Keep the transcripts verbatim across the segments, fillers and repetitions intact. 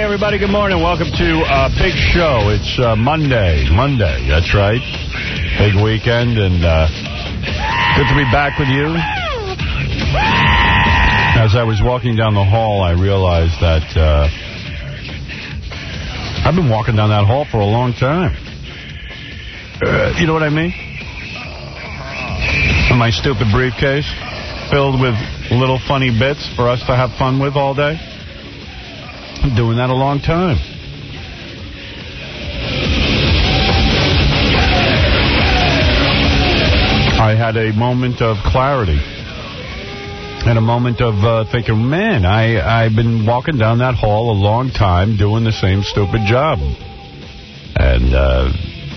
everybody. Good morning. Welcome to uh, Big Show. It's uh, Monday. Monday, that's right. Big weekend, and uh, good to be back with you. As I was walking down the hall, I realized that uh, I've been walking down that hall for a long time. Uh, you know what I mean? My stupid briefcase filled with little funny bits for us to have fun with all day. I'm doing that a long time. I had a moment of clarity and a moment of uh, thinking, man, I, I've been walking down that hall a long time doing the same stupid job. And uh,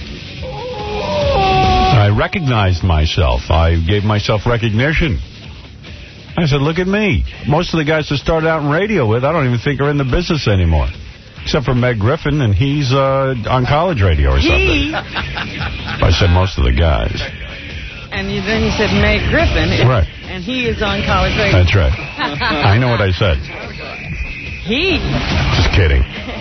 I recognized myself. I gave myself recognition. I said, look at me. Most of the guys that started out in radio with, I don't even think are in the business anymore. Except for Meg Griffin, and he's uh, on college radio or something. He? I said most of the guys. And you, then you said Meg Griffin. Right. And he is on college radio. That's right. I know what I said. He? Just kidding.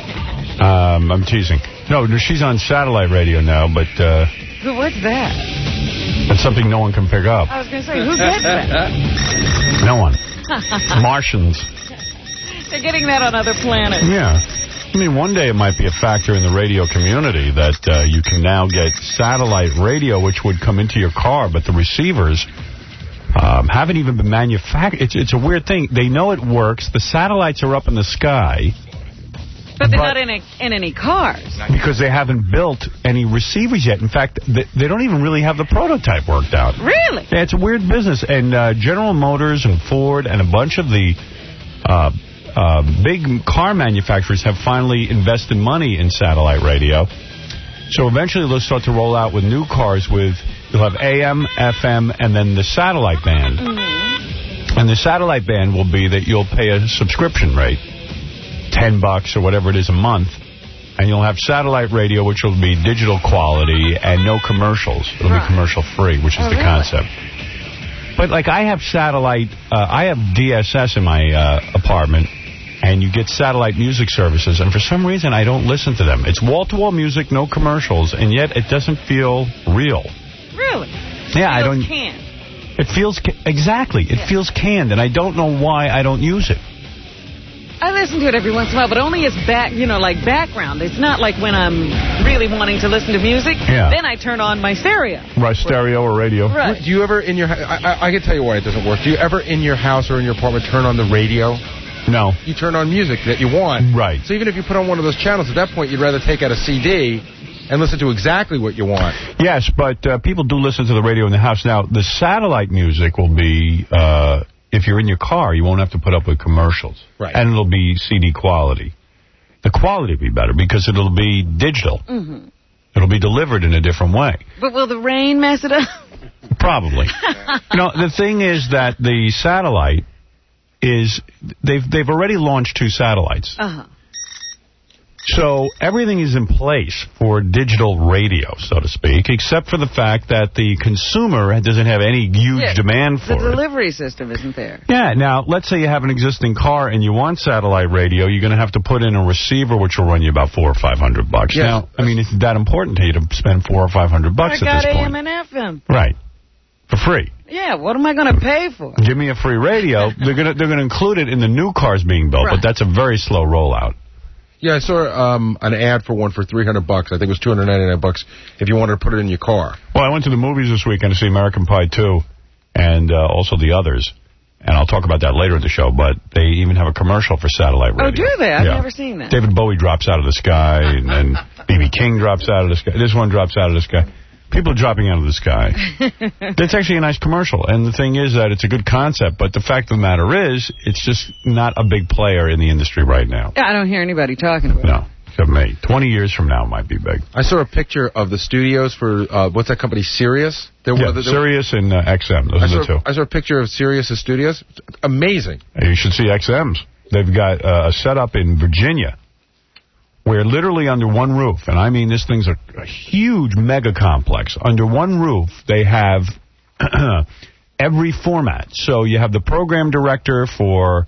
Um, I'm teasing. No, she's on satellite radio now, but... Uh, Who, what's that? That's something no one can pick up. I was going to say, who gets that? No one. Martians. They're getting that on other planets. Yeah. I mean, one day it might be a factor in the radio community that uh, you can now get satellite radio, which would come into your car, but the receivers um, haven't even been manufactured. It's, it's a weird thing. They know it works. The satellites are up in the sky. But they're but, not in, a, in any cars. Because they haven't built any receivers yet. In fact, they, they don't even really have the prototype worked out. Really? Yeah, it's a weird business. And uh, General Motors and Ford and a bunch of the uh, uh, big car manufacturers have finally invested money in satellite radio. So eventually they'll start to roll out with new cars with, you'll have A M, F M, and then the satellite band. Mm-hmm. And the satellite band will be that you'll pay a subscription rate. ten bucks or whatever it is a month, and you'll have satellite radio, which will be digital quality and no commercials. It'll right. be commercial free, which is oh, the really? concept. But, like, I have satellite, uh, I have D S S in my uh, apartment, and you get satellite music services, and for some reason I don't listen to them. It's wall-to-wall music, no commercials, and yet it doesn't feel real. Really? Yeah, it I don't. Canned. It feels, exactly, it yeah. feels canned, and I don't know why I don't use it. I listen to it every once in a while, but only as back, you know, like background. It's not like when I'm really wanting to listen to music. Yeah. Then I turn on my stereo. Right, stereo or radio. Right. Do you ever in your... I, I, I can tell you why it doesn't work. Do you ever in your house or in your apartment turn on the radio? No. You turn on music that you want. Right. So even if you put on one of those channels, at that point you'd rather take out a C D and listen to exactly what you want. Yes, but uh, people do listen to the radio in the house. Now, the satellite music will be... Uh, if you're in your car, you won't have to put up with commercials. Right. And it'll be C D quality. The quality will be better because it'll be digital. Mm-hmm. It'll be delivered in a different way. But will the rain mess it up? Probably. You know, the thing is that the satellite is... They've, they've already launched two satellites. Uh-huh. So everything is in place for digital radio, so to speak, except for the fact that the consumer doesn't have any huge yeah, demand for it. The delivery system isn't there. Yeah, now, let's say you have an existing car and you want satellite radio, you're going to have to put in a receiver, which will run you about four or five hundred bucks. Yes. Now, I mean, it's that important to you to spend four or five hundred bucks I at this got point. A M and F M. Right. For free. Yeah, what am I going to pay for? Give me a free radio. they're going to they're going to include it in the new cars being built, right. but that's a very slow rollout. Yeah, I saw um, an ad for one for three hundred bucks. I think it was two hundred ninety-nine bucks if you wanted to put it in your car. Well, I went to the movies this weekend to see American Pie two and uh, also the others. And I'll talk about that later in the show, but they even have a commercial for satellite radio. Oh, do they? I've yeah. never seen that. David Bowie drops out of the sky, and, and B B King drops out of the sky. This one drops out of the sky. People are dropping out of the sky. That's actually a nice commercial. And the thing is that it's a good concept, but the fact of the matter is, it's just not a big player in the industry right now. I don't hear anybody talking about it. No, except me. twenty years from now might be big. I saw a picture of the studios for, uh, what's that company, Sirius? They're yeah, the, Sirius and uh, X M. Those I are saw, the two. I saw a picture of Sirius' studios. Amazing. You should see X M's. They've got uh, a setup in Virginia where literally under one roof, and I mean this thing's a, a huge mega complex, under one roof they have every format. So you have the program director for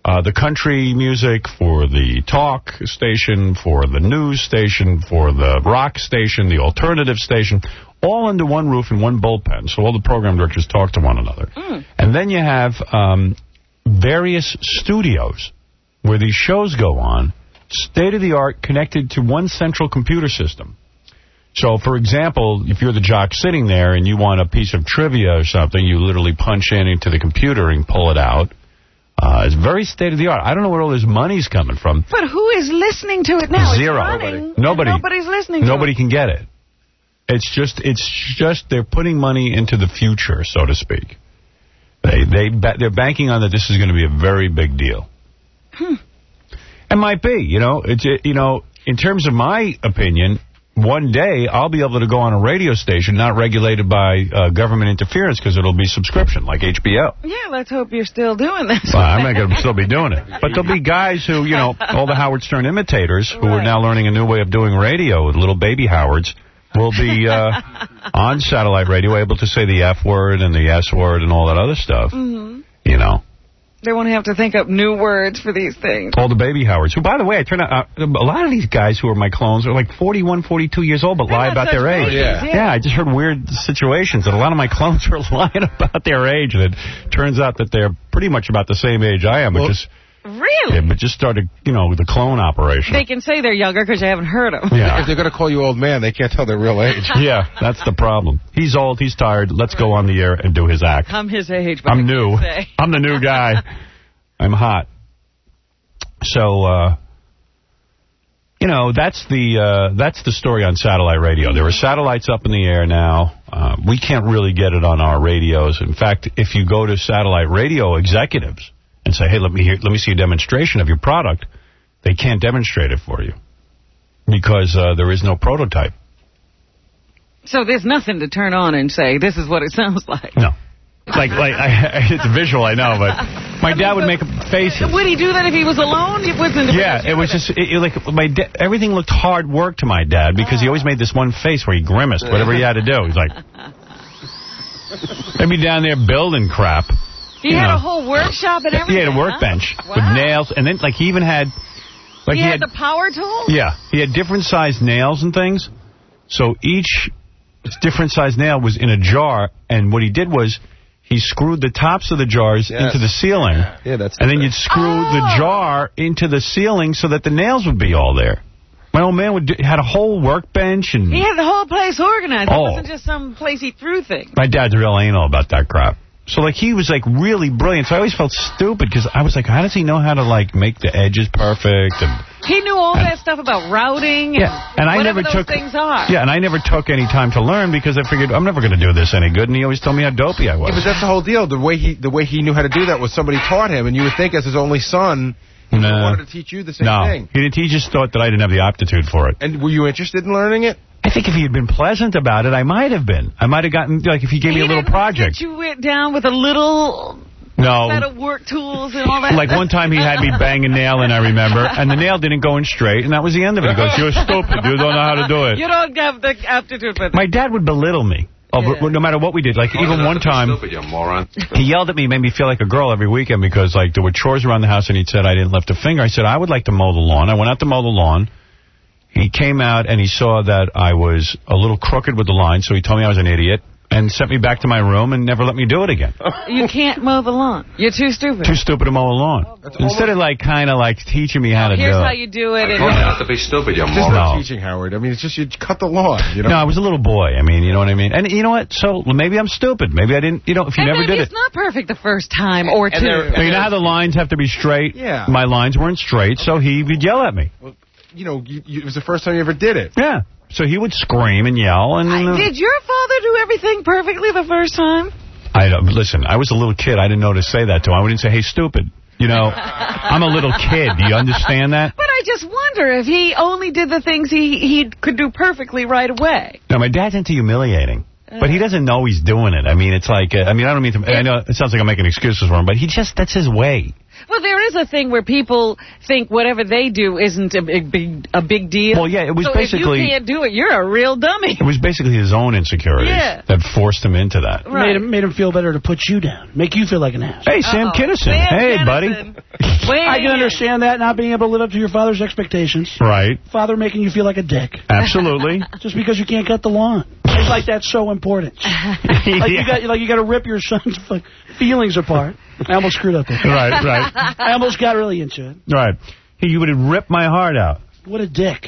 uh, the country music, for the talk station, for the news station, for the rock station, the alternative station, all under one roof in one bullpen. So all the program directors talk to one another. Mm. And then you have um, various studios where these shows go on, state-of-the-art, connected to one central computer system. So, for example, if you're the jock sitting there and you want a piece of trivia or something, you literally punch in into the computer and pull it out. Uh, it's very state-of-the-art. I don't know where all this money's coming from. But who is listening to it now? Zero. It's running, Nobody. Nobody's listening to Nobody it. can get it. It's just, it's just, they're putting money into the future, so to speak. They, they, they're banking on that this is going to be a very big deal. Hmm. It might be, you know, it's, you know, in terms of my opinion, one day I'll be able to go on a radio station not regulated by uh, government interference because it'll be subscription, like H B O. Yeah, let's hope you're still doing this. Well, I'm not going to still be doing it. But there'll be guys who, you know, all the Howard Stern imitators who right. are now learning a new way of doing radio with little baby Howards will be uh, on satellite radio able to say the F word and the S word and all that other stuff. Mm-hmm. You know. They won't have to think up new words for these things. All the baby Howards. Who, by the way, I turn out, uh, a lot of these guys who are my clones are like forty-one, forty-two years old, but They're lie about their age. Oh, yeah. yeah, I just heard weird situations that a lot of my clones are lying about their age, and it turns out that they're pretty much about the same age I am, well, but just... Really? Yeah, but just started, you know, with the clone operation. They can say they're younger because you haven't heard them. Yeah. If they're going to call you old man, they can't tell their real age. Yeah, that's the problem. He's old, he's tired, let's go on the air and do his act. I'm his age, but I'm I new. Say. I'm the new guy. I'm hot. So, uh, you know, that's the uh, that's the story on satellite radio. There are satellites up in the air now. Uh, we can't really get it on our radios. In fact, if you go to satellite radio executives and say, hey, let me hear, let me see a demonstration of your product, they can't demonstrate it for you because uh, there is no prototype. So there's nothing to turn on and say, this is what it sounds like. No. Like, like I, it's visual, I know, but my dad would make faces. Would he do that if he was alone? It wasn't. Yeah, it was just it, it, like my da everything looked hard work to my dad because he always made this one face where he grimaced whatever he had to do. He's like, maybe down there building crap. He had know. a whole workshop and everything. He had a workbench huh? wow. with nails, and then like he even had like he, he had, had the power tool. Yeah, he had different sized nails and things. So each different sized nail was in a jar, and what he did was. He screwed the tops of the jars yes. into the ceiling. Yeah, that's and then thing. you'd screw oh. the jar into the ceiling so that the nails would be all there. My old man would do, had a whole workbench. And he had the whole place organized. Oh. It wasn't just some place he threw things. My dad's real anal about that crap. So, like, he was, like, really brilliant. So I always felt stupid because I was like, how does he know how to, like, make the edges perfect? And he knew all and, that stuff about routing and, yeah, and I whatever never those took, things are. Yeah, and I never took any time to learn because I figured I'm never going to do this any good. And he always told me how dopey I was. Yeah, but that's the whole deal. The way he the way he knew how to do that was somebody taught him, and you would think as his only son, he no. wanted to teach you the same no. thing. He didn't. He just thought that I didn't have the aptitude for it. And were you interested in learning it? I think if he had been pleasant about it, I might have been. I might have gotten, like, if he gave he me a little project. You went down with a little no. set of work tools and all that. Like one time he had me bang a nail in, I remember, and the nail didn't go in straight, and that was the end of it. He goes, you're stupid. You don't know how to do it. You don't have the aptitude for that. My dad would belittle me. Oh, yeah. No matter what we did. Like, oh, even one time, stupid, you moron. He yelled at me, made me feel like a girl every weekend because, like, there were chores around the house, and he said I didn't lift a finger. I said, I would like to mow the lawn. I went out to mow the lawn. He came out, and he saw that I was a little crooked with the line, so he told me I was an idiot and sent me back to my room and never let me do it again. You can't mow the lawn. You're too stupid. Too stupid to mow a lawn. Oh, Instead of, like, kind of, like, teaching me how to do it. Here's how you do it. I told you not to be stupid, you moron. moron. Just no teaching, Howard. I mean, it's just you cut the lawn. You know? No, I was a little boy. I mean, you know what I mean? And you know what? So maybe I'm stupid. Maybe I didn't, you know, if you and never did it's it. it's not perfect the first time or two. You know how the lines have to be straight? Yeah. My lines weren't straight, so he would yell at me. Well, you know, you, you, it was the first time you ever did it. Yeah. So he would scream and yell. And uh, I, did your father do everything perfectly the first time? I uh, Listen, I was a little kid. I didn't know to say that to him. I wouldn't say, hey, stupid. You know, I'm a little kid. Do you understand that? But I just wonder if he only did the things he, he could do perfectly right away. No, my dad's into humiliating. Uh, but he doesn't know he's doing it. I mean, it's like, uh, I mean, I don't mean to, I know it sounds like I'm making excuses for him, but he just, that's his way. Well, there is a thing where people think whatever they do isn't a big, big, a big deal. Well, yeah, it was so basically... if you can't do it, you're a real dummy. It was basically his own insecurities yeah. that forced him into that. Right. Made him, made him feel better to put you down. Make you feel like an ass. Hey, Sam Uh-oh. Kinison. Sam hey, Kinison. buddy. I can understand that, not being able to live up to your father's expectations. Right. Father making you feel like a dick. Absolutely. Just because you can't cut the lawn. It's like that's so important. Like yeah. you got like you got to rip your son's feelings apart. I almost screwed up there. Right, right. I almost got really into it. Right. Hey, you would have ripped my heart out. What a dick.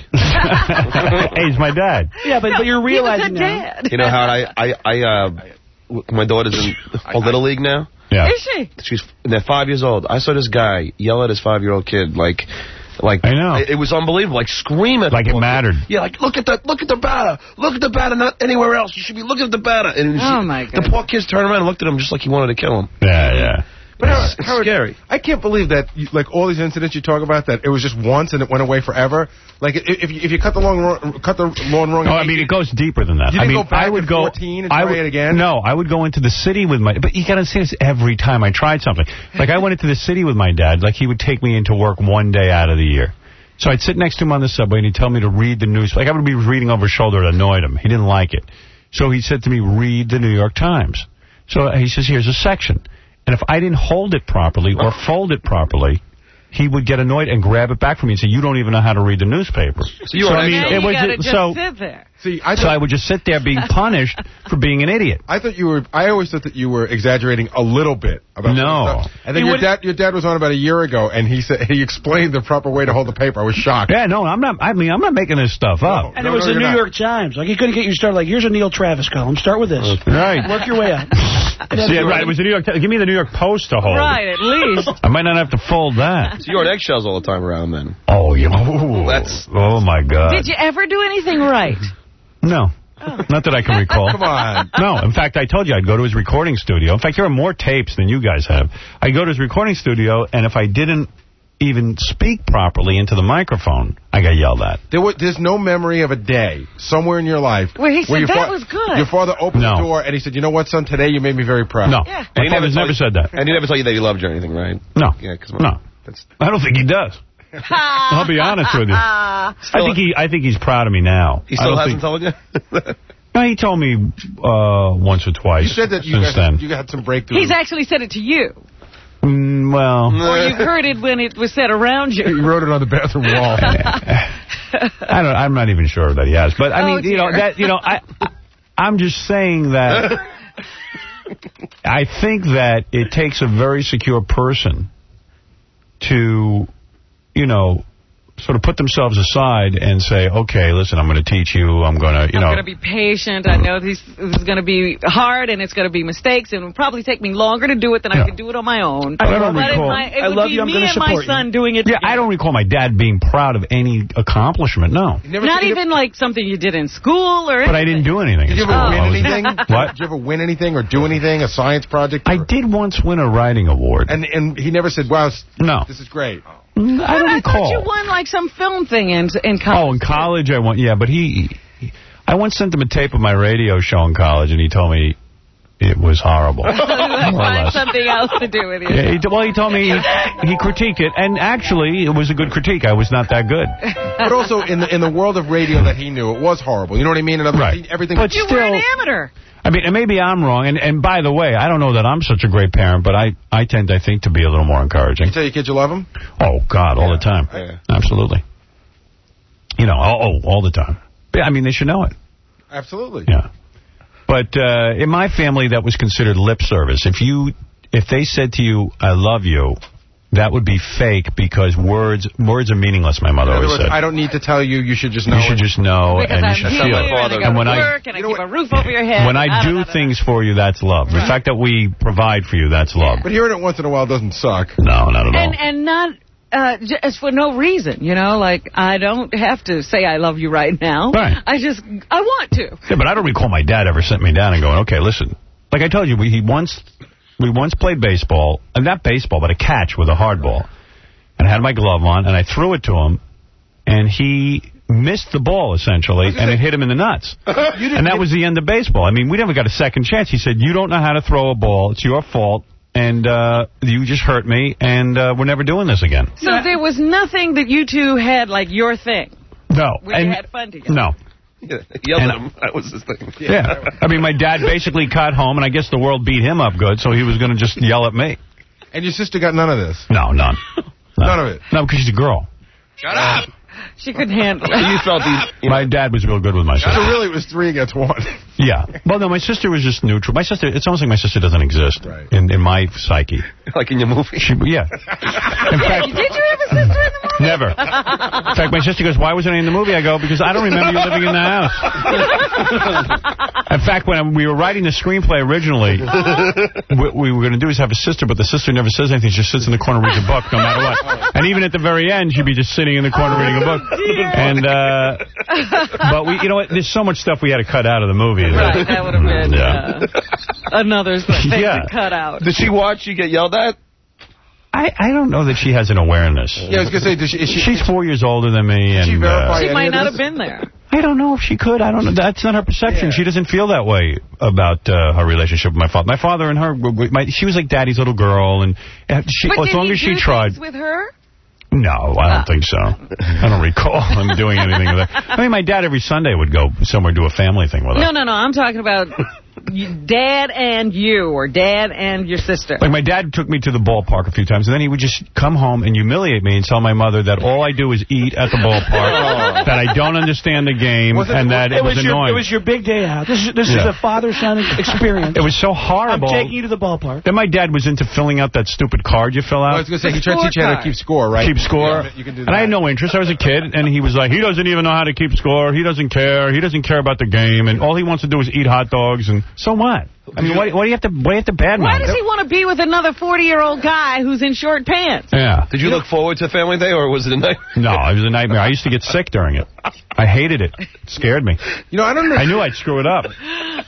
Hey, he's my dad. Yeah, but, no, but you're realizing he was a now. dad. You know how I, I, I, uh, my daughter's in a Little League now. Yeah. Is she? She's, they're five years old. I saw this guy yell at his five-year-old kid, like, like I know. It, it was unbelievable, like scream at Like the it mattered. Kid. Yeah, like look at that, look at the batter, look at the batter, not anywhere else. You should be looking at the batter. And Oh, she, my the God. poor kids turned around and looked at him just like he wanted to kill him. Yeah, yeah. But Howard, It's Howard, scary. I can't believe that, you, like, all these incidents you talk about, that it was just once and it went away forever. Like, if you, if you cut the lawn wrong, cut the lawn wrong. Oh, I mean, it goes deeper than that. You I didn't mean, go back I would at go. fourteen and I try would, it again? No, I would go into the city with my. But you got to say this every time I tried something. Like I went into the city with my dad. Like he would take me into work one day out of the year. So I'd sit next to him on the subway and he'd tell me to read the news. Like I would be reading over his shoulder. It annoyed him. He didn't like it. So he said to me, read the New York Times. So he says, here's a section. And if I didn't hold it properly or fold it properly, he would get annoyed and grab it back from me and say, you don't even know how to read the newspaper. So you so, were I mean, Now it you was gotta just so. sit there. See, I So thought, I would just sit there being punished for being an idiot. I thought you were. I always thought that you were exaggerating a little bit about No. some stuff. And then You your would- dad, your dad was on about a year ago, and he said he explained the proper way to hold the paper. I was shocked. Yeah, no, I'm not. I mean, I'm not making this stuff up. And No, it was no, the you're New not. York Times. Like, he couldn't get you started. Like, here's a Neil Travis column. Start with this. Right. Work your way up. Yeah, right. It was the New York. Give me the New York Post to hold. Right, at least. I might not have to fold that. So you're on eggshells all the time around then. Oh, yeah. Oh, That's- oh my God. Did you ever do anything right? No. Not that I can recall. Come on. No, in fact, I told you I'd go to his recording studio. In fact, there are more tapes than you guys have. I go to his recording studio, and if I didn't even speak properly into the microphone, I got yelled at. There was, there's no memory of a day somewhere in your life Where he said, your "That fa- was good." Your father opened No. the door and he said, "You know what, son? Today you made me very proud." No. Yeah. My And he father's never never told said that. And he never told you that he loved you or anything, right? No. Yeah, because No. that's I don't think he does. I'll be honest with you. I think he I think he's proud of me now. he I still don't hasn't think, told you. No, he told me uh, once or twice. You said that you since guys, then. you had some breakthrough. He's actually said it to you. Mm, well, Or you heard it when it was said around you. You wrote it on the bathroom wall. I don't. I'm not even sure that he has. But I Oh, mean, you know dear. that. You know, I. I'm just saying that. I think that it takes a very secure person to, you know, sort of put themselves aside and say, okay, listen, I'm going to teach you. I'm going to, you I'm know. going to be patient. I know this, this is going to be hard, and it's going to be mistakes, and it will probably take me longer to do it than Yeah. I could do it on my own. But I don't But it, recall- might, it I would love be you, I'm me gonna and my support you. son doing it Yeah, together. I don't recall my dad being proud of any accomplishment. No. You never Not said- even like something you did in school or But I didn't do anything. Did you in ever school. win I was- anything? What? Did you ever win anything or do anything? A science project? I did once win a writing award. And and he never said, "Wow, s- No. this is great." Mm, I don't I recall. thought you won like some film thing in, in college. Oh, in college I went, yeah, but he, he, I once sent him a tape of my radio show in college, and he told me it was horrible. More or Find less. something else to do with it. Yeah, he, well, he told me he, he critiqued it, and actually, it was a good critique. I was not that good. But also in the in the world of radio that he knew, it was horrible. You know what I mean? In other words, Right. he- everything. But You still, were an amateur. I mean, and maybe I'm wrong, and, and by the way, I don't know that I'm such a great parent, but I, I tend, I think, to be a little more encouraging. you tell your kids you love them. Oh, God, all the time. Yeah. Absolutely. You know, oh, oh, all the time. Yeah, I mean, they should know it. Absolutely. Yeah. But uh, in my family, that was considered lip service. If you, if they said to you, I love you, that would be fake because words words are meaningless, my mother In other always words, said. I don't need to tell you. You should just know. You should it. just know, Because and you I'm should here, feel and it. I go And to when I, work, and I You know keep what- a roof over your head. when I da, do da, da, da. things for you, that's love. The fact that we provide for you, that's love. But hearing it once in a while doesn't suck. No, not at all. And, and not uh, just for no reason, you know? Like, I don't have to say I love you right now. Right. I just, I want to. Yeah, but I don't recall my dad ever sitting me down and going, okay, listen. Like I told you, we he once we once played baseball, and not baseball, but a catch with a hard ball. And I had my glove on, and I threw it to him, and he missed the ball, essentially, and it hit him in the nuts. And that was the end of baseball. I mean, we never got a second chance. He said, you don't know how to throw a ball. It's your fault. and uh, you just hurt me, and uh, we're never doing this again. So yeah. there was nothing that you two had like your thing? No. Where and you had fun together? No. Yeah, he yelled and, at him. That was his thing. Yeah. yeah. I mean, my dad basically got home, and I guess the world beat him up good, so he was going to just yell at me. And your sister got none of this? No, none. No. None of it? No, because she's a girl. Shut up! She couldn't handle it. You felt these, you my know. dad was real good with my sister. So really it was three against one. Yeah. Well, no, my sister was just neutral. My sister, it's almost like my sister doesn't exist right. in, in my psyche. Like in your movie? She, yeah. In yeah, fact, did you have a sister in the movie? Never. In fact, my sister goes, why wasn't I in the movie? I go, because I don't remember you living in the house. In fact, when we were writing the screenplay originally, what we were going to do is have a sister, but the sister never says anything. She just sits in the corner reading a book no matter what. And even at the very end, she'd be just sitting in the corner oh, reading a book. Dear. And, uh, but we, you know what, there's so much stuff we had to cut out of the movie. Right, that would have been yeah. uh, another thing yeah. to cut out. Did she watch you get yelled at? I, I don't know that she has an awareness. Yeah, I was going to say, does she, is she, she's four years older than me. Did and she verify She might not this? have been there. I don't know if she could. I don't know. That's not her perception. Yeah. She doesn't feel that way about uh, her relationship with my father. My father and her, my, she was like Daddy's little girl, and she, but as long as she tried. With her? No, I don't oh. think so. I don't recall him doing anything of that. I mean, my dad every Sunday would go somewhere do a family thing with us. No, no, no. I'm talking about Dad and you, or Dad and your sister. Like, my dad took me to the ballpark a few times, and then he would just come home and humiliate me and tell my mother that all I do is eat at the ballpark, oh. that I don't understand the game, it, and that it, it was, was your, annoying. It was your big day out. This is, this yeah. is a father-son experience. It was so horrible. I'm taking you to the ballpark. Then my dad was into filling out that stupid card you fill out. I was going to say, he tried to teach you how to keep score, right? Keep score. Yeah, you can do that. And I had no interest. I was a kid, and he was like, he doesn't even know how to keep score. He doesn't care. He doesn't care about the game, and all he wants to do is eat hot dogs, and so what? I mean, why, why do you have to, why do you have to badmouth? Why does he want to be with another forty-year-old guy who's in short pants? Yeah. Did you, you look know, forward to Family Day, or was it a nightmare? No, it was a nightmare. I used to get sick during it. I hated it. It scared me. You know, I don't know. I knew I'd screw it up.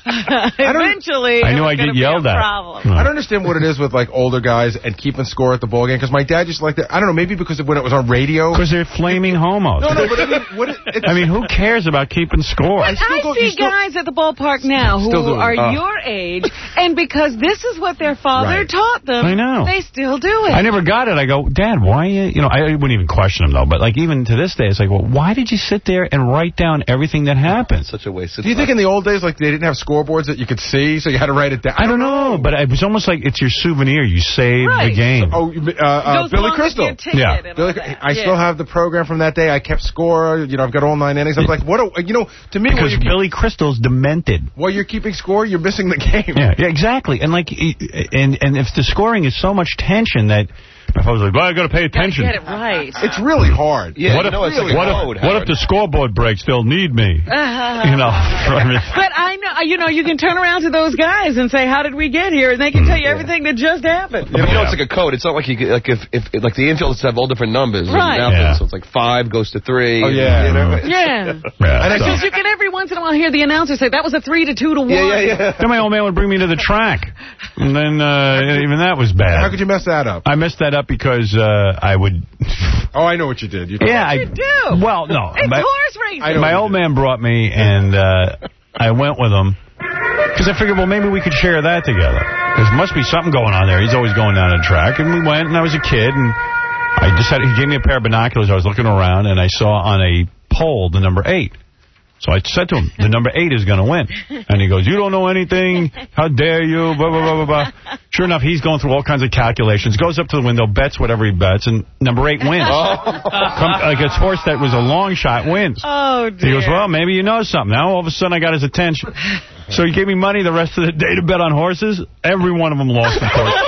Eventually, I knew I'd get yelled at. No. I don't understand what it is with, like, older guys and keeping score at the ball game, because my dad used to like that. I don't know, maybe because of when it was on radio. Because they're flaming homos. No, no, but I mean, what it, I mean, who cares about keeping score? I, I go, see still, guys at the ballpark now who are uh, your age, and because this is what their father right. taught them, I know. they still do it. I never got it. I go, Dad, why? You know, I wouldn't even question him, though. But, like, even to this day, it's like, well, why did you sit there and write down everything that happened? Such a waste of Do you time. think in the old days, like, they didn't have scoreboards that you could see, so you had to write it down? I don't know, but it was almost like it's your souvenir. You save right. the game. Oh, uh, uh, Billy Crystal. Yeah. Billy, I yeah. still have the program from that day. I kept score. You know, I've got all nine innings. I was like, what a, you know, to me... Because Billy Crystal's demented. While you're keeping score, you're missing the game. Yeah, yeah, exactly. And, like, and, and if the scoring is so much tension that... My father was like, well, I got to pay attention. Get it right. It's really hard. Yeah, what if, know, it's really like what, road, if, what if the scoreboard breaks? They'll need me. Uh, you know. But I know, you know, you can turn around to those guys and say, how did we get here? And they can tell you everything that just happened. Yeah, but you know, it's like a code. It's not like you like if, if like the infielders have all different numbers. Right. Yeah. So it's like five goes to three. Oh, yeah. You know? Yeah. yeah. And so. You can every once in a while hear the announcer say, that was a three to two to one. Yeah, yeah, yeah. Then my old man would bring me to the track. And then uh, even that was bad. How could you mess that up? I messed that up because... Uh, I would... oh, I know what you did. You yeah, what I... you do? Well, no. It's my, horse racing. My old man brought me, and uh, I went with him. Because I figured, well, maybe we could share that together. There must be something going on there. He's always going down the track. And we went, and I was a kid, and I decided... He gave me a pair of binoculars. I was looking around, and I saw on a pole the number eight. So I said to him, the number eight is going to win. And he goes, you don't know anything. How dare you? Blah, blah, blah, blah, blah. Sure enough, he's going through all kinds of calculations, goes up to the window, bets whatever he bets, and number eight wins. Oh. Come, like a horse that was a long shot wins. Oh, dear. He goes, well, maybe you know something. Now all of a sudden I got his attention. So he gave me money the rest of the day to bet on horses. Every one of them lost, of course.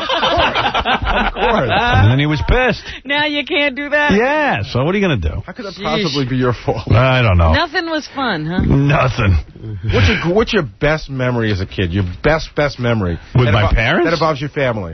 Of course. And then he was pissed. Now you can't do that? Yeah, so what are you going to do? How could that possibly be your fault? I don't know. Nothing was fun, huh? Nothing. What's your, what's your best memory as a kid? Your best, best memory? With my parents? That involves your family.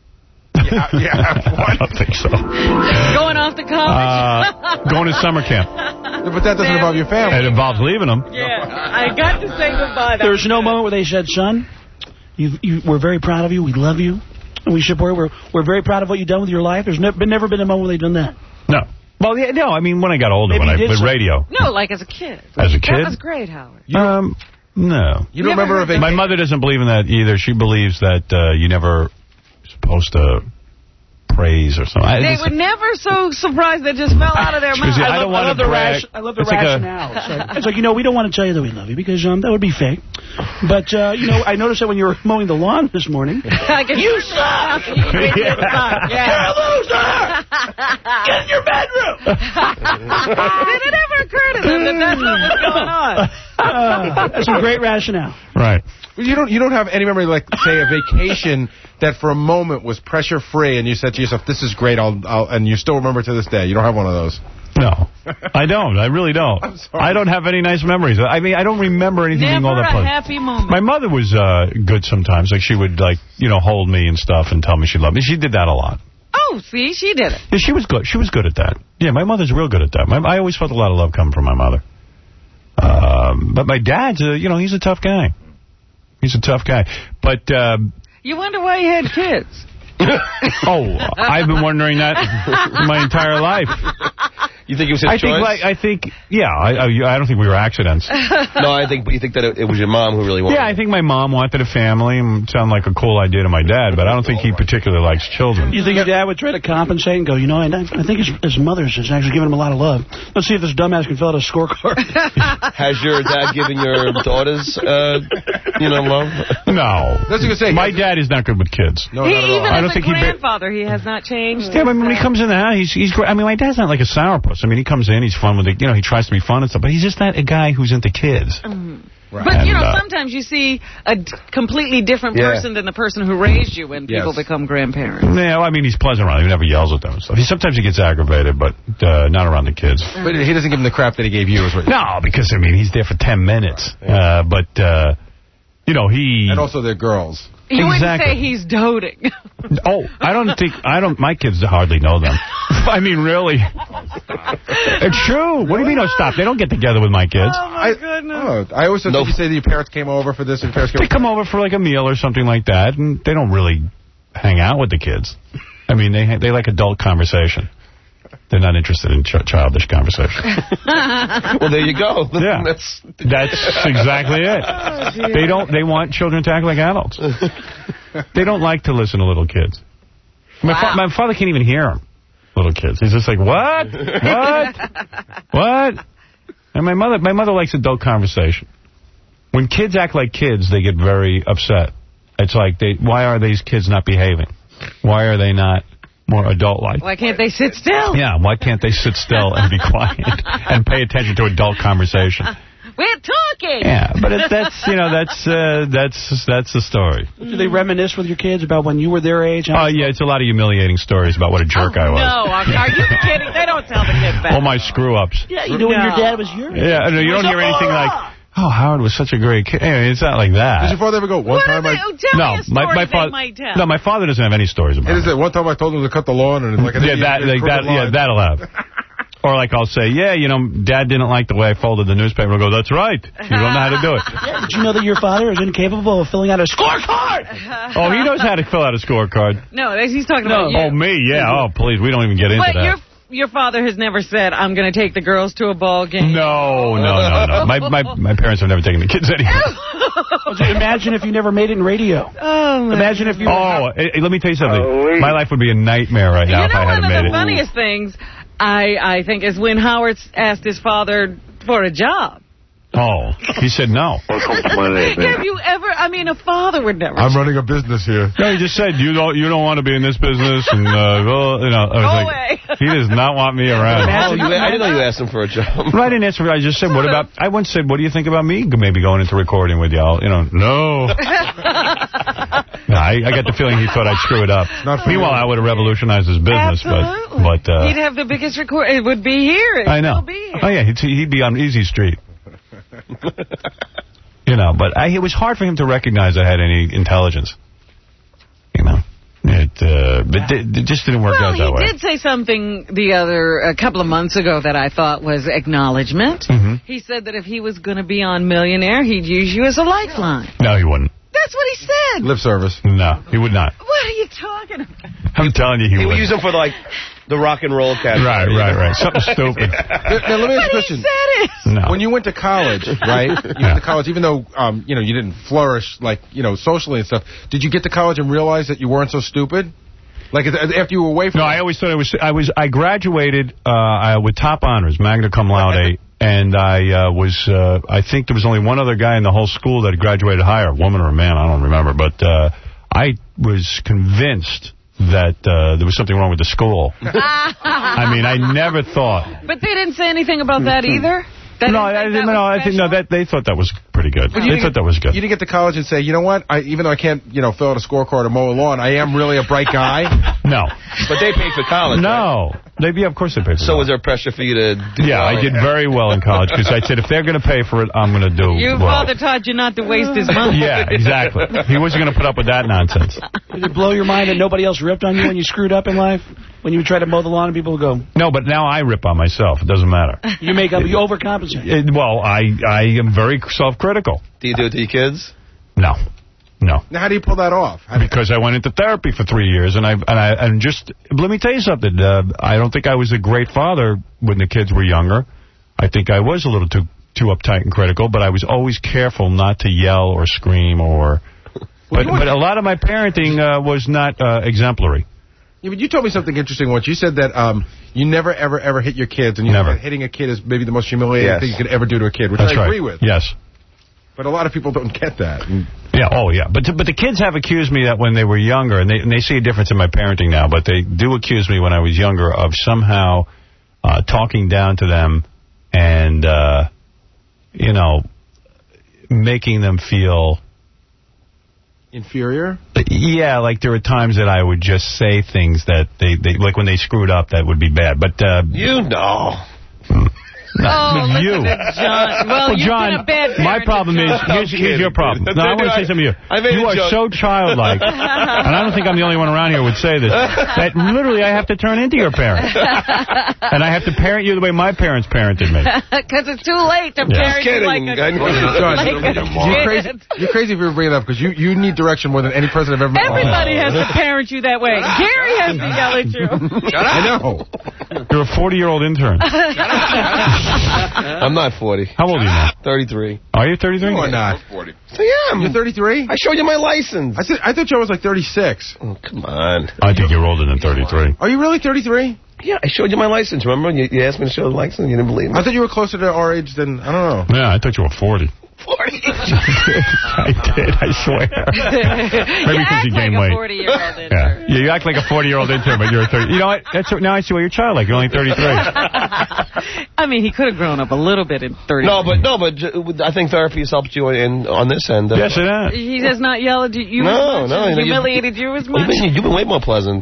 Yeah, yeah. I don't think so. Going off to college? Uh, going to summer camp. Yeah, but that doesn't involve your family. It involves leaving them. Yeah, I got to say goodbye. There's no moment where they said, son, you, you, we're very proud of you, we love you, and we support you. We're, we're very proud of what you've done with your life. There's ne been, never been a moment where they've done that. No. Well, yeah, no, I mean, when I got older, Maybe when I with so. radio. No, like as a kid. As a kid? That was great, Howard. You, um, no. You don't remember a vacation? My mother doesn't believe in that either. She believes that uh, you never supposed to praise or something. I, they were never so surprised they just fell out of their mouth. I, I don't want to brag. I love the it's rationale. Like a, it's, like, it's like, you know, we don't want to tell you that we love you because um, that would be fake. But, uh, you know, I noticed that when you were mowing the lawn this morning. You suck! Yeah. Yeah. You're a loser! Get in your bedroom! Did it ever occur to them that that's what was going on? Uh, that's a great rationale. Right. You don't you don't have any memory, like, say, a vacation that for a moment was pressure-free and you said to yourself, this is great, I'll, I'll, and you still remember to this day. You don't have one of those. No, I don't. I really don't. I'm sorry. I don't have any nice memories. I mean, I don't remember anything Never being all that a pleasant. happy moment. My mother was uh, good sometimes. Like, she would, like, you know, hold me and stuff and tell me she loved me. She did that a lot. Oh, see, she did it. Yeah, she was good. She was good at that. Yeah, my mother's real good at that. My, I always felt a lot of love coming from my mother. Um, but my dad's, a, you know, he's a tough guy. He's a tough guy. But... Um, you wonder why he had kids. Oh, I've been wondering that my entire life. You think it was his I choice? think, like, I think, yeah, I, I, I don't think we were accidents. No, I think, but you think that it, it was your mom who really wanted Yeah, I think my mom wanted a family and sounded like a cool idea to my dad, but I don't think he particularly likes children. You think your dad would try to compensate and go, you know, I, I think his, his mother's is actually giving him a lot of love. Let's see if this dumbass can fill out a scorecard. Has your dad given your daughters, uh, you know, love? No. That's what I was gonna say. My dad is not good with kids. No, he, not at all. even I don't as think a he grandfather, he has not changed. Yeah, but when he comes in the house, he's, he's great. I mean, my dad's not like a sourpuss. I mean, he comes in, he's fun with it. You know, he tries to be fun and stuff, but he's just not a guy who's into kids. Mm. Right. But, you And, know, uh, sometimes you see a d completely different Yeah. person than the person who raised you when people Yes. become grandparents. Yeah, well, I mean, he's pleasant around. He never yells at them and stuff. He, sometimes he gets aggravated, but uh, not around the kids. But he doesn't give him the crap that he gave you. Is what No, because, I mean, he's there for ten minutes. Uh, but, uh, you know, he... And also they're girls. You Exactly. wouldn't say he's doting. Oh, I don't think, I don't, my kids hardly know them. I mean, really. It's true. What do you mean, oh, stop? They don't get together with my kids. Oh, my I, goodness. Oh, I always thought No. that you say that your parents came over for this and parents came They come over for like a meal or something like that, and they don't really hang out with the kids. I mean, they they like adult conversation. They're not interested in ch childish conversation. Well, there you go. Yeah. That's, That's exactly it. Oh, dear. They don't. They want children to act like adults. They don't like to listen to little kids. My, Wow. fa my father can't even hear them. Little kids. He's just like, what? What? What? And my mother, my mother likes adult conversation. When kids act like kids, they get very upset. It's like, they, why are these kids not behaving? Why are they not more adult-like? Why can't they sit still? Yeah, why can't they sit still and be quiet and pay attention to adult conversation? We're talking. Yeah, but it, that's, you know, that's uh, that's that's the story. Do they reminisce with your kids about when you were their age? Oh, yeah, it's a lot of humiliating stories about what a jerk oh, I was. No, are, are you kidding? They don't tell the kids that. All my screw-ups. Yeah, you know when your dad was your age. Yeah, no, you don't hear anything like, oh, Howard was such a great kid. Anyway, it's not like that. Did your father ever go, one What time are I... they? Tell No, me a story my, my they father. might tell. No, my father doesn't have any stories about It it. is that one time I told him to cut the lawn and like an Yeah, idiot that, with a like, that, crooked yeah, line. that'll have. Or like I'll say, yeah, you know, Dad didn't like the way I folded the newspaper. I'll go, that's right. You don't know how to do it. Yeah, did you know that your father is incapable of filling out a scorecard? Oh, he knows how to fill out a scorecard. No, he's talking about you. Oh, me, yeah. Oh, please, we don't even get into But that. your your father has never said, I'm going to take the girls to a ball game. No, no, no, no. My, my, my parents have never taken the kids anywhere. Imagine if you never made it in radio. Oh, my Imagine if you... Oh, hey, hey, let me tell you something. Oh, My life would be a nightmare right now You if know, I one hadn't of made the it. funniest things, I, I think, is when Howard asked his father for a job. Oh, he said no. Have you ever, I mean, a father would never. I'm running a business here. No, he just said, you don't you don't want to be in this business. And, uh, well, you know, I was Go like, away. he does not want me around. Oh, you, I didn't know you asked him for a job. Well, I didn't answer. I just said, what about, I once said, what do you think about me maybe going into recording with y'all? You know, no. No, I, I got the feeling he thought I'd screw it up. Not for Meanwhile, you. I would have revolutionized his business. Absolutely. But, but uh, He'd have the biggest record. It would be here. It'd I know. Still be here. Oh, yeah, he'd, he'd be on Easy Street. You know, but I, it was hard for him to recognize I had any intelligence. You know, it, uh, but it, it just didn't work Well, out that he way. did say something the other, a couple of months ago that I thought was acknowledgement. Mhm. He said that if he was going to be on Millionaire, he'd use you as a lifeline. No, he wouldn't. That's what he said. Lip service. No, he would not. What are you talking about? I'm telling you, he, He would. would use them for, like, the rock and roll category. Right, right, right. Something stupid. Now, let me ask you a question. He said it. No. When you went to college, right? You Yeah. went to college, even though, um, you know, you didn't flourish, like, you know, socially and stuff. Did you get to college and realize that you weren't so stupid? Like, after you were away from... No, I always thought I was... I was. I graduated uh, I, with top honors, magna cum laude, and I uh, was... Uh, I think there was only one other guy in the whole school that had graduated higher, a woman or a man, I don't remember, but uh, I was convinced that uh, there was something wrong with the school. I mean, I never thought... But they didn't say anything about that either? That No, I, didn't no, I think no. That they thought that was pretty good. But you They didn't thought that was good. You didn't get to college and say, you know what? I, even though I can't, you know, fill out a scorecard or mow a lawn, I am really a bright guy. No. But they paid for college, No. right? They, yeah, of course they paid for So that. was there pressure for you to do Yeah, well? I did very well in college because I said, if they're going to pay for it, I'm going to do Your well. father taught you not to waste his money. Yeah, exactly. He wasn't going to put up with that nonsense. Did it blow your mind that nobody else ripped on you when you screwed up in life? When you try to mow the lawn and people would go... No, but now I rip on myself. It doesn't matter. You make up, you overcompensate. It, well, I, I am very self-critical. Do you do it to your kids? No. No. Now, how do you pull that off? How do you, Because I went into therapy for three years, and I and I and just let me tell you something. Uh, I don't think I was a great father when the kids were younger. I think I was a little too too uptight and critical, but I was always careful not to yell or scream or. But but a lot of my parenting uh, was not uh, exemplary. yeah, but you told me something interesting once. You said that um, you never, ever, ever hit your kids, and you Never. said that hitting a kid is maybe the most humiliating Yes. thing you could ever do to a kid, which That's I right. agree with. Yes. But a lot of people don't get that. And Yeah, oh, yeah. But but the kids have accused me that when they were younger, and they, and they see a difference in my parenting now, but they do accuse me when I was younger of somehow uh, talking down to them and, uh, you know, making them feel... inferior? Yeah, like there were times that I would just say things that they, they like when they screwed up that would be bad. But uh, You know. Oh, But you. listen to John. Well, you've John, been a bad parent my problem to is, John. here's, here's your problem. No, I want to say something to you. I made you a are joke. so childlike, and I don't think I'm the only one around here who would say this, that literally I have to turn into your parent. And I have to parent you the way my parents parented me. Because it's too late to Yeah. parent Just you like kidding. a, John, like a you're crazy. kid. You're crazy if you're bringing it up because you, you need direction more than any president I've ever met. Everybody has to parent you that way. Gary has to yell at you. I know. You're a forty-year-old intern. I'm not forty. How old are you now? thirty-three. Are you thirty-three? No, I'm not. I am. You're thirty-three? I showed you my license. I said I thought Joe was like thirty-six. Oh, come on. I think you're older than thirty-three. Are you really thirty-three? Yeah, I showed you my license. Remember? You, you asked me to show the license. You didn't believe me. I thought you were closer to our age than, I don't know. Yeah, I thought you were forty. forty. I did, I swear. Maybe You because act you like gained a weight. forty-year-old Yeah. intern. yeah, you act like a forty-year-old intern, but you're a thirty. You know what? That's now I see why you're childlike. You're only thirty-three. I mean, he could have grown up a little bit in thirty. No, but no, but j- I think therapy has helped you in on this end. Uh, Yes, it has. He does not yell at you No, as much no, and you- humiliated you as You've much. been, you've been way more pleasant.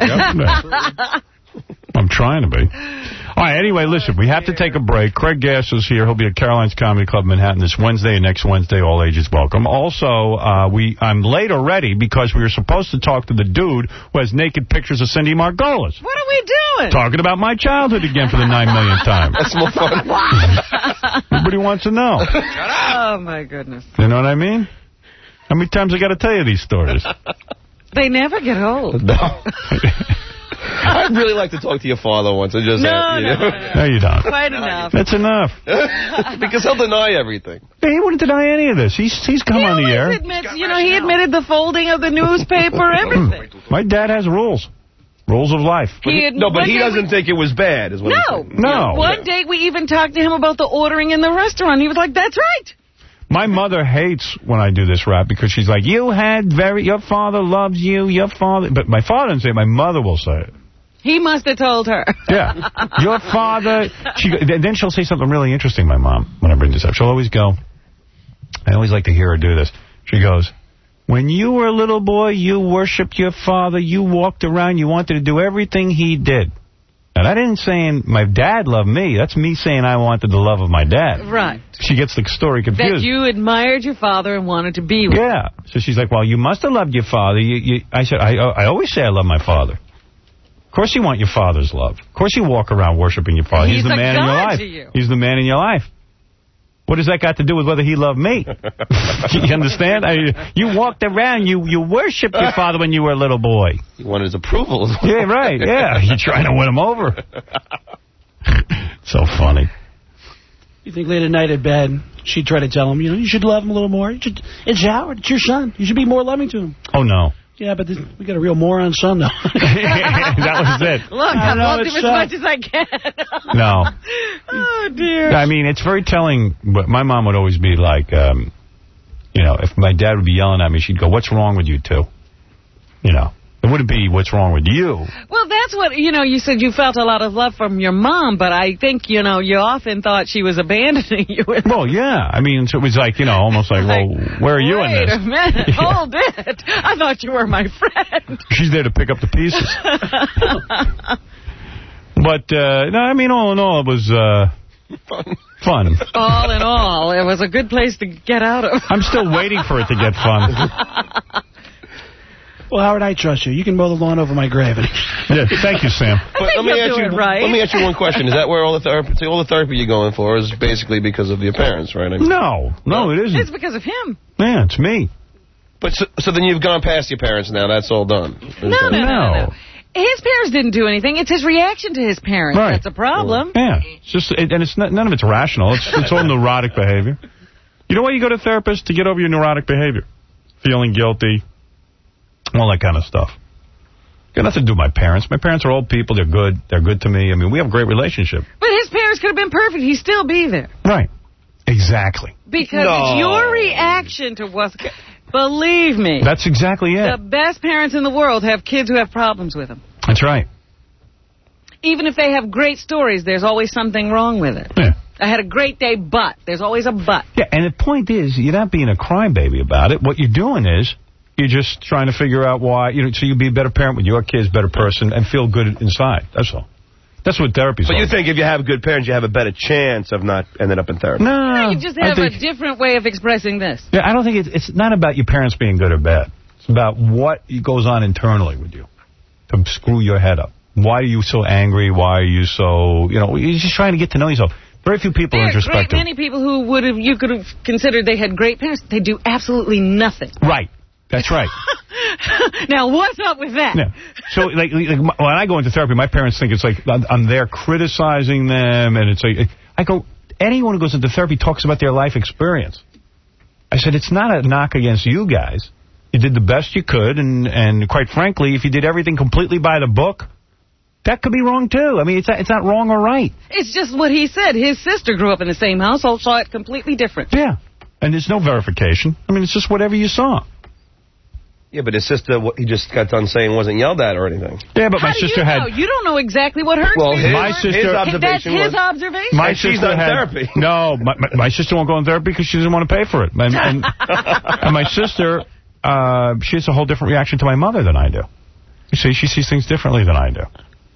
I'm trying to be. All right, anyway, listen, we have to take a break. Craig Gass is here. He'll be at Caroline's Comedy Club in Manhattan this Wednesday and next Wednesday. All ages welcome. Also, uh, we I'm late already because we were supposed to talk to the dude who has naked pictures of Cindy Margolis. What are we doing? Talking about my childhood again for the nine millionth time. That's more fun. Everybody wants to know. Oh, my goodness. You know what I mean? How many times I got to tell you these stories? They never get old. No. I'd really like to talk to your father once. And just, No, uh, you no, know. no, no. No, you don't. Quite enough. That's enough. Because he'll deny everything. Hey, he wouldn't deny any of this. He's he's come He on the always air. admits, you know, he admitted the folding of the newspaper, everything. My dad has rules. Rules of life. He ad- No, but one he day doesn't we- think it was bad, is what he's No. saying. No. One day we even talked to him about the ordering in the restaurant. He was like, that's right. My mother hates when I do this rap because she's like, you had very, your father loves you, your father. But my father doesn't say it. My mother will say it. He must have told her. Yeah. Your father. She, then she'll say something really interesting, my mom, when I bring this up. She'll always go, I always like to hear her do this. She goes, when you were a little boy, you worshipped your father. You walked around. You wanted to do everything he did. And I didn't saying my dad loved me. That's me saying I wanted the love of my dad. Right. She gets the story confused. That you admired your father and wanted to be with him. Yeah. So she's like, well, you must have loved your father. You, you, I said, I, I always say I love my father. Of course you want your father's love. Of course you walk around worshiping your father. He's He's the a man in your God life. to you. He's the man in your life. What does that got to do with whether he loved me? You understand? I, you walked around, you, you worshipped your father when you were a little boy. You wanted his approval. Yeah, right, yeah. You're trying to win him over. So funny. You think late at night at bed, she'd try to tell him, you know, you should love him a little more. You should, it's Howard, it's your son. You should be more loving to him. Oh, no. Yeah, but this, we got a real moron son, though. That was it. Look, I, I loved him as uh, much as I can. No. Oh, dear. I mean, it's very telling. But my mom would always be like, um, you know, if my dad would be yelling at me, she'd go, what's wrong with you two? You know. It wouldn't be what's wrong with you. Well, that's what, you know, you said you felt a lot of love from your mom, but I think, you know, you often thought she was abandoning you. Well, yeah. I mean, so it was like, you know, almost like, like well, where are you in this? Wait a minute. Yeah. Hold it. I thought you were my friend. She's there to pick up the pieces. But, uh, no, I mean, all in all, it was uh, fun. Fun. All in all, it was a good place to get out of. I'm still waiting for it to get fun. Well, Howard, I trust you. You can mow the lawn over my grave. Yeah, thank you, Sam. I but think let me you'll ask do you. it right. Let me ask you one question. Is that where all the therapy, all the therapy you're going for is basically because of your parents, right? I mean, no, no, it isn't. It's because of him. Yeah, it's me. But so, so then you've gone past your parents now. That's all done. No, no, no, no, no. His parents didn't do anything. It's his reaction to his parents. Right. That's a problem. Yeah, it's just, it, and it's not, none of it's rational. It's, it's all neurotic behavior. You know why you go to therapists? To get over your neurotic behavior. Feeling guilty. All that kind of stuff. Got nothing to do with my parents. My parents are old people. They're good. They're good to me. I mean, we have a great relationship. But his parents could have been perfect. He'd still be there. Right. Exactly. Because no. it's your reaction to what's... Believe me. That's exactly it. The best parents in the world have kids who have problems with them. That's right. Even if they have great stories, there's always something wrong with it. Yeah. I had a great day, but. There's always a but. Yeah, and the point is, you're not being a crybaby about it. What you're doing is... You're just trying to figure out why, you know, so you be a better parent with your kids, better person, and feel good inside. That's all. That's what therapy's But all you about. think if you have good parents, you have a better chance of not ending up in therapy? No, no you just have think, a different way of expressing this. Yeah, I don't think it's, it's not about your parents being good or bad. It's about what goes on internally with you to screw your head up. Why are you so angry? Why are you so, you know, you're just trying to get to know yourself. Very few people there are introspective. There are many people who would have, you could have considered they had great parents. They do absolutely nothing. Right. That's right. Now, what's up with that? Yeah. So, like, like, when I go into therapy, my parents think it's like I'm, I'm there criticizing them, and it's like, I go, anyone who goes into therapy talks about their life experience. I said, it's not a knock against you guys. You did the best you could, and, and quite frankly, if you did everything completely by the book, that could be wrong, too. I mean, it's not, it's not wrong or right. It's just what he said. His sister grew up in the same household, saw it completely different. Yeah. And there's no verification. I mean, it's just whatever you saw. Yeah, but his sister, what he just got done saying, wasn't yelled at or anything. Yeah, but How my do sister you had... know? You don't know exactly what her well, his, my sister, his observation That's his was, observation? My and sister she's on had, therapy. No, my, my, my sister won't go in therapy because she doesn't want to pay for it. And, and, and my sister, uh, she has a whole different reaction to my mother than I do. You see, she sees things differently than I do.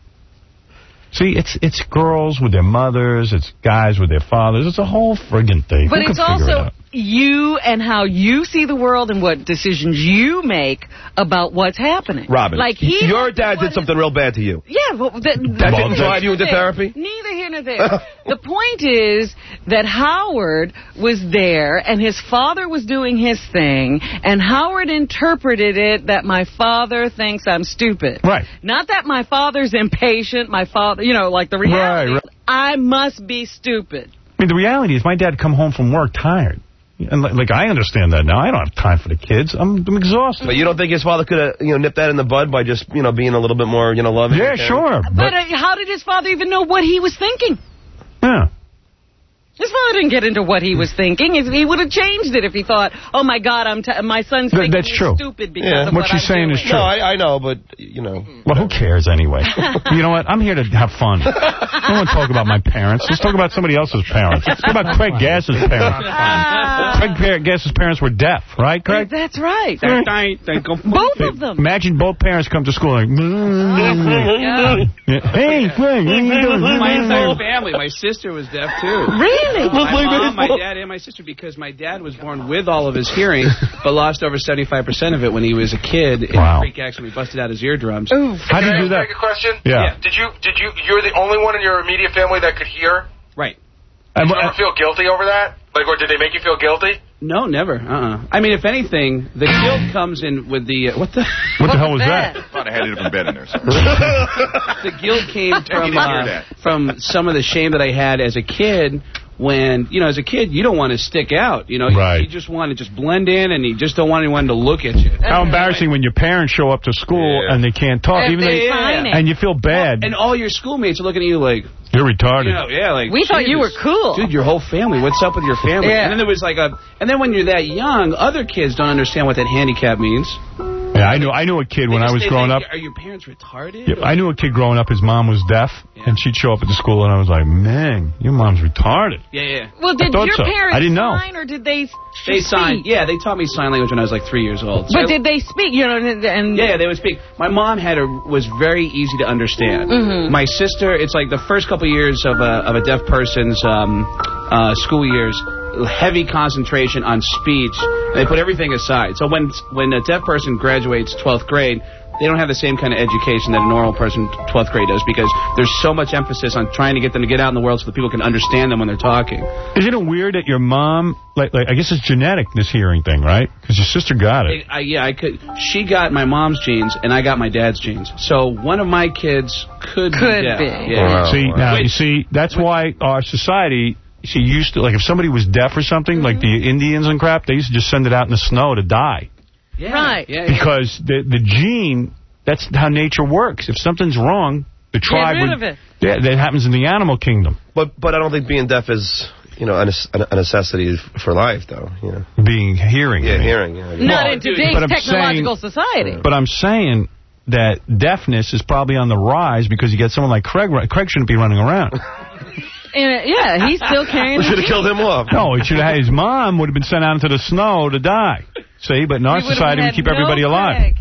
See, it's it's girls with their mothers, it's guys with their fathers. It's a whole friggin' thing. But Who it's could figure also it out? you and how you see the world and what decisions you make about what's happening. Robin, like he your dad did something real bad to you. Yeah, well, that, That didn't drive you into therapy? Neither here nor there. The point is that Howard was there, and his father was doing his thing, and Howard interpreted it that my father thinks I'm stupid. Right. Not that my father's impatient, my father, you know, like the reality. Right, right. I must be stupid. I mean, the reality is my dad come home from work tired. And, like, like, I understand that now. I don't have time for the kids. I'm, I'm exhausted. But you don't think his father could have, you know, nipped that in the bud by just, you know, being a little bit more, you know, loving? Yeah, sure. But, But, uh, how did his father even know what he was thinking? yeah. His father didn't get into what he was thinking. If he would have changed it if he thought, "Oh my God, I'm t my son's Th thinking that's me true. stupid because Yeah. of What what she's I'm saying doing." is true. No, I, I know, but, you know. Well, who cares anyway? You know what? I'm here to have fun. I don't want to talk about my parents. Let's talk about somebody else's parents. Let's talk about Craig Gass's parents. Craig Gass's parents were deaf, right, Craig? That's right. Right. Both of them. Imagine both parents come to school like, Yeah. yeah. Hey, Craig, what are you doing? My entire family. My sister was deaf, too. Really? My mom, my dad, and my sister, because my dad was born with all of his hearing, but lost over seventy-five percent of it when he was a kid in Wow. a freak accident. He busted out his eardrums. Ooh. How did you do that? Can I ask a question? Yeah. Did you, did you, you're the only one in your immediate family that could hear? Right. Did And, you ever feel guilty over that? Like, or did they make you feel guilty? No, never. Uh-uh. I mean, if anything, the guilt comes in with the... Uh, what the... What the hell was that? I thought I had a different bed in there. The guilt came from, uh, from some of the shame that I had as a kid. When, you know, as a kid, you don't want to stick out. You know, right. you, you just want to just blend in, and you just don't want anyone to look at you. How embarrassing when your parents show up to school yeah. and they can't talk, and even they, they and you feel bad. And all your schoolmates are looking at you like, you're retarded. You know, yeah, like we thought you were cool, dude. Your whole family. What's up with your family? Yeah. And then there was like a, and then when you're that young, other kids don't understand what that handicap means. Yeah, I knew I knew a kid when I was growing up. Are your parents retarded? Yeah, I knew a kid growing up. His mom was deaf, yeah. and she'd show up at the school, and I was like, "Man, your mom's retarded." Yeah, yeah. Well, did your so. parents I didn't know. sign, or did they? They signed. Yeah, they taught me sign language when I was like three years old. But so did they speak? You know, and yeah, they would speak. My mom had a was very easy to understand. Mm-hmm. My sister, it's like the first couple years of a of a deaf person's um, uh, school years. Heavy concentration on speech. They put everything aside. So when when a deaf person graduates twelfth grade, they don't have the same kind of education that a normal person twelfth grade does because there's so much emphasis on trying to get them to get out in the world so that people can understand them when they're talking. Isn't it weird that your mom, like, like I guess it's genetic, this hearing thing, right? Because your sister got it. I, I, yeah, I could. She got my mom's genes, and I got my dad's genes. So one of my kids could, could be deaf. be. Yeah. Wow. See, now, Wait, you see, that's wait. why our society... She used to, like, if somebody was deaf or something, mm-hmm. like the Indians and crap, they used to just send it out in the snow to die. Yeah. Right. Yeah, yeah. Because the the gene, that's how nature works. If something's wrong, the tribe Get rid would... of it. Yeah, that happens in the animal kingdom. But but I don't think being deaf is, you know, a, a necessity for life, though. You know, being hearing. Yeah, I mean. hearing. Yeah, Not well, in today's technological saying, society. But I'm saying that deafness is probably on the rise because you get someone like Craig. Craig shouldn't be running around. And, yeah, he's still carrying. We should have killed him off. No, he should have. His mom would have been sent out into the snow to die. See, but in our society, we keep no everybody alive. Craig.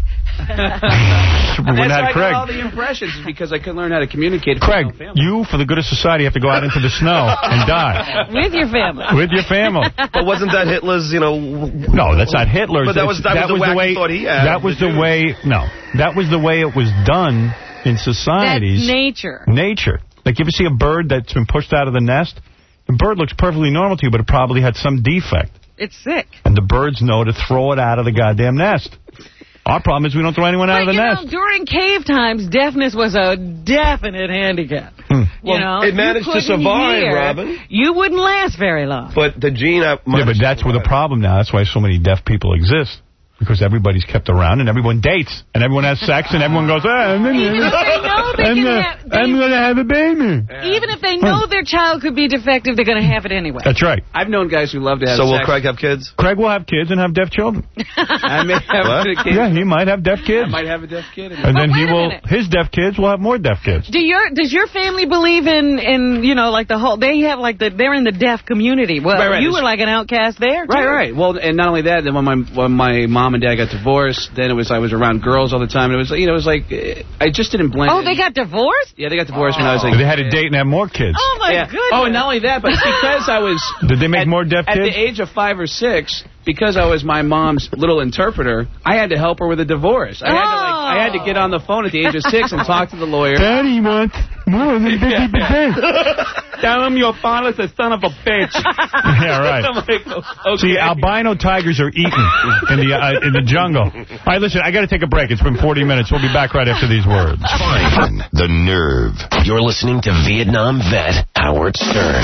That's why I Craig. got all the impressions is because I couldn't learn how to communicate. Craig, you, for the good of society, have to go out into the snow and die. With your family. With your family. But wasn't that Hitler's, you know... No, that's not Hitler's. But that was, that that was, was the, the way. Thought he had, that was the way... No, that was the way it was done in societies. That's nature. Nature. Like, you ever see a bird that's been pushed out of the nest? The bird looks perfectly normal to you, but it probably had some defect. It's sick. And the birds know to throw it out of the goddamn nest. Our problem is we don't throw anyone out but, of the you nest. Know, during cave times, deafness was a definite handicap. Hmm. Well, you know, it managed to survive, hear, Robin. You wouldn't last very long. But the gene... Yeah, but that's where the problem now. That's why so many deaf people exist. Because everybody's kept around and everyone dates and everyone has sex and everyone goes, ah, I'm going to have a baby. Yeah. Even if they know their child could be defective, they're going to have it anyway. That's right. I've known guys who love to have so sex. So will Craig have kids? Craig will have kids and have deaf children. I may have a kid. Yeah, he might have deaf kids. I might have a deaf kid. And then he will, his deaf kids will have more deaf kids. Do your Does your family believe in, in, you know, like the whole, they have like the, they're in the deaf community. Well, right, right. you were like an outcast there, too. Right, right. Well, and not only that, then when my, when my mom and dad got divorced, then it was I was around girls all the time. And it was you know it was like I just didn't blend. Oh, in. they got divorced? Yeah, they got divorced oh. when I was like. They had a date and have more kids. Oh my yeah. goodness! Oh, and not only that, but because I was. Did they make at, more deaf at kids? At the age of five or six, because I was my mom's little interpreter, I had to help her with a divorce. I had oh. to like I had to get on the phone at the age of six and talk to the lawyer. Daddy wants more than fifty percent. Tell him your father's a son of a bitch. Yeah, right. Like, okay. See, albino tigers are eaten in the uh, in the jungle. All right, listen, I got to take a break. It's been forty minutes. We'll be back right after these words. Find the nerve. You're listening to Vietnam vet Howard Stern.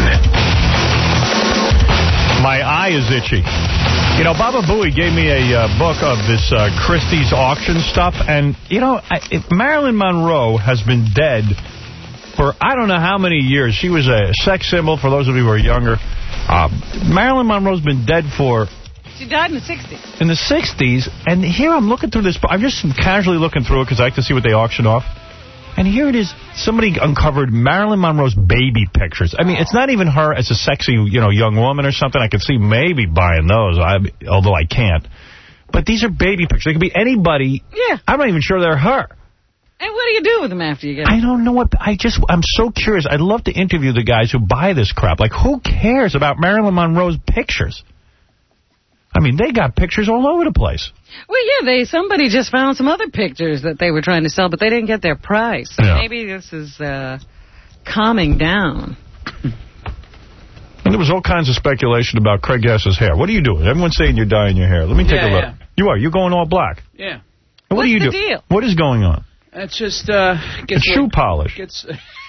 My eye is itchy. You know, Baba Booey gave me a uh, book of this uh, Christie's auction stuff, and, you know, I, it, Marilyn Monroe has been dead for I don't know how many years. She was a sex symbol, for those of you who are younger. Uh, Marilyn Monroe's been dead for... She died in the sixties. In the sixties, and here I'm looking through this... I'm just casually looking through it because I like to see what they auction off. And here it is. Somebody uncovered Marilyn Monroe's baby pictures. I mean, it's not even her as a sexy, you know, young woman or something. I could see maybe buying those, I, although I can't. But these are baby pictures. They could be anybody. Yeah. I'm not even sure they're her. And what do you do with them after you get them? I don't know what... I just... I'm so curious. I'd love to interview the guys who buy this crap. Like, who cares about Marilyn Monroe's pictures? I mean, they got pictures all over the place. Well, yeah, they somebody just found some other pictures that they were trying to sell, but they didn't get their price. So yeah. Maybe this is uh, calming down. And there was all kinds of speculation about Craig Gass's hair. What are you doing? Everyone's saying you're dyeing your hair. Let me take yeah, a look. Yeah. You are. You're going all black. Yeah. What What's are you the doing? deal? What is going on? It's just uh, gets It's shoe polish. Gets.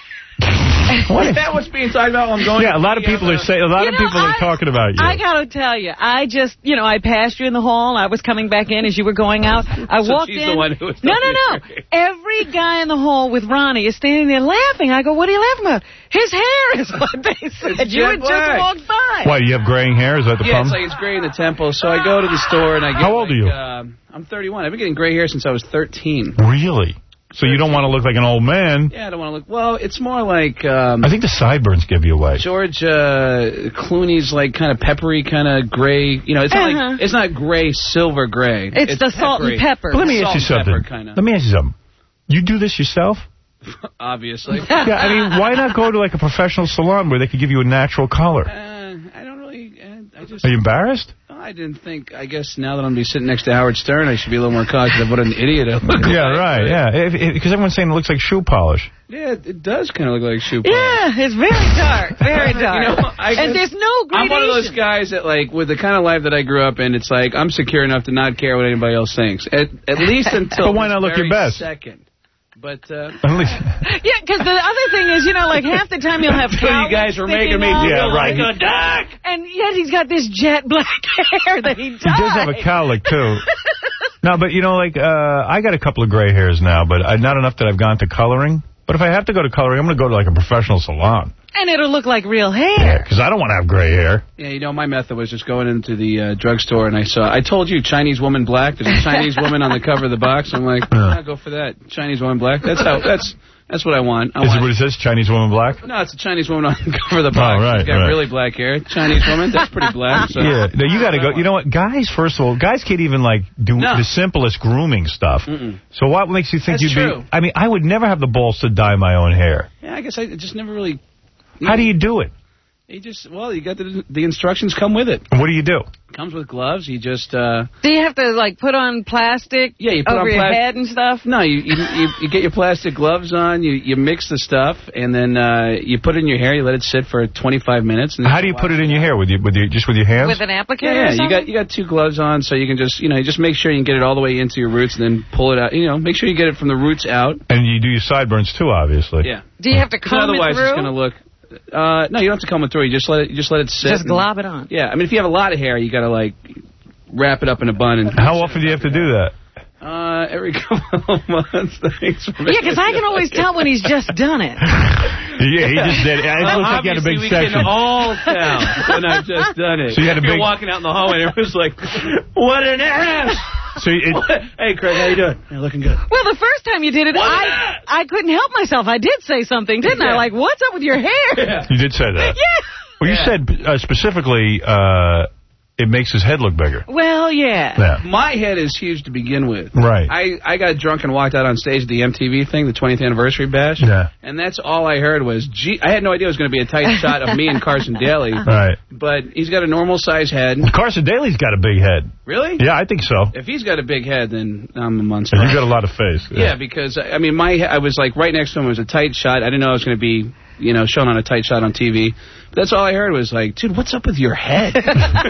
What is that what's being talked about? I'm going. Yeah, a lot of people are saying. A lot You of know, people are I- talking about you. I gotta tell you, I just, you know, I passed you in the hall. I was coming back in as you were going out. I So walked she's in. the one who was no, no, talking no. to you. Every guy in the hall with Ronnie is standing there laughing. I go, what are you laughing about? His hair is what they said. It's You jet had just black. walked by. Why, you have graying hair? Is that the Yeah, problem? it's like it's gray in the temple. So I go to the store and I get. How old like, are you? Uh, I'm thirty-one. I've been getting gray hair since I was thirteen. Really? So you don't want to look like an old man? Yeah, I don't want to look. Well, it's more like. Um, I think the sideburns give you away. George uh, Clooney's like kind of peppery, kind of gray. You know, it's not Uh-huh. like it's not gray, silver gray. It's, the salt and pepper. But let me ask you Salt and something. pepper, kinda. Let me ask you something. You do this yourself? Obviously. Yeah, I mean, why not go to like a professional salon where they could give you a natural color? Uh, I don't really. Uh, I just. Are you embarrassed? I didn't think. I guess now that I'm going to be sitting next to Howard Stern, I should be a little more cautious of what an idiot I look like. Yeah, right, yeah. Because everyone's saying it looks like shoe polish. Yeah, it, it does kind of look like shoe polish. Yeah, it's very dark, very dark. You know, I and guess- there's no gradation. I'm one of those guys that, like, with the kind of life that I grew up in, it's like I'm secure enough to not care what anybody else thinks. At, at least until But why not this look your very best? second. But, uh... At least. Yeah, because the other thing is, you know, like half the time you'll have So you cowlicks guys were making sticking me out. Yeah, feel right. like a duck! And yet he's got this jet black hair that he dyed. He does have a cowlick, too. No, but, you know, like, uh, I got a couple of gray hairs now, but I, not enough that I've gone to coloring. But if I have to go to coloring, I'm going to go to, like, a professional salon. And it'll look like real Yeah, hair. because I don't want to have gray hair. Yeah, you know, my method was just going into the uh, drugstore and I saw, I told you, Chinese woman black. There's a Chinese woman on the cover of the box. I'm like, Yeah. I'll go for that. Chinese woman black. That's how, that's that's what I want. I Is want it what it says, Chinese woman black? No, it's a Chinese woman on the cover of the box. Oh, right, She's got right. really black hair. Chinese woman, that's pretty black. So. Yeah, no, you got to go. You know what? Guys, first of all, guys can't even, like, do No. the simplest grooming stuff. Mm-mm. So what makes you think That's you'd true. be... I mean, I would never have the balls to dye my own hair. Yeah, I guess I just never really... How do you do it? You just, well, you got the the instructions come with it. And what do you do? Comes with gloves. You just, uh... Do you have to, like, put on plastic Yeah, you put over on your plas- head and stuff? No, you, you you you get your plastic gloves on, you you mix the stuff, and then uh, you put it in your hair, you let it sit for twenty-five minutes. And How do you put it in your hair? With your, with your, just with your hands? With an applicator Yeah, or yeah, you something? got you got two gloves on, so you can just, you know, you just make sure you can get it all the way into your roots and then pull it out. You know, make sure you get it from the roots out. And you do your sideburns, too, obviously. Yeah. Do you have to 'Cause comb otherwise it through? it's going to look... Uh, no, you don't have to comb it through. You just let it, you just let it sit. Just and- glob it on. Yeah, I mean, if you have a lot of hair, you got to, like, wrap it up in a bun. And How often do you have to do that? Uh, every couple of months. Thanks for Yeah, because I can always tell when he's just done it. Yeah, he just did. It Well, looks like he had a big obviously, we section. can all tell when I've just done it. So you had a You're big- walking out in the hallway and it was like, what an ass! So it, Hey, Craig, how you doing? You're looking good. Well, the first time you did it, What I an I couldn't help myself. I did say something, didn't I? Yeah. Like, what's up with your hair? Yeah. you did say that. Yeah. Well, you Yeah. said uh, specifically uh, it makes his head look bigger. Well, yeah. Yeah. My head is huge to begin with. Right. I, I got drunk and walked out on stage at the M T V thing, the twentieth anniversary bash. Yeah. And that's all I heard was, gee, I had no idea it was going to be a tight shot of me and Carson Daly. Right. But he's got a normal size head. Carson Daly's got a big head. Really? Yeah, I think so. If he's got a big head, then I'm a monster. And you've got a lot of face. Yeah, because, I mean, my I was, like, right next to him. It was a tight shot. I didn't know I was going to be, you know, shown on a tight shot on T V. But that's all I heard was, like, dude, what's up with your head? Big.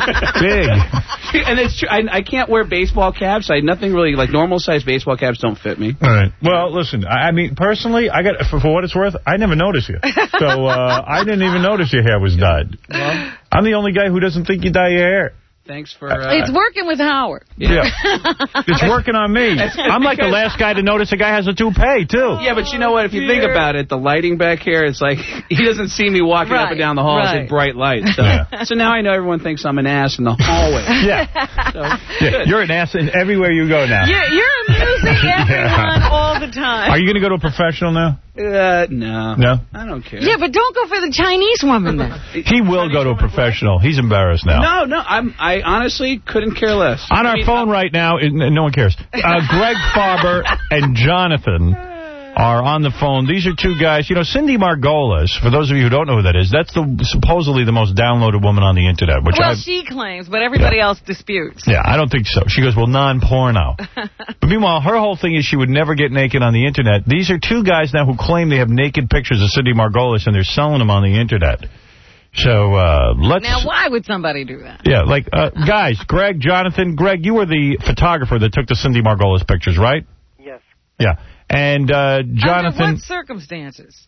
And it's true. I, I can't wear baseball caps. I nothing really, like, normal-sized baseball caps don't fit me. All right. Well, listen, I I mean, personally, I got for, for what it's worth, I never noticed you. So uh, I didn't even notice your hair was dyed. Well, I'm the only guy who doesn't think you dye your hair. thanks for... Uh, It's working with Howard. Yeah. It's working on me. I'm like the last guy to notice a guy has a toupee, too. Yeah, but you know what? If you think about it, the lighting back here, it's like he doesn't see me walking up Right, and down the halls right. in bright lights. So, Yeah. so now I know everyone thinks I'm an ass in the hallway. Yeah. So, Yeah, good. you're an ass in everywhere you go now. You're, you're amusing everyone all the time. Are you going to go to a professional now? Uh, no. No? I don't care. Yeah, but don't go for the Chinese woman then. He will go to a professional. He's embarrassed now. No, no. I'm. I honestly couldn't care less. On I our mean, phone right now, and no one cares. Uh, Greg Farber and Jonathan are on the phone. These are two guys. You know, Cindy Margolis, for those of you who don't know who that is, that's the supposedly the most downloaded woman on the Internet. Which Well, I've, she claims, but everybody else disputes. Yeah, I don't think so. She goes, well, non-porno. But meanwhile, her whole thing is she would never get naked on the Internet. These are two guys now who claim they have naked pictures of Cindy Margolis, and they're selling them on the Internet. So, uh, let's... Now, why would somebody do that? Yeah, like, uh, guys, Greg, Jonathan, Greg, you were the photographer that took the Cindy Margolis pictures, right? Yes. Yeah. And, uh, Jonathan... Under what circumstances?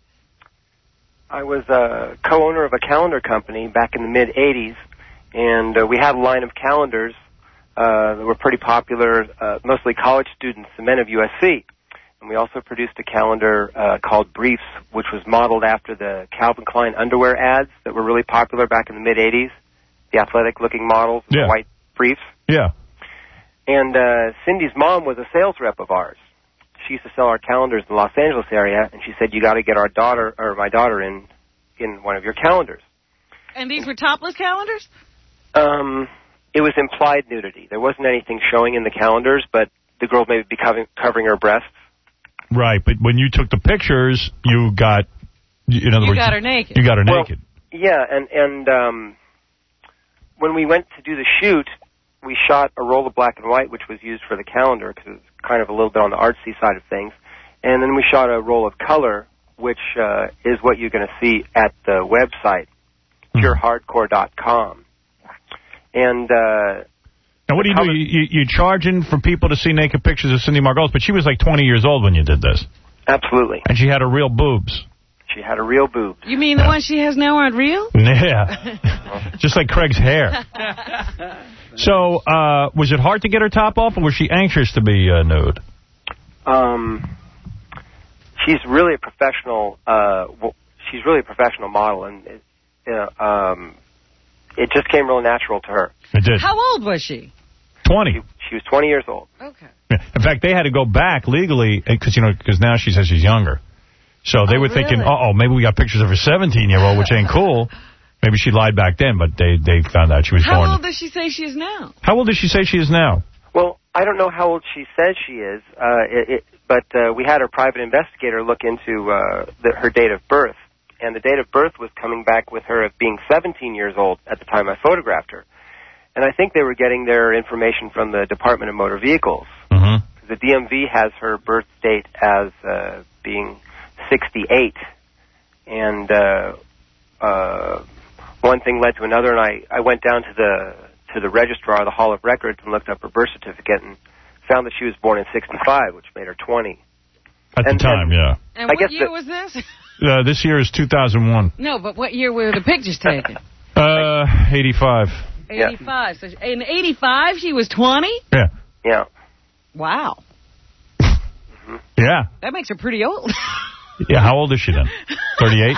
I was a co-owner of a calendar company back in the mid eighties, and uh, we had a line of calendars uh, that were pretty popular, uh, mostly college students, the men of U S C. And we also produced a calendar uh, called Briefs, which was modeled after the Calvin Klein underwear ads that were really popular back in the mid eighties, the athletic-looking models, yeah. the white briefs. Yeah. And uh, Cindy's mom was a sales rep of ours. She used to sell our calendars in the Los Angeles area, and she said, you got to get our daughter, or my daughter, in in one of your calendars. And these were topless calendars? Um, it was implied nudity. There wasn't anything showing in the calendars, but the girl may be covering, covering her breasts. Right, but when you took the pictures, you got, in other you words... You got her naked. You got her well, naked. Yeah, and, and um, when we went to do the shoot, we shot a roll of black and white, which was used for the calendar, because it was kind of a little bit on the artsy side of things. And then we shot a roll of color, which uh, is what you're going to see at the website, mm-hmm. pure hardcore dot com. And... Uh, Now, what do you do? You, you, you're charging for people to see naked pictures of Cindy Margolis, but she was like twenty years old when you did this. Absolutely. And she had her real boobs. She had a real boobs. You mean the ones she has now aren't real? Yeah. Just like Craig's hair. So, uh, was it hard to get her top off, or was she anxious to be uh, nude? Um, she's really a professional. Uh, she's really a professional model, and it, you know, um, it just came real natural to her. It did. How old was she? Twenty. She, she was twenty years old. Okay. Yeah. In fact, they had to go back legally because you know because now she says she's younger. So they oh, were really? thinking, uh oh, maybe we got pictures of her seventeen-year-old, which ain't cool. Maybe she lied back then, but they, they found out she was how born. How old does she say she is now? How old does she say she is now? Well, I don't know how old she says she is, uh, it, it, but uh, we had our private investigator look into uh, the, her date of birth, and the date of birth was coming back with her of being seventeen years old at the time I photographed her. And I think they were getting their information from the Department of Motor Vehicles. Mm-hmm. The D M V has her birth date as uh, being sixty-eight, and uh, uh, one thing led to another, and I, I went down to the to the registrar of the Hall of Records and looked up her birth certificate and found that she was born in sixty-five, which made her twenty. At and, the time, and, yeah. And I what guess year the, was this? Uh, this year is two thousand one. No, but what year were the pictures taken? Uh, eighty-five. eighty-five. So in eighty-five, she was twenty? Yeah. Yeah. Wow. Mm-hmm. Yeah. That makes her pretty old. Yeah, how old is she then? thirty-eight?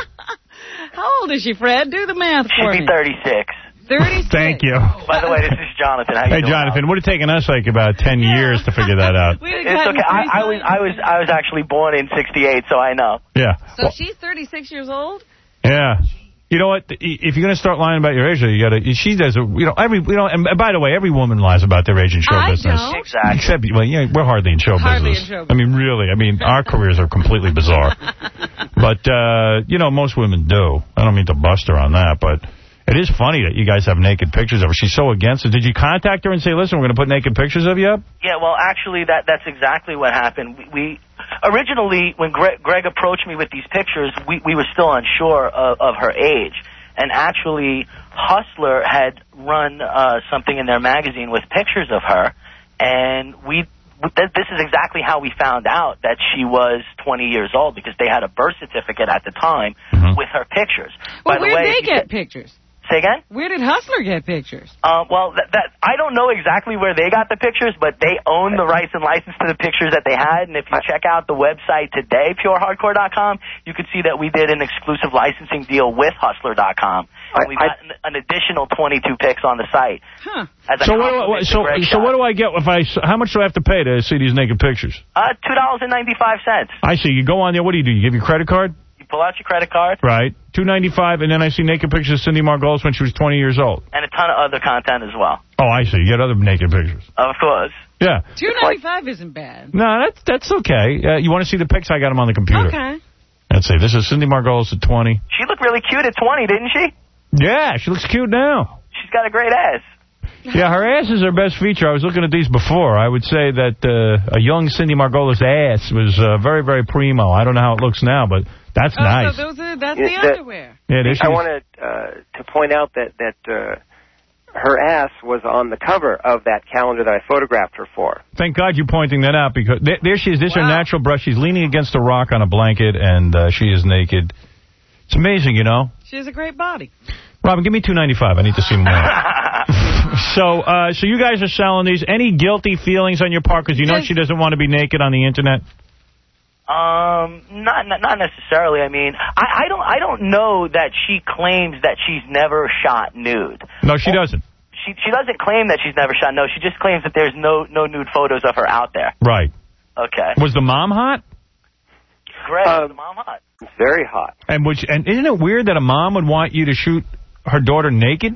How old is she, Fred? Do the math for She'd me. be thirty-six. thirty-six. Thank you. By the way, this is Jonathan. How you hey, doing, Jonathan, Al? would have taken us like about ten yeah. years to figure that out. It's okay. I, I was, I was, I was actually born in sixty-eight, so I know. Yeah. So well, she's thirty-six years old. Yeah. You know what? If you're going to start lying about your age, you got to. She does. A, you know, every. You know, and by the way, every woman lies about their age in show I business. Don't. Exactly. Except, well, yeah, we're hardly in show hardly business. In show business. I mean, really. I mean, our careers are completely bizarre. But uh, you know, most women do. I don't mean to bust her on that, but it is funny that you guys have naked pictures of her. She's so against it. Did you contact her and say, "Listen, we're going to put naked pictures of you up"? Yeah. Well, actually, that that's exactly what happened. We. we originally, when Greg, Greg approached me with these pictures, we we were still unsure of, of her age. And actually, Hustler had run uh, something in their magazine with pictures of her, and we. Th this is exactly how we found out that she was twenty years old, because they had a birth certificate at the time mm-hmm. with her pictures. Well, By where the way, did they get pictures? Say again? Where did Hustler get pictures? Uh, well, that, that I don't know exactly where they got the pictures, but they own the rights and license to the pictures that they had. And if you check out the website today, pure hardcore dot com, you can see that we did an exclusive licensing deal with hustler dot com. And we got an, an additional twenty-two pics on the site. Huh. As a so what? Do I, so so what do I get if I? How much do I have to pay to see these naked pictures? Uh, two dollars and ninety-five cents. I see. You go on there. What do you do? You give your credit card? You pull out your credit card. Right. two ninety-five, and then I see naked pictures of Cindy Margolis when she was twenty years old. And a ton of other content as well. Oh, I see. You get other naked pictures. Of course. Yeah. two ninety-five isn't bad. No, that's that's okay. Uh, you want to see the pics? I got them on the computer. Okay. Let's see. This is Cindy Margolis at twenty. She looked really cute at twenty, didn't she? Yeah, she looks cute now. She's got a great ass. Yeah, her ass is her best feature. I was looking at these before. I would say that uh, a young Cindy Margolis ass was uh, very, very primo. I don't know how it looks now, but that's oh, nice. So those are, that's yeah, the that, underwear. Yeah, there she I is. wanted uh, to point out that that uh, her ass was on the cover of that calendar that I photographed her for. Thank God you're pointing that out, because there, there she is. This is Wow. her natural breast. She's leaning against a rock on a blanket, and uh, she is naked. It's amazing, you know. She has a great body. Robin, give me two ninety-five. I need to see more. so, uh, so you guys are selling these. Any guilty feelings on your part because you know Just- she doesn't want to be naked on the internet? Um, not not, not necessarily. I mean, I, I don't I don't know that she claims that she's never shot nude. No, she doesn't. She she doesn't claim that she's never shot. No, she just claims that there's no no nude photos of her out there. Right. Okay. Was the mom hot? Greg, Um, is the mom hot? It's very hot. And which and isn't it weird that a mom would want you to shoot her daughter naked?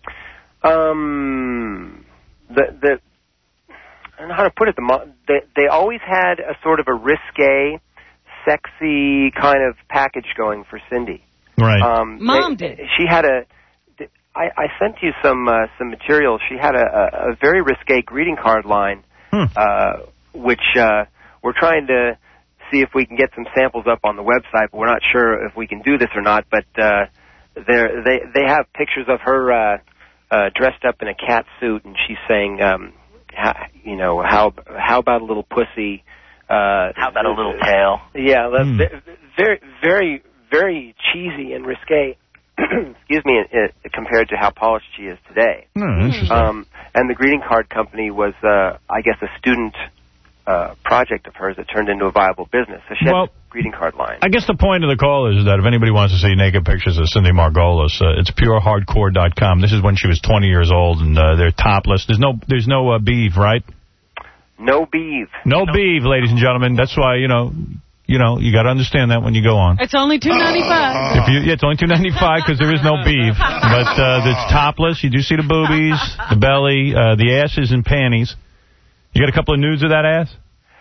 Um, the the I don't know how to put it. The mo- they they always had a sort of a risque, sexy kind of package going for Cindy. Right. Um, Mom they- did. She had a. I, I sent you some uh, some material. She had a, a, a very risque greeting card line, Hmm. uh, which uh, we're trying to see if we can get some samples up on the website. But we're not sure if we can do this or not. But uh, they're- they they have pictures of her uh, uh, dressed up in a cat suit, and she's saying, um, how, you know, how how about a little pussy? Uh, How about a little tail? Yeah, that's Hmm. ve- very, very, very cheesy and risque. Excuse me, uh, compared to how polished she is today. Hmm, interesting. Um, and the greeting card company was, uh, I guess, a student uh, project of hers that turned into a viable business. So she had Well, a greeting card line. I guess the point of the call is that if anybody wants to see naked pictures of Cindy Margolis, uh, it's pure hardcore dot com. This is when she was twenty years old, and uh, they're topless. There's no, there's no uh, beef, right? No beef. No, beef, ladies and gentlemen. That's why, you know, you know, you got to understand that when you go on. It's only two ninety-five. If you, yeah, it's only two ninety-five because there is no beef. But uh, it's topless. You do see the boobies, the belly, uh, the asses and panties. You got a couple of nudes of that ass?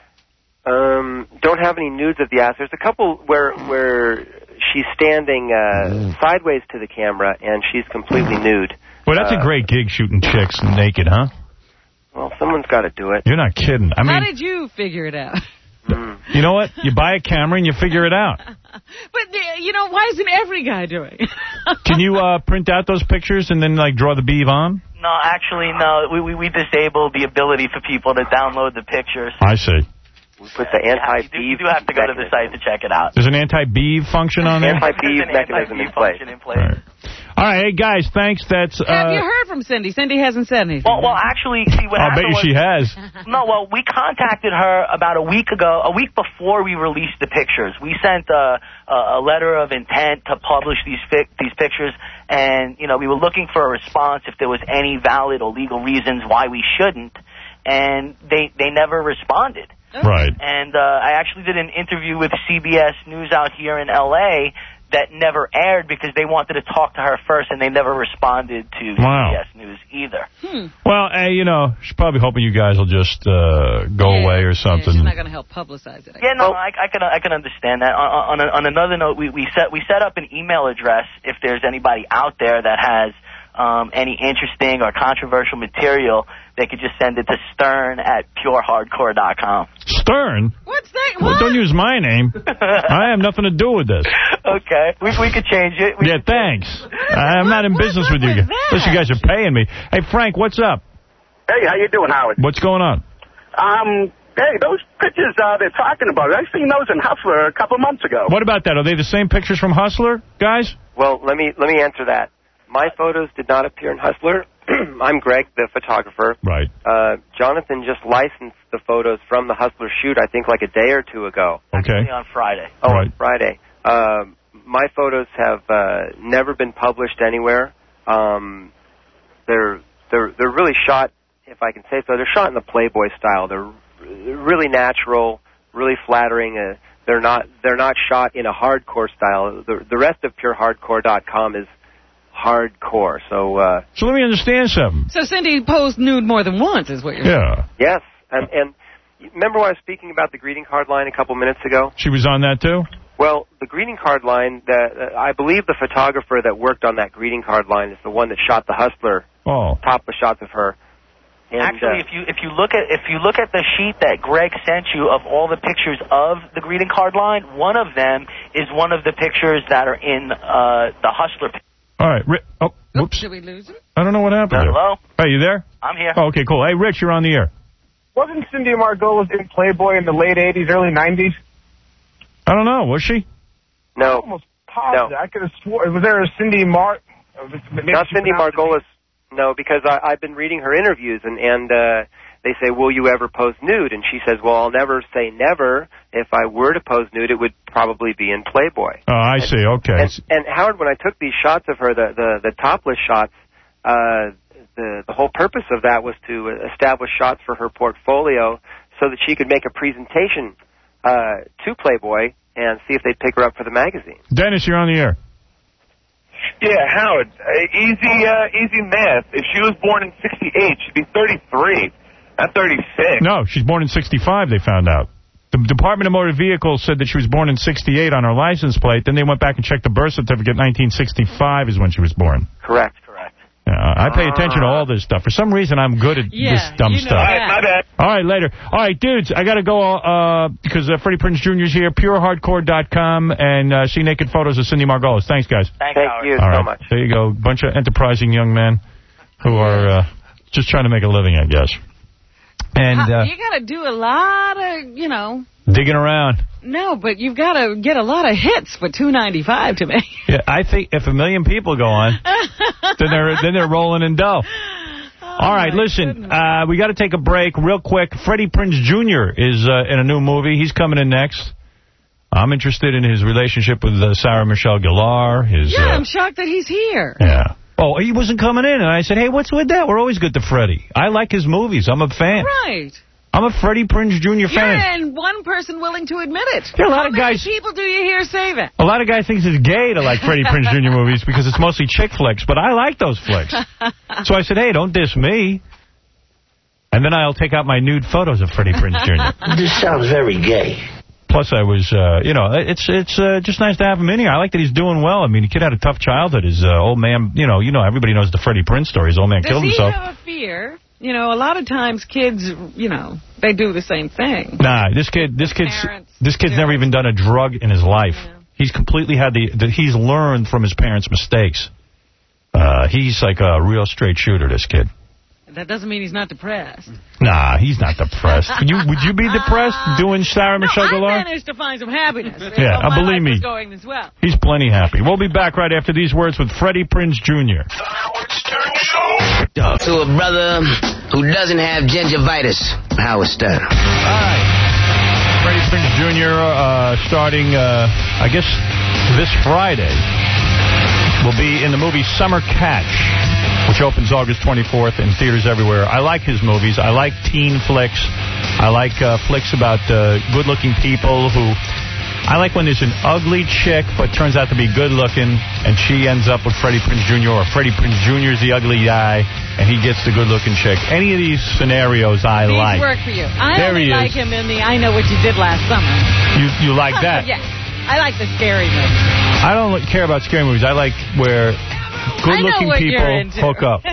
Um, don't have any nudes of the ass. There's a couple where where she's standing uh, sideways to the camera and she's completely nude. Well, that's Uh, a great gig, shooting chicks naked, huh? Well, someone's got to do it. You're not kidding. I How mean, did you figure it out? you know what? You buy a camera and you figure it out. But, uh, you know, why isn't every guy doing it? Can you uh, print out those pictures and then, like, draw the beef on? No, actually, no. We we, we disabled the ability for people to download the pictures. I see. We put the You, have, anti you, do, you do have to go to the site to check it out. There's an anti-beef function on there? Anti-beef There's an mechanism in anti-beef place. function in place. All right. All right, hey, guys, thanks. That's. Uh, Have you heard from Cindy? Cindy hasn't said anything. Well, well, actually, see what I'll bet happened you was, she has. No, well, we contacted her about a week ago, a week before we released the pictures. We sent a, a, a letter of intent to publish these fi- these pictures, and you know, we were looking for a response if there was any valid or legal reasons why we shouldn't, and they they never responded. Right. And uh, I actually did an interview with C B S News out here in L A that never aired because they wanted to talk to her first, and they never responded to Wow. C B S News either. Hmm. Well, hey, you know, she's probably hoping you guys will just uh, go Yeah, away or yeah, something. she's not going to help publicize it. I Yeah, no, I, I can I can understand that. On, on, a, on another note, we, we set we set up an email address if there's anybody out there that has um, any interesting or controversial material. They could just send it to Stern at pure hardcore dot com. Stern? What's that? Well, What? don't use my name. I have nothing to do with this. Okay, we we could change it. We Yeah, could- thanks. I'm not in What- business what with you was guys. that? Unless you guys are paying me. Hey, Frank, what's up? Hey, how you doing, Howard? What's going on? Um, hey, those pictures uh, they're talking about, I seen those in Hustler a couple months ago. What about that? Are they the same pictures from Hustler, guys? Well, let me let me answer that. My photos did not appear in Hustler. I'm Greg, the photographer. Right. Uh, Jonathan just licensed the photos from the Hustler shoot, I think, like a day or two ago. Okay. Actually on Friday. Oh, Right. on Friday. Um, my photos have uh, never been published anywhere. Um, they're they're they're really shot, if I can say so. They're shot in the Playboy style. They're r- really natural, really flattering. Uh, they're not they're not shot in a hardcore style. The the rest of pure hardcore dot com is hardcore. So uh, So let me understand something. So Cindy posed nude more than once, is what you're saying. Yeah. yes, and and remember when I was speaking about the greeting card line a couple minutes ago? She was on that, too? Well, the greeting card line, the, uh, I believe the photographer that worked on that greeting card line is the one that shot the Hustler Oh. topless shots of her. And, Actually, uh, if you if you look at if you look at the sheet that Greg sent you of all the pictures of the greeting card line, one of them is one of the pictures that are in uh, the Hustler. All right. Ri oh, whoops. Did we lose him? I don't know what happened. Hello? Hey, you there? I'm here. Oh, okay, cool. Hey, Rich, you're on the air. Wasn't Cindy Margolis in Playboy in the late eighties, early nineties? I don't know. Was she? No. Almost positive. No. I could have sworn. Was there a Cindy Mar... Not Cindy Margolis. No, because I, I've been reading her interviews, and, and uh, they say, will you ever pose nude? And she says, well, I'll never say never. If I were to pose nude, it would probably be in Playboy. Oh, I and, see. Okay. And, and, Howard, when I took these shots of her, the, the, the topless shots, uh, the, the whole purpose of that was to establish shots for her portfolio so that she could make a presentation uh, to Playboy and see if they'd pick her up for the magazine. Dennis, you're on the air. Yeah, Howard, uh, easy uh, easy math. If she was born in sixty-eight, she'd be thirty-three, not thirty-six. No, she's born in sixty-five, they found out. The Department of Motor Vehicles said that she was born in sixty-eight on her license plate. Then they went back and checked the birth certificate. nineteen sixty-five is when she was born. Correct, correct. Uh, I pay attention to all this stuff. For some reason, I'm good at yeah, this dumb you know stuff. All right, my bad. All right, later. All right, dudes, I got to go uh, because uh, Freddie Prinze Junior's here, pure hardcore dot com, and uh, see naked photos of Cindy Margolis. Thanks, guys. Thanks, Thank Howard. you All so right. much. There you go. Bunch of enterprising young men who are uh, just trying to make a living, I guess. And uh, you got to do a lot of, you know... digging around. No, but you've got to get a lot of hits for two ninety-five to make. Yeah, I think if a million people go on, then they're then they're rolling in dough. Oh, all right, listen, uh, we got to take a break real quick. Freddie Prinze Junior is uh, in a new movie. He's coming in next. I'm interested in his relationship with uh, Sarah Michelle Gellar. His, yeah, uh, I'm shocked that he's here. Yeah. Oh, he wasn't coming in, and I said, hey, what's with that? We're always good to Freddie. I like his movies. I'm a fan. Right. I'm a Freddie Prinze Junior fan. You're and one person willing to admit it. There are a lot How of many guys- people do you hear say that? A lot of guys think it's gay to like Freddie Prinze Junior movies because it's mostly chick flicks, but I like those flicks. So I said, hey, don't diss me. And then I'll take out my nude photos of Freddie Prinze Junior This sounds very gay. Plus, I was, uh, you know, it's it's uh, just nice to have him in here. I like that he's doing well. I mean, the kid had a tough childhood. His uh, old man, you know, you know, everybody knows the Freddie Prinze story. His old man Does killed he himself. have a fear? You know, a lot of times kids, you know, they do the same thing. Nah, this kid, this kid's, Parents this kid's do never it. even done a drug in his life. Yeah. He's completely had the, the, he's learned from his parents' mistakes. Uh, he's like a real straight shooter, this kid. That doesn't mean he's not depressed. Nah, he's not depressed. Would you, would you be depressed doing Sarah No, Michelle I Gellar? managed to find some happiness. Yeah, so uh, my believe life me. is going as well. He's plenty happy. We'll be back right after these words with Freddie Prinze Junior To a brother who doesn't have gingivitis, Howard Stern. All right. Freddie Prinze Junior Uh, starting, uh, I guess, this Friday, will be in the movie Summer Catch, which opens August twenty-fourth in theaters everywhere. I like his movies. I like teen flicks. I like uh, flicks about uh, good-looking people who... I like when there's an ugly chick, but turns out to be good-looking, and she ends up with Freddie Prinze Junior, or Freddie Prinze Junior's the ugly guy, and he gets the good-looking chick. Any of these scenarios I These like. work for you. I There only he like is. him in the I Know What You Did Last Summer. You, you like that? Yes. I like the scary movies. I don't care about scary movies. I like where good-looking what people you're into. hook up.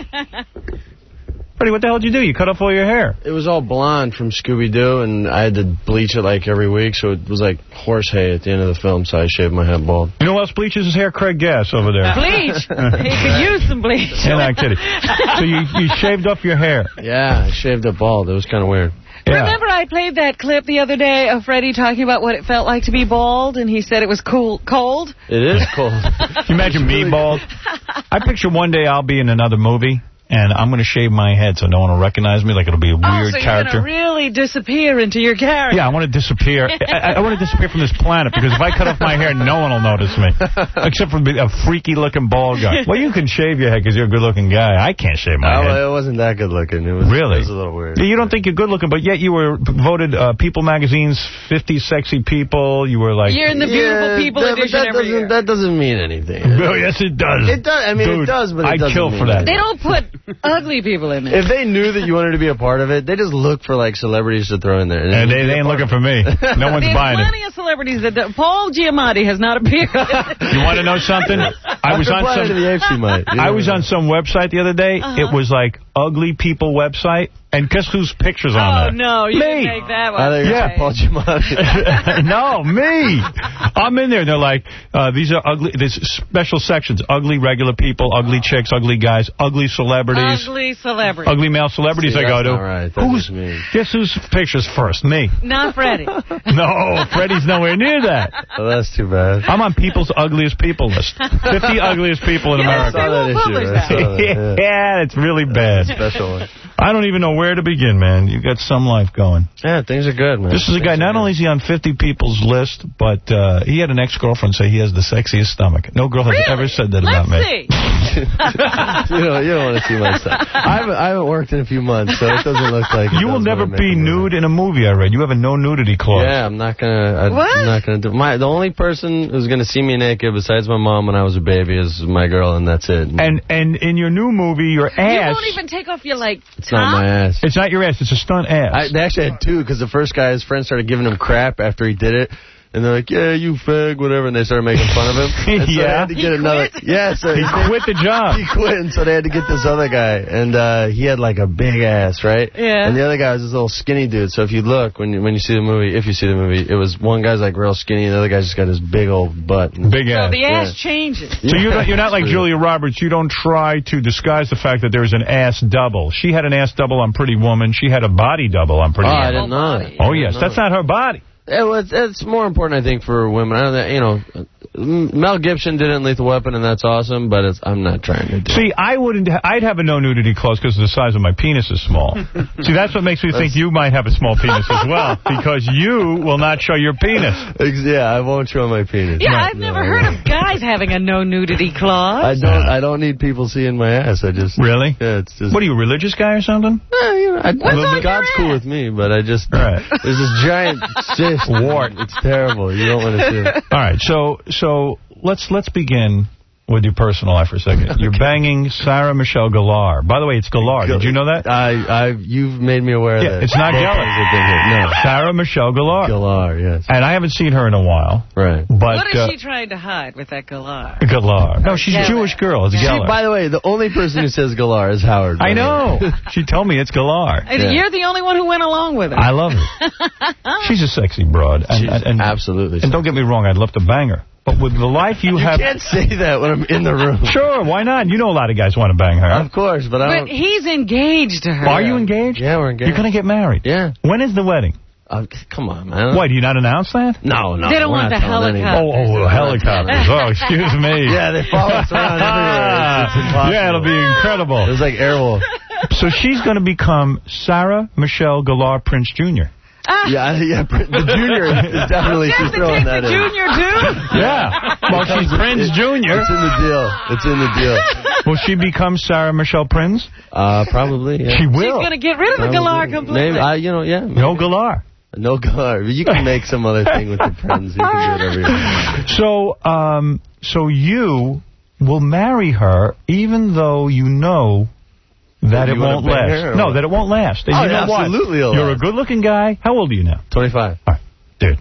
Freddie, what the hell did you do? You cut off all your hair. It was all blonde from Scooby-Doo, and I had to bleach it like every week, so it was like horse hay at the end of the film, so I shaved my head bald. You know who else bleaches his hair? Craig Gass over there. Bleach. He could use some bleach. Yeah, not kidding. So you, you shaved off your hair. Yeah, I shaved it bald. It was kind of weird. Yeah. Remember I played that clip the other day of Freddie talking about what it felt like to be bald, and he said it was cool, cold? It is cold. Can you imagine me bald? I picture one day I'll be in another movie, and I'm going to shave my head so no one will recognize me, like it'll be a Oh, weird so you're character. going to really disappear into your character. Yeah, I want to disappear. I, I want to disappear from this planet, because if I cut off my hair, no one will notice me. Except for a freaky-looking bald guy. Well, you can shave your head because you're a good-looking guy. I can't shave my Oh, head. it wasn't that good looking. It was, Really? It was a little weird. Yeah, you don't think you're good-looking, but yet you were voted uh, People Magazine's fifty Sexy People. You were like... You're in the Beautiful Yeah, People that, but edition that every doesn't, year. That doesn't mean anything. Oh, yes, it does. It does. I mean, Dude, it does, but it I'd doesn't kill mean for that. They don't put ugly people in it. If they knew that you wanted to be a part of it, they just look for, like, celebrities to throw in there. And they, they ain't looking for me. No one's There's buying it. plenty of celebrities that do. Paul Giamatti has not appeared. You want to know something? I was on some. Planet of the Apes, you might. You I never was know. on some website the other day. Uh-huh. It was like ugly people website, And guess whose picture's Oh, on there? no, you me. didn't make that one. I think Yeah. it's Paul Giamatti. No, me. I'm in there. They're like, uh, these are ugly. There's special sections: ugly regular people, ugly chicks, ugly guys, ugly celebrities, Ugly celebrity. ugly male celebrities. See, I go that's to. not right. That Who's? is mean. Guess whose picture's first? Me. Not Freddie. No, Freddie's nowhere near that. Oh, that's too bad. I'm on People's Ugliest People list. fifty ugliest people in Yeah, America. I saw that issue. I saw that, yeah. Yeah, it's really bad. Special one. I don't even know where to begin, man. You've got some life going. Yeah, things are good, man. This is a guy, not only is he on fifty people's list, but uh, he had an ex-girlfriend say he has the sexiest stomach. No girl has Really? ever said that Let's about me. see. you don't, you don't want to see my stuff. I haven't, I haven't worked in a few months, so it doesn't look like... You will never be nude in a movie, I read. You have a no nudity clause. Yeah, I'm not gonna. I, What? I'm not gonna do. My the only person who's gonna see me naked besides my mom when I was a baby is my girl, and that's it. And and in your new movie, your You ass... won't even take off your, like, It's top? not my ass. It's not your ass, it's a stunt ass. I, they actually had two because the first guy, his friends started giving him crap after he did it. And they're like, yeah, you fag, whatever, and they started making fun of him. And so Yeah? they had to get He another. quit? Yeah, so He quit the job. He quit, and so they had to get this other guy, and uh, he had like a big ass, right? Yeah. And the other guy was this little skinny dude. So if you look when you when you see the movie, if you see the movie, it was one guy's like real skinny, and the other guy's just got this big old butt. Big So ass. the ass Yeah. changes. So you're not, you're not like Julia Roberts. You don't try to disguise the fact that there's an ass double. She had an ass double on Pretty Woman. She had a body double on Pretty Oh, Woman. I didn't know that. Oh, yes. That's not her body. It was, it's more important, I think, for women. I don't know, you know, Mel Gibson did it in Lethal Weapon, and that's awesome, but it's, I'm not trying to do it. See, I wouldn't. I'd have a no nudity clause because the size of my penis is small. See, that's what makes me think you might have a small penis as well, because you will not show your penis. Yeah, I won't show my penis. Yeah, No, I've no, never I heard won't. of guys having a no nudity I clause. don't. I don't need people seeing my ass. I just Really? Yeah, it's just. What are you, a religious guy or something? Eh, you know, I, What's I, on God's your cool ass? with me, but I just Right. there's this giant cyst wart. It's terrible. You don't want to see it. All right, so so let's let's begin with your personal life for a second. You're banging Sarah Michelle Gellar. By the way, it's Gellar. Did you know that? I, I, you've made me aware of Yeah, that. it's not Both Gellar. times I've been here. No, Sarah Michelle Gellar. Gellar, yes. And I haven't seen her in a while. Right. But What is uh, she trying to hide with that galar? Gellar. No, she's a Gellar. Jewish girl. It's See, Gellar. by the way, the only person who says Gellar is Howard. by I the know. way. She told me it's Gellar. And Yeah. you're the only one who went along with her. I love her. She's a sexy broad. And, She's and, and, absolutely. And don't get me wrong, I'd love to bang her. But with the life you, You have... can't say that when I'm in the room. Sure, why not? You know a lot of guys want to bang her. Of course, but I But don't. he's engaged to her. Are you engaged? Yeah, we're engaged. You're going to get married? Yeah. When is the wedding? Uh, come on, man. Why, do you not announce that? No, no. They don't we're want not the telling anybody. helicopter. Oh, oh, helicopters. Oh, excuse me. Yeah, they follow us around everywhere. It's, it's impossible. Yeah, it'll be incredible. It was like Airwolf. So she's going to become Sarah Michelle Gellar Prince Junior Ah, Yeah, yeah. The junior is definitely just she's to throwing take that the in. junior too? Yeah. Well, she's Prince It- Junior It's in the deal. It's in the deal. Will she become Sarah Michelle Prince? Uh, probably. Yeah. She She's will. going to get rid of the galar completely. Maybe. I, you know, yeah. No Gellar. No Gellar. You can make some other thing with the friends. You can do whatever you want. So, um, so you will marry her even though you know that You it wanna won't bang last. her or No, what? that it won't last. And Oh, you know yeah, absolutely it'll what? You're last. a good-looking guy. How old are you now? twenty-five. All right, dude.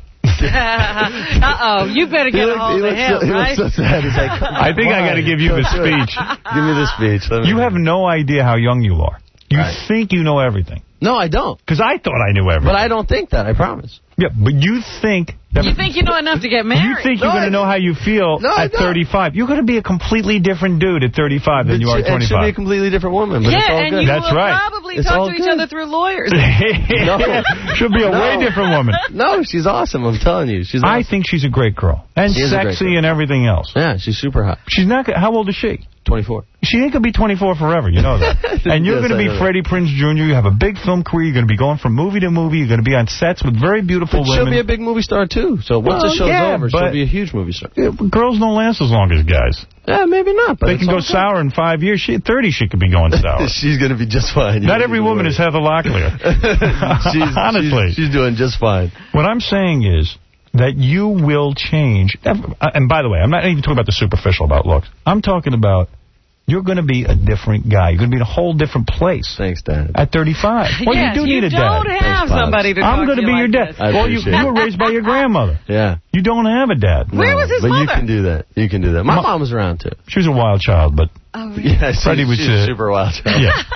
Uh-oh, you better He get a looks, hold he, of looks him, so, he right? looks so sad. He's like, I think I got to give you the Don't do it. speech. Give me the speech. Let me You have no idea how young you are. You Right. think you know everything. No, I don't. Because I thought I knew everything. But I don't think that. I promise. Yeah, but you think... That You think you know enough to get married? You think No, you're going I- to know how you feel No, I at don't. thirty-five. You're going to be a completely different dude at thirty-five than But you are she- at and she'll be a twenty-five. completely different woman. But yeah, it's all and good. you That's will right. probably It's talk all to each good. other through lawyers. No. She'll be a No. way different woman. No, she's awesome. I'm telling you. She's I awesome. think she's a great girl. And She is a great sexy girl. and everything else. Yeah, she's super hot. She's not... go- How old is she? twenty-four. She ain't going to be twenty-four forever. You know that. And you're Yes, going to I be know that. Freddie Prinze Junior You have a big film career. You're going to be going from movie to movie. You're going to be on sets with very beautiful But women. she'll be a big movie star, too. So once Well, the show's yeah, over, but- she'll be a huge movie star. Yeah, but girls don't last as long as guys. Yeah, maybe not. But They it's can go all good. sour in five years. She, at thirty, she could be going sour. She's going to be just fine. You Not don't every need to woman worry. is Heather Locklear. she's, Honestly. She's, she's doing just fine. What I'm saying is that you will change. And by the way, I'm not even talking about the superficial about looks. I'm talking about you're going to be a different guy. You're going to be in a whole different place. Thanks, Dad. At thirty-five. Well, yes, you do need a dad. don't have Thanks, Pops. somebody to I'm talk going to to be you your like dad. this. I Well, you, appreciate you were it. raised by your grandmother. Yeah. You don't have a dad. Where was his but mother? you can do that. You can do that. My Ma- mom was around, too. She was a wild child, but Oh, really? Yeah, she, Freddie was, she's uh, super wild. Child. yeah.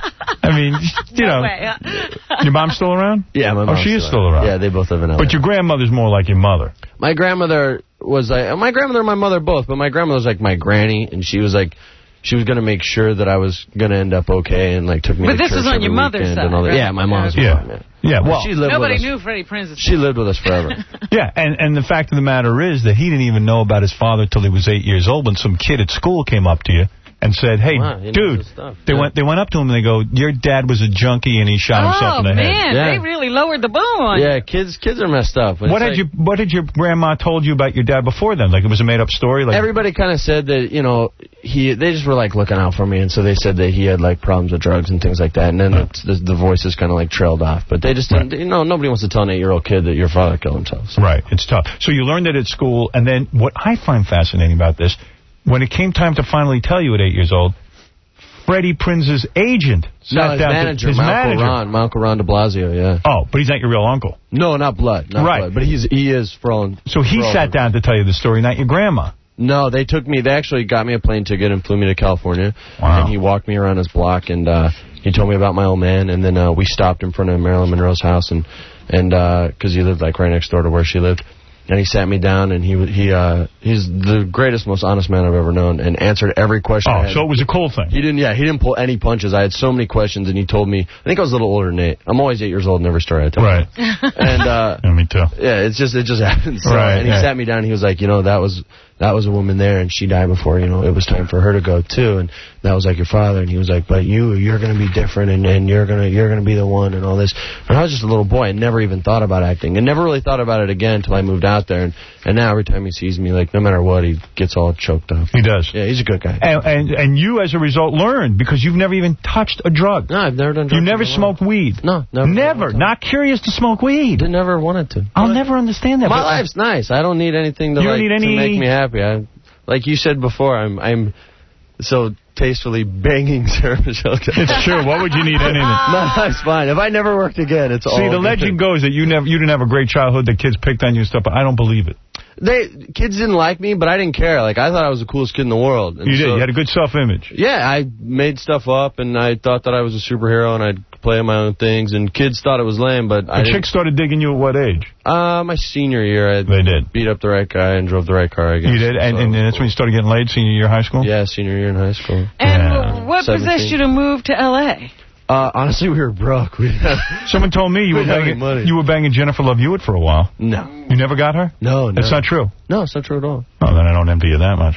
I mean, you know. Your mom's still around? Yeah, my mom. Oh, she is still around. Yeah, they both live in L A. But your grandmother's more like your mother. My grandmother was like, my grandmother and my mother both, but my grandmother was like my granny, and she was like, she was going to make sure that I was going to end up okay, and like took me but to this church is on every your mother's weekend side, and all that. right? Yeah, my mom's yeah. mom, yeah. Yeah, well, she lived nobody with knew us. Freddie Prinze. She lived with us forever. Yeah, and, and the fact of the matter is that he didn't even know about his father till he was eight years old when some kid at school came up to you and said, hey, wow, dude, they yeah. went they went up to him and they go, your dad was a junkie and he shot himself oh, in the man, head. Yeah. they really lowered the boom on Yeah, kids kids are messed up. What had, like, you, what had your grandma told you about your dad before then? Like it was a made-up story? Like everybody kind of said that, you know, he they just were like looking out for me, and so they said that he had like problems with drugs and things like that, and then right. the, the voices kind of like trailed off. But they just didn't, right. you know, nobody wants to tell an eight-year-old kid that your father killed himself. So. Right, it's tough. So you learned it at school, and then what I find fascinating about this, when it came time to finally tell you at eight years old, Freddie Prinze's agent sat no, his down manager, to, his Malcolm manager. Ron, Malcolm Ron de Blasio, yeah. Oh, but he's not your real uncle. No, not blood, not right. blood, but he's he is for all. So he for all sat down to tell you the story, not your grandma. No, they took me. They actually got me a plane ticket and flew me to California. Wow. And he walked me around his block, and uh, he told me about my old man. And then uh, we stopped in front of Marilyn Monroe's house, and and because uh, he lived like right next door to where she lived. And he sat me down, and he he uh, he's the greatest, most honest man I've ever known, and answered every question. Oh, I had. so it was a cool thing. He didn't, yeah, he didn't pull any punches. I had so many questions, and he told me. I think I was a little older than eight. I'm always eight years old in every story I tell. Right. And uh, yeah, me too. Yeah, it's just it just happened. So, right. And he yeah. sat me down, and he was like, you know, that was that was a woman there, and she died before, you know, it was time for her to go too, and that was like your father. And he was like, but you, you're gonna be different, and, and you're gonna you're gonna be the one, and all this. And I was just a little boy, and never even thought about acting, and never really thought about it again until I moved out there. And and now every time he sees me, like no matter what, he gets all choked up. He does. Yeah, he's a good guy. And and, and you, as a result, learned because you've never even touched a drug. No, I've never done drugs. You never smoked weed. No, never. Never. Not curious to smoke weed. I never wanted to. I'll but never understand that. My life's nice. I don't need anything to you like don't need any... to make me happy. I, like you said before, I'm I'm so tastefully banging Sarah Michelle Gellar. It's true. What would you need anything? My life's fine. If I never worked again, it's See, all. See, the good. legend goes that you never you didn't have a great childhood. The kids picked on you and stuff, but I don't believe it. They kids didn't like me, but I didn't care. Like I thought I was the coolest kid in the world. And you did. So, you had a good self-image. Yeah, I made stuff up, and I thought that I was a superhero, and I'd play my own things. And kids thought it was lame, but the I. The chicks started digging you at what age? Uh, my senior year, I they did beat up the right guy and drove the right car. I guess you did, and, so and that's cool. When you started getting laid, senior year of high school. Yeah, senior year in high school. And yeah. what seventeen. Possessed you to move to L A? Uh, honestly, we were broke. We Someone told me you were banging money. you were banging Jennifer Love Hewitt for a while. No. You never got her? No, no. That's not true? No, it's not true at all. Oh, then I don't envy you that much.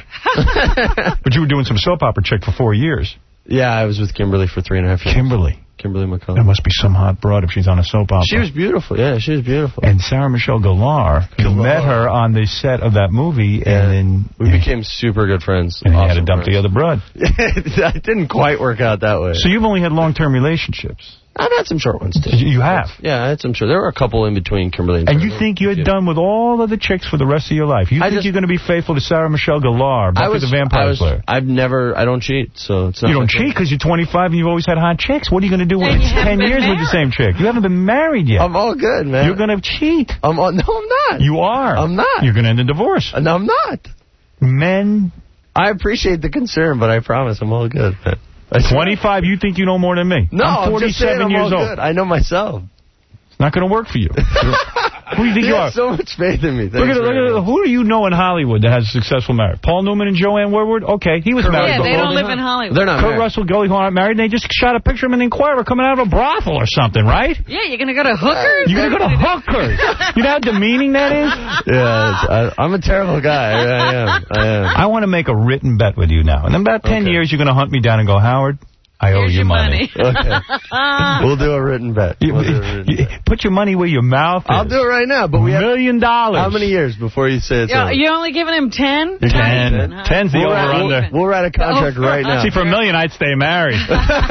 But you were doing some soap opera chick for four years. Yeah, I was with Kimberly for three and a half years. Kimberly? Kimberly McCullough. That must be some hot broad if she's on a soap opera. She was beautiful. Yeah, she was beautiful. And Sarah Michelle Gellar, you met her on the set of that movie, yeah. and then... We yeah. became super good friends. And awesome you had to dump friends. the other broad. That didn't quite work out that way. So you've only had long-term relationships? I've had some short ones, too. You have? Yeah, I had some short. There were a couple in between Kimberly and And Sarah. you think you're done with all of the chicks for the rest of your life? You I think just, you're going to be faithful to Sarah Michelle Gellar, Buffy was, the Vampire was, Slayer? I've never, I don't cheat, so it's not... You don't like cheat because you're twenty-five and you've always had hot chicks. What are you going to do when and it's ten years married. with the same chick? You haven't been married yet. I'm all good, man. You're going to cheat. I'm all, no, I'm not. You are. I'm not. You're going to end in divorce. No, I'm not. Men... I appreciate the concern, but I promise I'm all good, man. twenty-five, you think you know more than me? No, I'm forty-seven I'm just saying I'm years all old. Good. I know myself. It's not going to work for you. Who do you think you you have are? so much faith in me. Thanks Look at, look at who do you know in Hollywood that has a successful marriage? Paul Newman and Joanne Woodward? Okay, he was Kurt married. Yeah, they before. don't live in Hollywood. They're not Kurt married. Russell, Gilly Horn aren't married, and they just shot a picture of him in the Inquirer coming out of a brothel or something, right? Yeah, you're going to go to hookers? You're going to go to hookers. You know how demeaning that is? Yeah, I, I'm a terrible guy. I, I am. I am. I want to make a written bet with you now. And in about ten Okay. years, you're going to hunt me down and go, Howard, I owe Here's you your money. money. Okay. We'll do a written bet. You, We'll do a written you, bet. put your money where your mouth is. I'll do it right now, but we have... Million dollars. How many years before you say it's You're, over? you're only giving him ten? Ten. Huh? Ten's the We'll write, over-under. we'll, we'll write a contract Oh, right now. See, for a million, I'd stay married.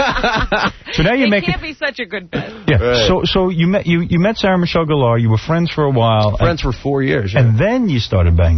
So now you're It making... can't be such a good bet. Yeah. Right. So so you met you you met Sarah Michelle Gellar. You were friends for a while. Friends for four years. Yeah. And then you started banging her.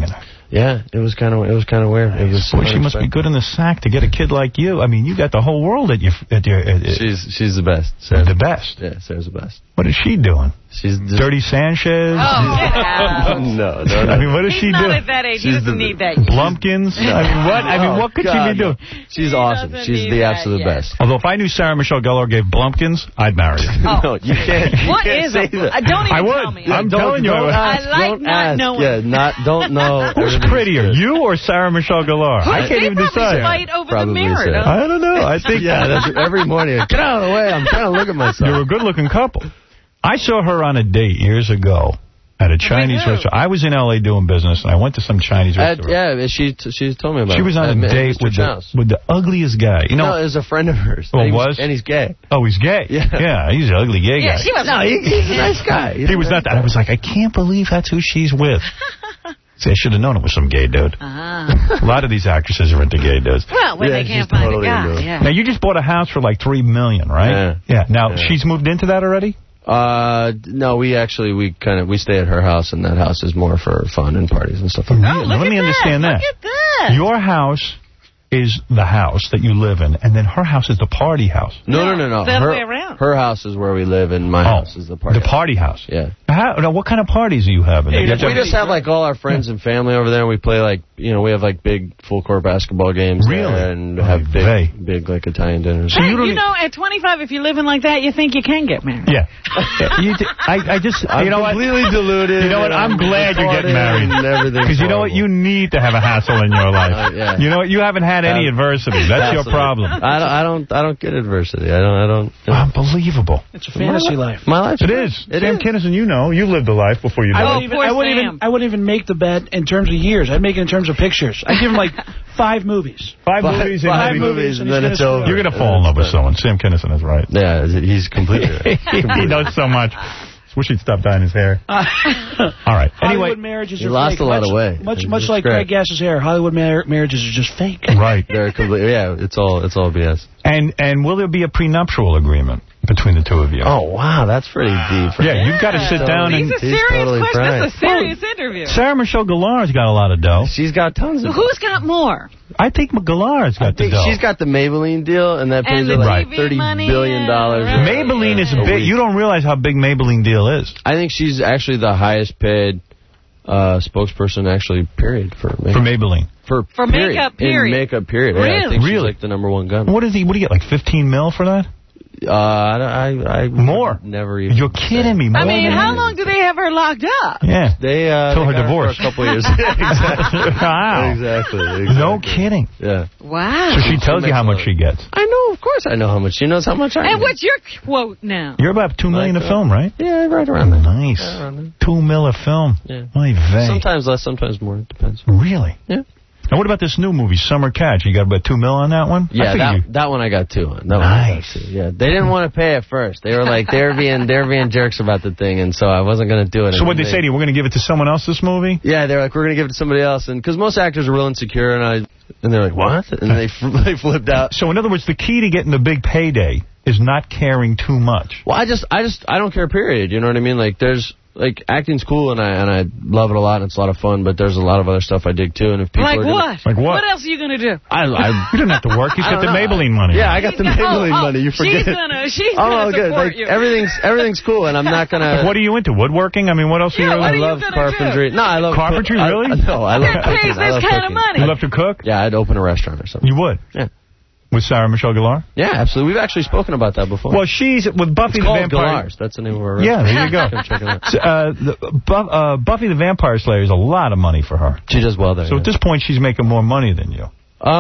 Yeah, it was kind of it was kind of weird. It was. Boy, she must be good in the sack to get a kid like you. I mean, you got the whole world at your. At your at, she's she's the best. Sarah's the best. Yeah, Sarah's the best. What is she doing? She's just, Dirty Sanchez. Oh, get out. no, no, no. I mean, what is He's she not doing? at that age. She's He doesn't the, need that. Blumpkins. I mean, what? I mean, what could God, she be doing? She's He awesome. doesn't She's need the that absolute yet. best. Although if I knew Sarah Michelle Gellar gave Blumpkins, I'd marry her. Oh. No, you can't. You What can't is say a, that. uh, don't even I would. tell me. I'm don't, telling you. Don't I ask, I like don't not ask. knowing. Yeah, not don't know. Who's prettier, you or Sarah Michelle Gellar? I can't they even probably decide. fight over Probably the mirror. so. Don't I don't know. I think Yeah, that's every morning. Get out of the way. I'm trying to look at myself. you're a good-looking couple. I saw her on a date years ago at a Chinese restaurant. I was in L A doing business, and I went to some Chinese At, restaurant. yeah, she she told me about. She was on it. a At date Mister with the, Chow's. with the ugliest guy. You know, no, it was a friend of hers. Oh, And he was? And he's gay. Oh, he's gay. Yeah. Yeah, he's an ugly gay Yeah, guy. she was. No, he, he's a nice guy. He's He a was nice not that. I was like, I can't believe that's who she's with. See, I should have known it was some gay dude. Uh-huh. A lot of these actresses are into gay dudes. Well, when Yeah, they she's can't find totally a guy. into it. Yeah. Now, you just bought a house for like three million dollars, right? Yeah. Yeah. Now, Yeah. she's moved into that already? Uh, no, we actually we kind of we stay at her house, and that house is more for fun and parties and stuff like that. Oh, look Let at me that. understand that. Look at that. Your house is the house that you live in, and then her house is the party house. No, no, no, no. the other her, way around. Her house is where we live, and my Oh, house is the party. The party house. Yeah. How, now, what kind of parties are you having? We You have to- just have like all our friends and family over there, and we play like you know we have like big full court basketball games. Really? there and have Oy vey. big big like Italian dinners. Hey, you you, don't- know, at twenty-five, if you're living like that, you think you can get married. Yeah. you d- I, I just, I'm you know what? completely deluded. You know what? and I'm glad you're getting married. Because you know what? You need to have a hassle in your life. Uh, yeah. You know what? You haven't had any Um, adversity. That's your Absolutely. problem. I don't, I don't I don't get adversity. I don't I don't. You know. Unbelievable. It's a fantasy my, life. My life. It is. It Sam is. Kinison, you know. You lived a life before you I died. wouldn't, even, poor I, wouldn't Sam. even, I wouldn't even make the bet in terms of years. I'd make it in terms of pictures. I'd give him like five movies. Five, Five- movies and five maybe- movies, and he's then gonna it's screw over. up. You're going to fall in love with someone. Sam Kinison is right. Yeah, he's completely right. he knows so much. Just wish he'd stop dyeing his hair. All right. Anyway. Hollywood marriages He are lost fake. a lot much, of weight. Much, It's much like great. Greg Gass's hair. Hollywood mar marriages are just fake. Right. They're completely. Yeah, it's all it's all B S. And and will there be a prenuptial agreement between the two of you? Oh wow, that's pretty deep. Yeah, you've got to sit down These and... are serious totally questions. right. This is a serious interview. Sarah Michelle Gellar's got a lot of dough. She's got tons of. Who's got more? I think Gellar's got I the think dough. she's got the Maybelline deal, and that pays And her the like T V thirty money billion dollars. and- Maybelline is a big. week. You don't realize how big Maybelline deal is. I think she's actually the highest paid uh, spokesperson, actually, period, for makeup. For Maybelline. For, For period. makeup, period. In makeup, period. Yeah, I Really? think she's Really? like the number one gun. What is he? What do you get? Like fifteen mil for that? Uh, I, I, I More. Never even. You're kidding me. More I mean, than how that? long do they have her locked up? Yeah. They uh, Till they her got divorce. for a couple years. exactly. Wow. Exactly, exactly. No kidding. Yeah. Wow. So she tells you how much she gets. I know, of course, I know how much. She knows how much I. And make. what's your quote now? You're about two million Like a that. film, right? Yeah, right around there. Nice. Yeah, around there. Two mil a film. Yeah. Oy vey. Sometimes less, sometimes more. It depends. Really? Yeah. And what about this new movie, Summer Catch? You got about two mil on that one? I Yeah, figured that, you- that one I got two on. That one Nice. I got two. Yeah, they didn't want to pay at first. They were like they were being they were being jerks about the thing, and so I wasn't going to do it. So And what they say to you? We're going to give it to someone else, this movie? Yeah, they're like, we're going to give it to somebody else, and because most actors are real insecure, and I and they're like, what? And they they flipped out. So in other words, the key to getting the big payday is not caring too much. Well, I just I just I don't care. Period. You know what I mean? Like there's. Like, acting's cool, and I and I love it a lot, and it's a lot of fun, but there's a lot of other stuff I dig, too, and if people Like are gonna, what? Like what? What else are you going to do? I, I, You didn't have to work. He's I got the don't know. Maybelline money. Yeah, I got the Oh, Maybelline oh, money. You forget. She's going to she's Oh, gonna good. support Like, you. everything's everything's cool, and I'm not gonna. Like, what are you into? Woodworking? I mean, what else Yeah, are you what I are you love gonna carpentry. do? No, I love Carpentry, cook- I- really? no, I love That cooking. pays I this love kind of cooking. money. You love to cook? Yeah, I'd open a restaurant or something. You would? Yeah. With Sarah Michelle Gellar? Yeah, absolutely. We've actually spoken about that before. Well, she's with Buffy it's the called Vampire. Gellar's. That's the name of our Yeah, restaurant. there you go. Come check it out. So, uh, the, Bu uh, Buffy the Vampire Slayer is a lot of money for her. She does well there. So yeah. at this point, she's making more money than you.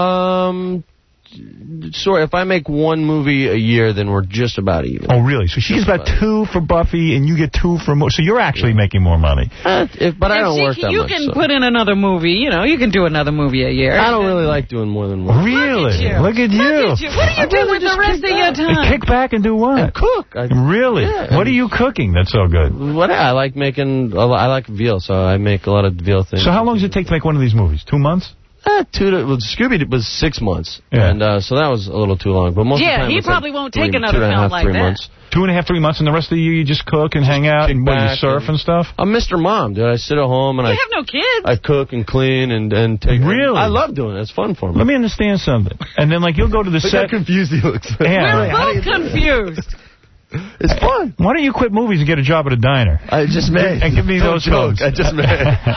Um, sure. If I make one movie a year, then we're just about even. Oh, really? So she gets Just about two for Buffy, and you get two for more. So you're actually making more money. Uh, if, but I If don't she work can- that you much. can so. put in another movie. You know, you can do another movie a year. I don't really like doing more than one. Really? you. Look at you. Look at you. What do you do with the rest of your time? Kick back and do what? Cook. I, Really? Yeah. What are you cooking that's so good? what I like making. I like veal, so I make a lot of veal things. So how long does it take to make one of these movies? Two months? Uh, Uh, two to, well, Scooby was six months. Yeah. And uh, so that was a little too long. But most Yeah, of the time he it's probably like won't three, take another two and a film half, like three that. months. Two and a half, three months, and the rest of the year you just cook and hang out and what, you surf and, and stuff? I'm Mister Mom, dude. I sit at home and You I have no kids. I cook and clean and, and take... Really? I love doing it. It's fun for me. Let me understand something. And then, like, you'll go to the Look set... how confused he looks. Yeah. We're both confused. It's fun. Why don't you quit movies and get a job at a diner? I just may. And give me Don't those joke. films. I just may.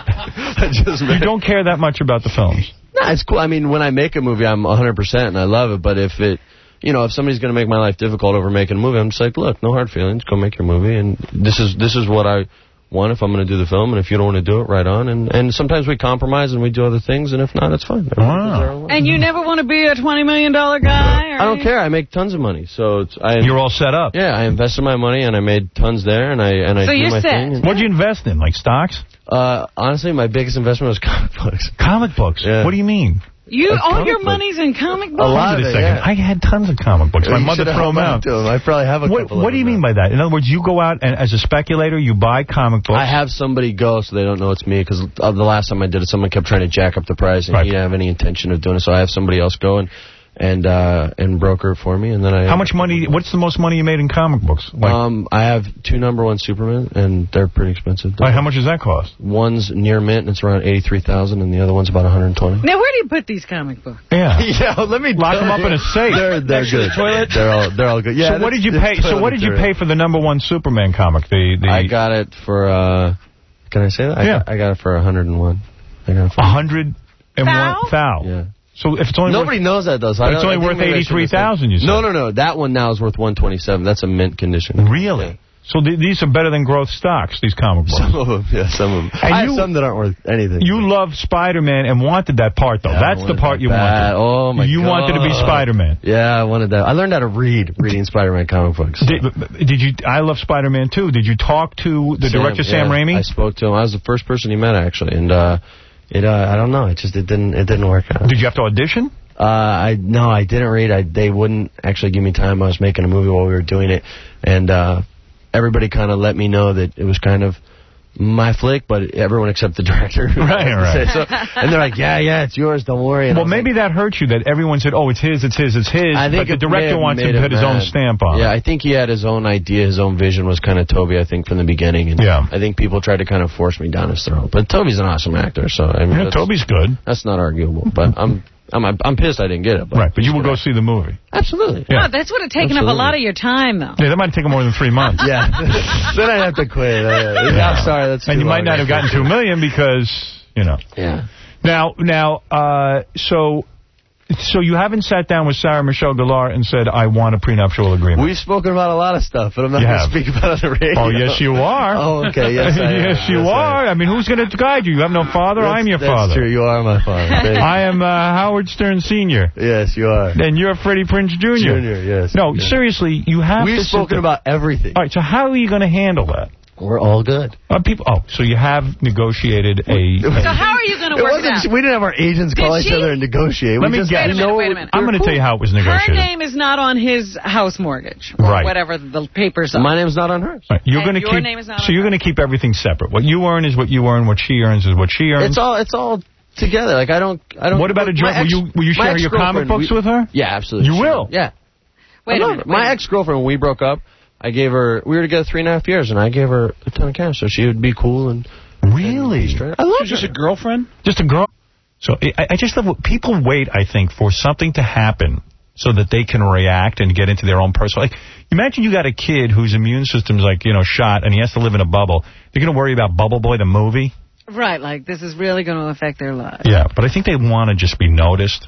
I just may. You don't care that much about the films. No, it's cool. I mean, when I make a movie, I'm one hundred percent and I love it. But if it, you know, if somebody's going to make my life difficult over making a movie, I'm just like, look, no hard feelings. Go make your movie. And this is this is what I want if I'm going to do the film. And if you don't want to do it, right on. And and sometimes we compromise and we do other things. And if not, it's fine. Wow. And you never want to be a twenty million dollar guy? Or I don't care. I make tons of money. So it's, I, You're all set up. Yeah, I invested my money and I made tons there. And I and I So do you're my set. thing. And, What'd you invest in? Like stocks? uh, honestly, my biggest investment was comic books. Comic books? Yeah. What do you mean? You That's all comic your book. money's in comic books? A lot Wait of a it, second. yeah. I had tons of comic books. My You mother should've threw them held on out. to 'em. I probably have a What, couple what of do you them mean now. by that? In other words, you go out and as a speculator, you buy comic books. I have somebody go so they don't know it's me because the last time I did it, someone kept trying to jack up the price and Right. he didn't have any intention of doing it. So I have somebody else go and and uh, and broker it for me, and then I. How much money? What's the most money you made in comic books? Like, Um, I have two number one Superman, and they're pretty expensive. like how much does that cost? One's near mint, and it's around eighty-three thousand, and the other one's about one hundred twenty. Now, where do you put these comic books? Yeah. Yeah, let me Lock them up in a safe. They're they're Next to the good. toilet? They're all they're all good. Yeah. so what that's- did you that's pay? So toilet what did you material. pay for the number one Superman comic? The the I got it for. uh Can I say that? I Yeah. got, I got it for one hundred and one. I got it for a hundred and one foul. Yeah. So if it's only Nobody worth, knows that though. So but I it's don't- only I worth think maybe I should eighty-three thousand. You said No, no, no. That one now is worth one twenty-seven. That's a mint condition. Really? So th these are better than growth stocks. These comic books. Some of them, yeah, some of them. And I you- have some that aren't worth anything. You love Spider-Man and wanted that part, though. Yeah, I That's the wanted part that you bad. wanted. Oh, my You God. wanted to be Spider-Man. Yeah, I wanted that. I learned how to read reading Spider-Man comic books. Did, did you? I love Spider-Man, too. Did you talk to the Sam, director, Sam yeah, Raimi? I spoke to him. I was the first person he met, actually. And, uh, it, uh, I don't know. It just, it didn't, it didn't work out. Did you have to audition? Uh, I no, I didn't read. I they wouldn't actually give me time. I was making a movie while we were doing it, and uh, everybody kind of let me know that it was kind of my flick, but everyone except the director. Right, right. So, and they're like, yeah, yeah, it's yours. Don't worry. And Well, I was maybe that hurt you that everyone said, oh, it's his, it's his, it's his. I think but the it may director have wants made to him put his own mad. stamp on Yeah, it. I think he had his own idea, his own vision was kind of Toby, I think, from the beginning. And Yeah. I think people tried to kind of force me down his throat. But Toby's an awesome actor, so I mean, Yeah, that's, Toby's good. that's not arguable. But I'm I'm I'm pissed I didn't get it. But Right, but you will go see the movie. Absolutely. Yeah. Oh, that's would have taken up a Absolutely. lot of your time, though. Yeah, that might take more than three months. Yeah. Then I'd have to quit. Uh, Yeah. I'm sorry, that's And too you might long. not have gotten two million because, you know. Yeah. Now, now, uh, so, so you haven't sat down with Sarah Michelle Gellar and said, I want a prenuptial agreement. We've spoken about a lot of stuff, but I'm not You going have. to speak about it on the radio. Oh, yes, you are. Oh, okay. Yes, I am. yes, you Yes, I are. am. I mean, who's going to guide you? You have no father. That's- I'm your that's father. true. You are my father. Thank you. I am uh, Howard Stern Senior Yes, you are. And you're Freddie Prinze Junior Junior, yes. No, yes. seriously, you have We've to sit spoken there. about everything. All right, so how are you going to handle that? We're all good. Uh, people. Oh, so you have negotiated a... So how are you going to It work it wasn't. out? We didn't have our agents Did call each she? other and negotiate. Let we me just, guess. Wait a you know, minute, wait a minute. I'm going to tell you how it was Her negotiated. name is not on his house mortgage, or Right. whatever the papers are. My name's not on hers. Right, You're And going to your keep. name is not so on you're going to keep everything separate. What you earn is what you earn. What she earns is what she earns. It's all. It's all together. Like I don't. I don't. What about a joint? my Will ex- you will you my share your comic ex-girlfriend, books we- with her? Yeah, absolutely. You She will? Yeah. Wait I a love minute, her. wait a My minute. ex-girlfriend, when we broke up, I gave her. We were together three and a half years, and I gave her a ton of cash, so she would be cool and. Really? and I love She's just her. a girlfriend? Just a girl. So I, I just love what people wait. I think for something to happen so that they can react and get into their own personal. Like, imagine you got a kid whose immune system's like you know shot, and he has to live in a bubble. You're going to worry about Bubble Boy the movie? Right, like this is really going to affect their lives. Yeah, but I think they want to just be noticed.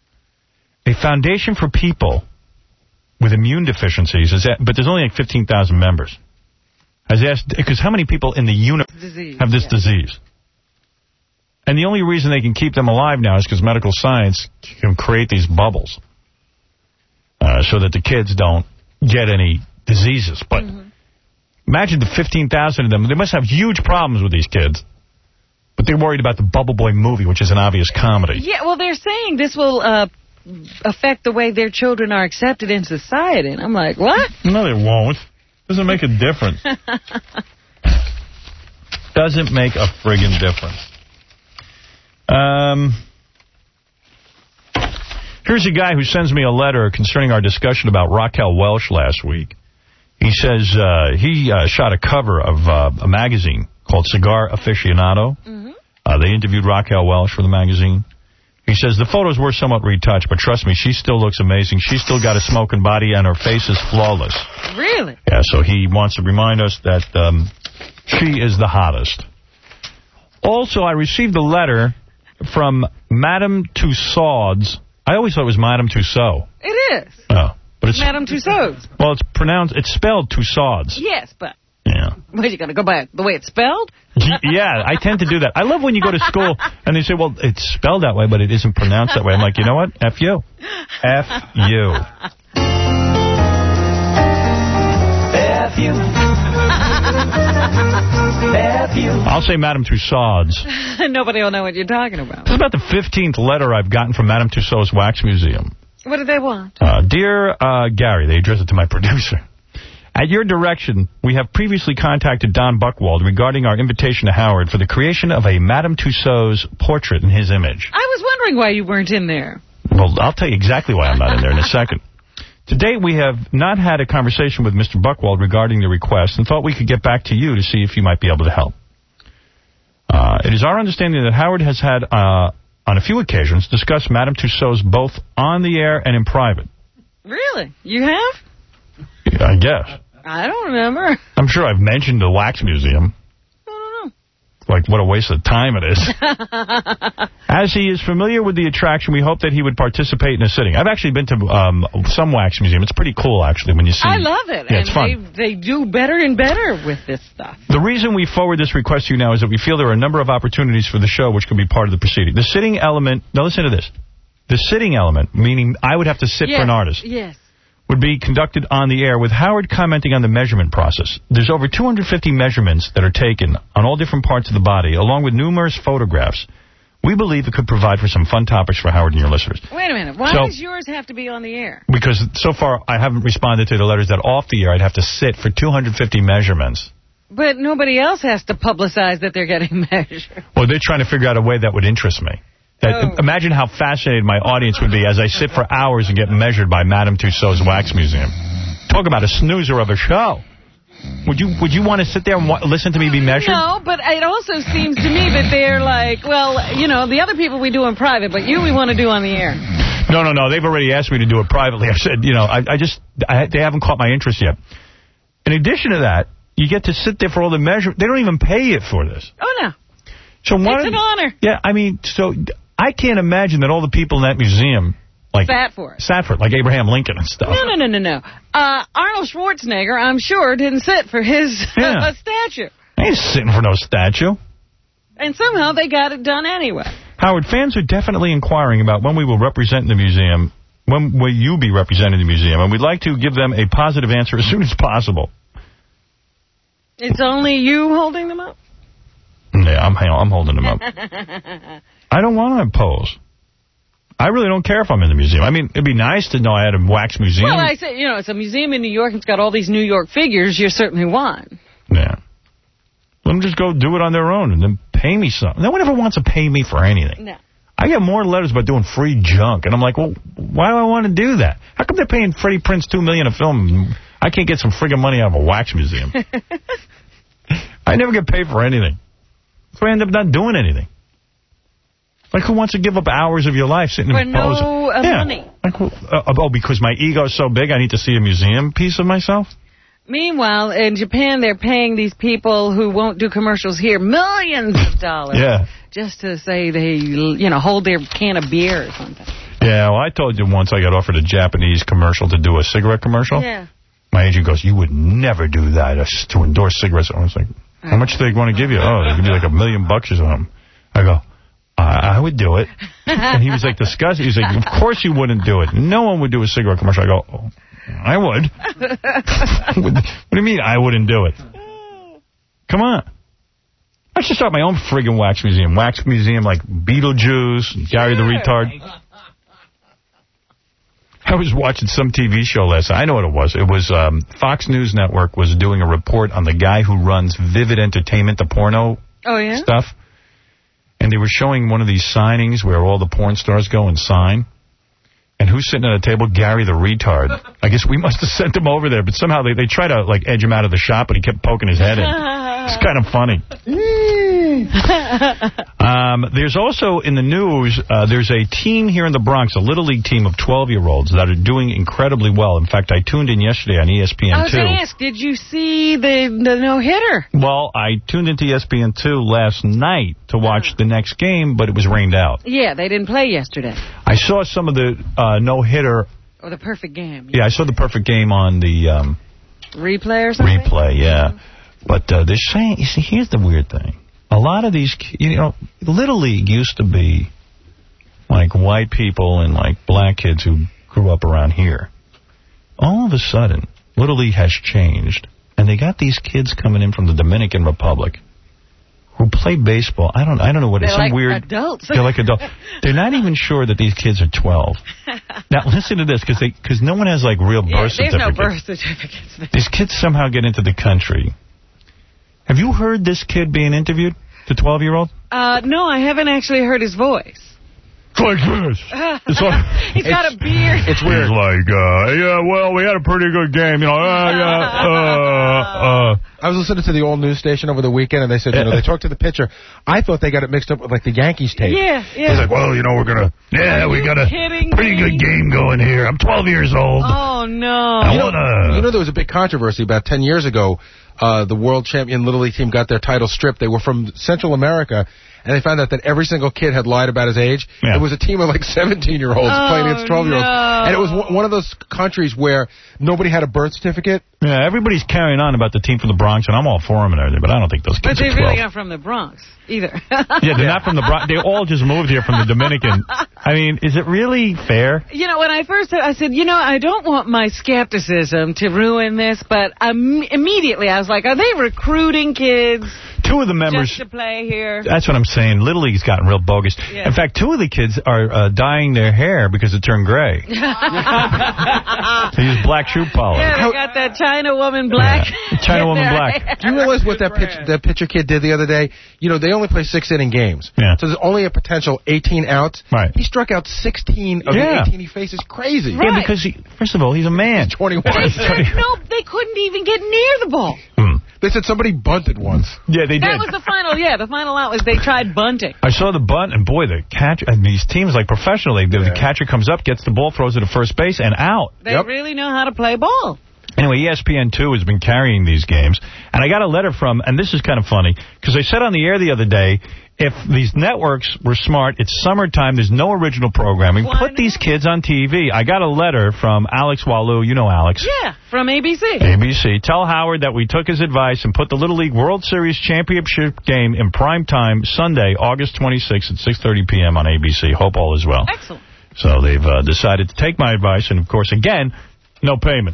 A foundation for people with immune deficiencies is that, but there's only like fifteen thousand members. Has asked because how many people in the universe Disease, have this yeah. disease? And the only reason they can keep them alive now is because medical science can create these bubbles uh, so that the kids don't get any diseases. But Mm-hmm. imagine the fifteen thousand of them. They must have huge problems with these kids. But they're worried about the Bubble Boy movie, which is an obvious comedy. Yeah, well, they're saying this will uh, affect the way their children are accepted in society. And I'm like, what? No, they won't. Doesn't make a difference. Doesn't make a friggin' difference. Um, Here's a guy who sends me a letter concerning our discussion about Raquel Welch last week. He says uh, he uh, shot a cover of uh, a magazine called Cigar Aficionado. Mm-hmm. uh, they interviewed Raquel Welch for the magazine. He says the photos were somewhat retouched, but trust me, she still looks amazing. She's still got a smoking body, and her face is flawless. Really? Yeah, so he wants to remind us that um, she is the hottest. Also, I received a letter from Madame Tussauds. I always thought it was Madame Tussaud. It is. Oh, but it's Madame Tussauds. Well, it's pronounced. It's spelled Tussauds. Yes, but. Yeah. What, you going to go by the way it's spelled? Yeah, I tend to do that. I love when you go to school and they say, well, it's spelled that way, but it isn't pronounced that way. I'm like, you know what? F you. F you. F you. F you. I'll say Madame Tussauds. Nobody will know what you're talking about. This is about the fifteenth letter I've gotten from Madame Tussauds Wax Museum. What do they want? Uh, Dear uh, Gary, they address it to my producer. At your direction, we have previously contacted Don Buchwald regarding our invitation to Howard for the creation of a Madame Tussauds portrait in his image. I was wondering why you weren't in there. Well, I'll tell you exactly why I'm not in there in a second. To date, we have not had a conversation with Mister Buchwald regarding the request and thought we could get back to you to see if you might be able to help. Uh, it is our understanding that Howard has had, uh, on a few occasions, discussed Madame Tussauds both on the air and in private. Really? You have? Yeah, I guess. I don't remember. I'm sure I've mentioned the Wax Museum. I don't know. Like, what a waste of time it is. As he is familiar with the attraction, we hope that he would participate in a sitting. I've actually been to um, some Wax Museum. It's pretty cool, actually, when you see... I love it. Yeah, and it's fun. They, they do better and better with this stuff. The reason we forward this request to you now is that we feel there are a number of opportunities for the show which could be part of the proceeding. The sitting element... Now, listen to this. The sitting element, meaning I would have to sit yes, for an artist. Yes. Would be conducted on the air with Howard commenting on the measurement process. There's over two hundred fifty measurements that are taken on all different parts of the body, along with numerous photographs. We believe it could provide for some fun topics for Howard and your listeners. Wait a minute. Why so, does yours have to be on the air? Because so far I haven't responded to the letters that off the air I'd have to sit for two hundred fifty measurements. But nobody else has to publicize that they're getting measured. Well, they're trying to figure out a way that would interest me. That, oh. Imagine how fascinated my audience would be as I sit for hours and get measured by Madame Tussauds Wax Museum. Talk about a snoozer of a show. Would you would you want to sit there and listen to me be measured? No, but it also seems to me that they're like, well, you know, the other people we do in private, but you we want to do on the air. No, no, no. They've already asked me to do it privately. I said, you know, I, I just, I, they haven't caught my interest yet. In addition to that, you get to sit there for all the measurements. They don't even pay you for this. Oh, no. So it's an honor. Yeah, I mean, so I can't imagine that all the people in that museum... Like, sat for it. Sat for it, like Abraham Lincoln and stuff. No, no, no, no, no. Uh, Arnold Schwarzenegger, I'm sure, didn't sit for his yeah. uh, statue. He ain't sitting for no statue. And somehow they got it done anyway. Howard, fans are definitely inquiring about when we will represent the museum, when will you be representing the museum, and we'd like to give them a positive answer as soon as possible. It's only you holding them up? Yeah, I'm, I'm holding them up. I don't want to impose. I really don't care if I'm in the museum. I mean, it'd be nice to know I had a wax museum. Well, I said, you know, it's a museum in New York. It's got all these New York figures. You certainly want. Yeah. Let them just go do it on their own and then pay me something. No one ever wants to pay me for anything. No. I get more letters about doing free junk. And I'm like, well, why do I want to do that? How come they're paying Freddie Prinze two million dollars a film? I can't get some friggin' money out of a wax museum. I never get paid for anything. So I end up not doing anything. Like, who wants to give up hours of your life sitting for and posing? For no uh, yeah. money. Like, uh, oh, because my ego is so big, I need to see a museum piece of myself? Meanwhile, in Japan, they're paying these people who won't do commercials here millions of dollars. Yeah. Just to say they, you know, hold their can of beer or something. Yeah, well, I told you once I got offered a Japanese commercial to do a cigarette commercial. Yeah. My agent goes, you would never do that to endorse cigarettes. I was like, how much do they want to give you? Oh, they give you like a million bucks or something. I go, I, I would do it. And he was like disgusted. He was like, of course you wouldn't do it. No one would do a cigarette commercial. I go, oh, I would. What do you mean I wouldn't do it? Come on. I should start my own friggin' wax museum. Wax museum like Beetlejuice, Gary the Retard. I was watching some T V show last night. I know what it was. It was um, Fox News Network was doing a report on the guy who runs Vivid Entertainment, the porno oh, yeah? stuff. And they were showing one of these signings where all the porn stars go and sign. And who's sitting at a table? Gary the retard. I guess we must have sent him over there, but somehow they, they try to like edge him out of the shop, but he kept poking his head in. It's kind of funny. um, there's also in the news, uh, there's a team here in the Bronx, a Little League team of twelve-year-olds that are doing incredibly well. In fact, I tuned in yesterday on E S P N two. I was going to ask, did you see the, the no-hitter? Well, I tuned into E S P N two last night to watch the next game, but it was rained out. Yeah, they didn't play yesterday. I saw some of the uh, no-hitter. Or the perfect game. Yeah, I saw the perfect game on the um, replay or something? Replay, yeah. But uh, they're saying, you see, here's the weird thing. A lot of these, you know, Little League used to be like white people and like black kids who grew up around here. All of a sudden, Little League has changed. And they got these kids coming in from the Dominican Republic who play baseball. I don't I don't know what they're it's some like weird. Adults. They're like adults. They're not even sure that these kids are twelve. Now listen to this, because they because no one has like real yeah, birth there's certificates. no birth certificates. These kids somehow get into the country. Have you heard this kid being interviewed, the twelve-year-old? Uh, no, I haven't actually heard his voice. It's like this. It's all, He's got a beard. It's weird. He's like, uh, yeah, well, we had a pretty good game. You know, uh, yeah, uh, uh. I was listening to the old news station over the weekend, and they said, you know, they talked to the pitcher. I thought they got it mixed up with, like, the Yankees tape. Yeah, yeah. He's like, well, you know, we're going to, yeah, we got a pretty me? good game going here. I'm twelve years old. Oh, no. I You know, wanna... you know, there was a big controversy about ten years ago. Uh, the world champion Little League team got their title stripped. They were from Central America, and they found out that every single kid had lied about his age. Yeah. It was a team of like seventeen-year-olds Oh, playing against twelve-year-olds. no. And it was one of those countries where nobody had a birth certificate. Yeah, everybody's carrying on about the team from the Bronx, and I'm all for them and everything, but I don't think those But kids they are twelve. really aren't from the Bronx, either. Yeah, they're not from the Bronx. They all just moved here from the Dominican. I mean, is it really fair? You know, when I first heard, I said, you know, I don't want my skepticism to ruin this, but um, immediately I was like, are they recruiting kids Two of the members... just to play here? That's what I'm saying. Little League's gotten real bogus. Yeah. In fact, two of the kids are uh, dyeing their hair because it turned gray. They use black shoe polish. Yeah, they got that China woman black. Yeah. China woman black. Do you realize what that pitch, that pitcher kid did the other day? You know, they only play six-inning games. Yeah. So there's only a potential eighteen outs. Right. He struck out sixteen of Yeah. the eighteen he faces. Crazy. Right. Yeah, because, he, first of all, he's a man. He's twenty-one. They said, no, they couldn't even get near the ball. They said somebody bunted once. Yeah, they That did. was the final, yeah, the final out was they tried bunting. I saw the bunt, and boy, the catch. I mean, these teams like professional. They, the catcher comes up, gets the ball, throws it to first base, and out. They really know how to play ball. Anyway, E S P N two has been carrying these games, and I got a letter from, and this is kind of funny, because I said on the air the other day, if these networks were smart, it's summertime, there's no original programming, Why put not? these kids on T V. I got a letter from Alex Walu, you know Alex. Yeah, from A B C. A B C. Tell Howard that we took his advice and put the Little League World Series Championship game in prime time Sunday, August twenty-sixth at six thirty p m on A B C. Hope all is well. Excellent. So they've uh, decided to take my advice, and of course, again, no payment.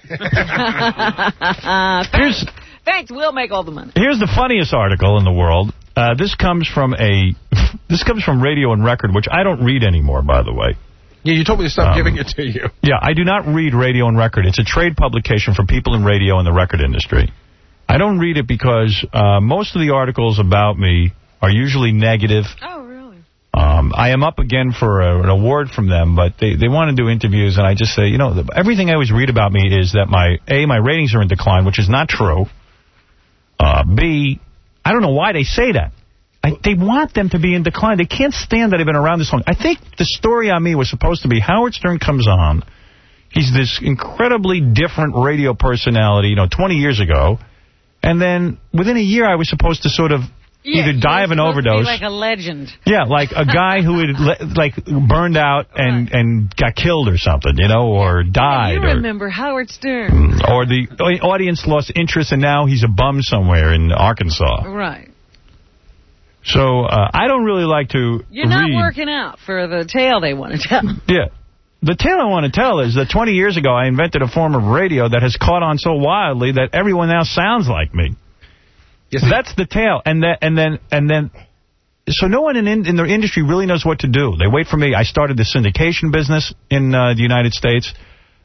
Thanks. Thanks, we'll make all the money. Here's the funniest article in the world. Uh, this comes from a this comes from Radio and Record, which I don't read anymore, by the way. Yeah, you told me to stop Um, giving it to you. Yeah, I do not read Radio and Record. It's a trade publication for people in radio and the record industry. I don't read it because uh, most of the articles about me are usually negative. Oh, really? Um, I am up again for a, an award from them, but they, they want to do interviews, and I just say, you know, the, everything I always read about me is that my, A, my ratings are in decline, which is not true. Uh, B, I don't know why they say that. I, they want them to be in decline. They can't stand that I've been around this long. I think the story on me was supposed to be Howard Stern comes on. He's this incredibly different radio personality, you know, twenty years ago. And then within a year, I was supposed to sort of Yeah, either die of an you're supposed to be overdose. like a legend. Yeah, like a guy who had le like burned out and, and got killed or something, you know, or died. You or, remember Howard Stern. or the audience lost interest and now he's a bum somewhere in Arkansas. Right. So uh, I don't really like to You're not read. working out for the tale they want to tell. Yeah. The tale I want to tell is that twenty years ago I invented a form of radio that has caught on so wildly that everyone now sounds like me. Yes, that's the tale. And then, and then, and then, so no one in, in the industry really knows what to do. They wait for me. I started the syndication business in uh, the United States.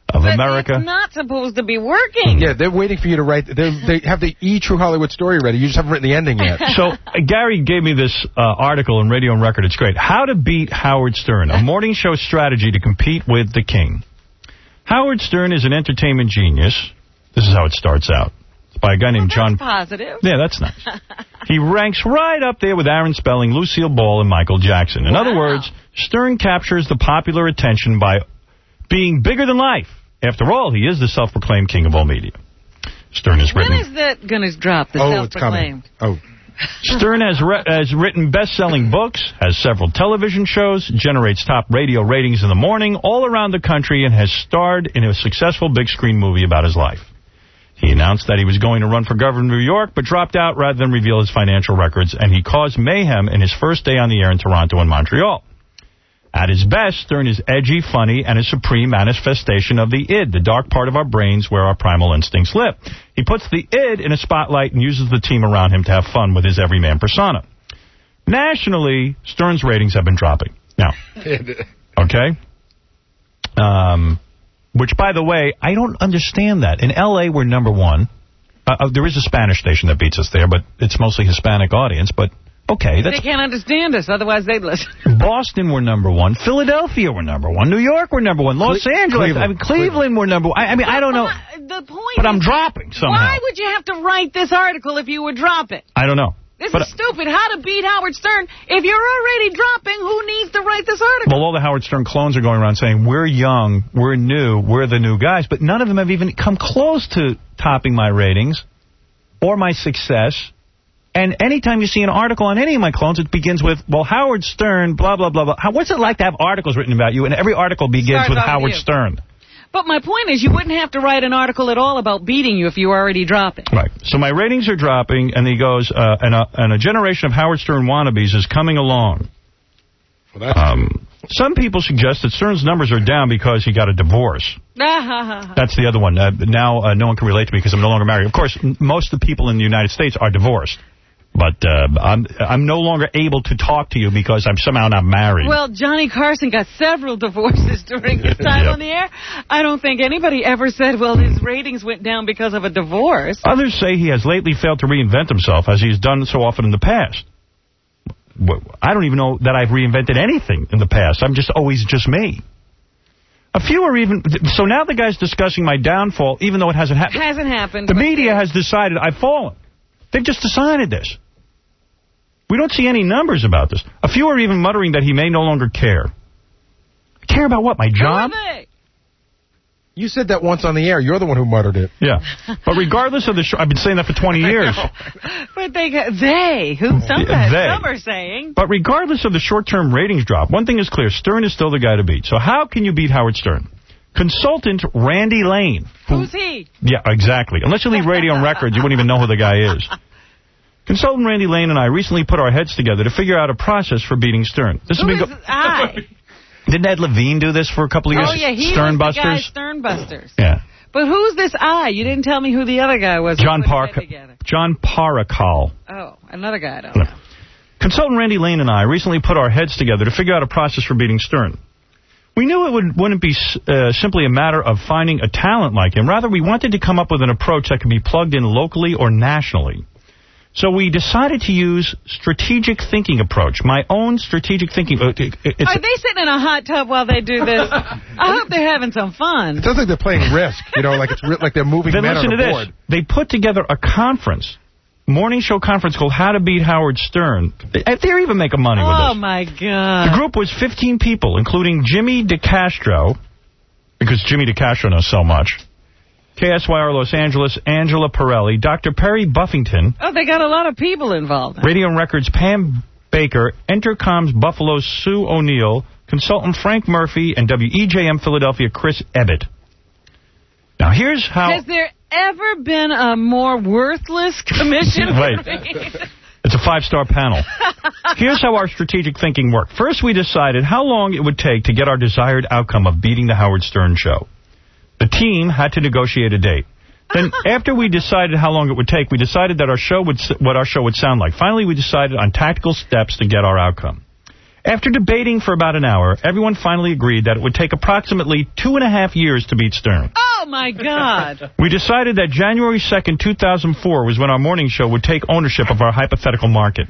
of but America. It's not supposed to be working. Yeah, they're waiting for you to write. They have the E! True Hollywood story ready. You just haven't written the ending yet. So uh, Gary gave me this uh, article in Radio and Record. It's great. How to Beat Howard Stern, a morning show strategy to compete with the king. Howard Stern is an entertainment genius. This is how it starts out. It's by a guy named well, John... positive. Yeah, that's nice. He ranks right up there with Aaron Spelling, Lucille Ball, and Michael Jackson. In wow. other words, Stern captures the popular attention by being bigger than life. After all, he is the self-proclaimed king of all media. Stern has written... When is that going to drop, the oh, self-proclaimed? It's coming. Oh. Stern has, re has written best-selling books, has several television shows, generates top radio ratings in the morning all around the country, and has starred in a successful big-screen movie about his life. He announced that he was going to run for governor of New York, but dropped out rather than reveal his financial records, and he caused mayhem in his first day on the air in Toronto and Montreal. At his best, Stern is edgy, funny, and a supreme manifestation of the id, the dark part of our brains where our primal instincts live. He puts the id in a spotlight and uses the team around him to have fun with his everyman persona. Nationally, Stern's ratings have been dropping. Now, okay? Um, which, by the way, I don't understand that. In L A, we're number one. Uh, uh, there is a Spanish station that beats us there, but it's mostly Hispanic audience, but... Okay, that's... They can't understand us, otherwise they'd listen. Boston were number one. Philadelphia were number one. New York were number one. Los Cle Angeles, Cleveland. I mean, Cleveland, Cleveland were number one. I, I mean, I don't know. The point But I'm is, dropping somehow. Why would you have to write this article if you would drop it? I don't know. This but, is stupid. How to beat Howard Stern. If you're already dropping, who needs to write this article? Well, all the Howard Stern clones are going around saying, we're young, we're new, we're the new guys. But none of them have even come close to topping my ratings or my success. And anytime you see an article on any of my clones, it begins with, well, Howard Stern, blah, blah, blah, blah. How, what's it like to have articles written about you? And every article begins Starts with Howard you. Stern. But my point is, you wouldn't have to write an article at all about beating you if you were already dropping. Right. So my ratings are dropping, and he goes, uh, and, a, and a generation of Howard Stern wannabes is coming along. Well, that's um, some people suggest that Stern's numbers are down because he got a divorce. That's the other one. Uh, now uh, no one can relate to me because I'm no longer married. Of course, most of the people in the United States are divorced. But uh, I'm I'm no longer able to talk to you because I'm somehow not married. Well, Johnny Carson got several divorces during his time yep. on the air. I don't think anybody ever said, well, his ratings went down because of a divorce. Others say he has lately failed to reinvent himself, as he's done so often in the past. I don't even know that I've reinvented anything in the past. I'm just always just me. A few are even... So now the guy's discussing my downfall, even though it hasn't happened. Hasn't happened. The media has decided I've fallen. They've just decided this. We don't see any numbers about this. A few are even muttering that he may no longer care. Care about what, my job? Who are they? You said that once on the air. You're the one who muttered it. Yeah. But regardless of the show, I've been saying that for twenty years. But they, they, who some, yeah, they. some are saying. But regardless of the short-term ratings drop, one thing is clear. Stern is still the guy to beat. So how can you beat Howard Stern? Consultant Randy Lane. Who, Who's he? Yeah, exactly. Unless you leave Radio and Records, you wouldn't even know who the guy is. Consultant Randy Lane and I recently put our heads together to figure out a process for beating Stern. This Who has been is I? Didn't Ed Levine do this for a couple of years? Oh, yeah, he Stern was the Busters? guy Sternbusters. Yeah. But who's this I? You didn't tell me who the other guy was. John Park. John Parakal. Oh, another guy I don't know. Consultant Randy Lane and I recently put our heads together to figure out a process for beating Stern. We knew it would, wouldn't be uh, simply a matter of finding a talent like him. Rather, we wanted to come up with an approach that could be plugged in locally or nationally. So we decided to use strategic thinking approach, my own strategic thinking. It's Are they sitting in a hot tub while they do this? I hope they're having some fun. It sounds like they're playing Risk, you know, like it's like they're moving then men listen on to a this. board. They put together a conference, morning show conference called How to Beat Howard Stern. They're even making money with this. Oh, my God. The group was fifteen people, including Jimmy DeCastro, because Jimmy DeCastro knows so much, K S Y R Los Angeles, Angela Pirelli, Doctor Perry Buffington. Oh, they got a lot of people involved. Radio and Records Pam Baker, Entercom's Buffalo's Sue O'Neill, consultant Frank Murphy, and W E J M Philadelphia Chris Ebbett. Now, here's how... Has there ever been a more worthless commission? Wait. It's a five-star panel. Here's how our strategic thinking worked. First, we decided how long it would take to get our desired outcome of beating the Howard Stern show. The team had to negotiate a date. Then, after we decided how long it would take, we decided that our show would what our show would sound like. Finally, we decided on tactical steps to get our outcome. After debating for about an hour, everyone finally agreed that it would take approximately two and a half years to beat Stern. Oh, my God. We decided that January second, two thousand four was when our morning show would take ownership of our hypothetical market.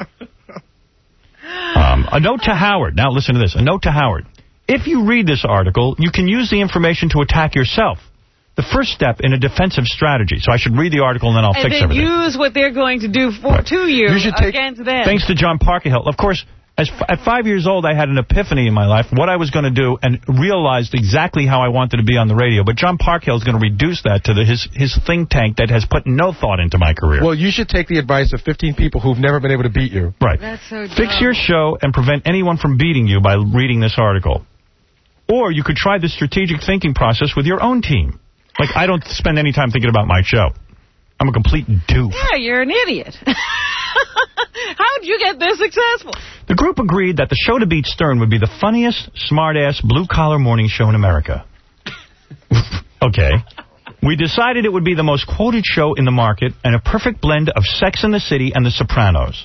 Um, a note to Howard. Now listen to this. A note to Howard. If you read this article, you can use the information to attack yourself. The first step in a defensive strategy. So I should read the article and then I'll and fix then everything. And use what they're going to do for to you, you should take, against them. Thanks to John Parkerhill. Of course, as f at five years old, I had an epiphany in my life, what I was going to do, and realized exactly how I wanted to be on the radio. But John Parkhill is going to reduce that to the, his, his think tank that has put no thought into my career. Well, you should take the advice of fifteen people who've never been able to beat you. Right. That's so dumb. Fix your show and prevent anyone from beating you by reading this article. Or you could try the strategic thinking process with your own team. Like, I don't spend any time thinking about my show. I'm a complete doof. Yeah, you're an idiot. How did you get this successful? The group agreed that the show to beat Stern would be the funniest, smart-ass, blue-collar morning show in America. Okay. We decided it would be the most quoted show in the market and a perfect blend of Sex and the City and The Sopranos.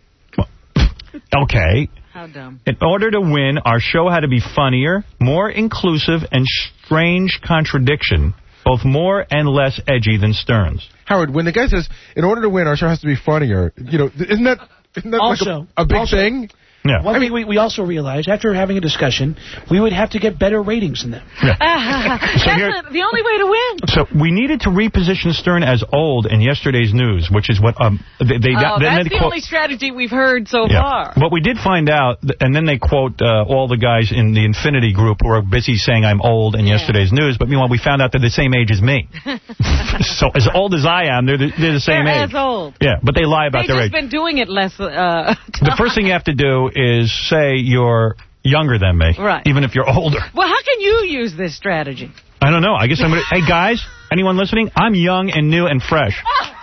Okay. How dumb. In order to win, our show had to be funnier, more inclusive, and strange contradiction, both more and less edgy than Stern's. Howard, when the guy says, in order to win, our show has to be funnier, you know, isn't that, isn't that also, like a, a big also, thing? Yeah. One I thing mean, we, we also realized, after having a discussion, we would have to get better ratings than them. Yeah. Uh, so that's here, a, the only way to win. So we needed to reposition Stern as old in yesterday's news, which is what um they, they oh, then that's they the quote, only strategy we've heard so yeah. far. But we did find out, and then they quote uh, all the guys in the Infinity group who are busy saying I'm old in yeah. yesterday's news, but meanwhile we found out they're the same age as me. So as old as I am, they're the, they're the same they're age. as old. Yeah, but they lie about They've their age. They've just been doing it less uh, The first thing you have to do is say you're younger than me, right. even if you're older. Well, how can you use this strategy? I don't know. I guess I'm going to... Hey, guys, anyone listening? I'm young and new and fresh.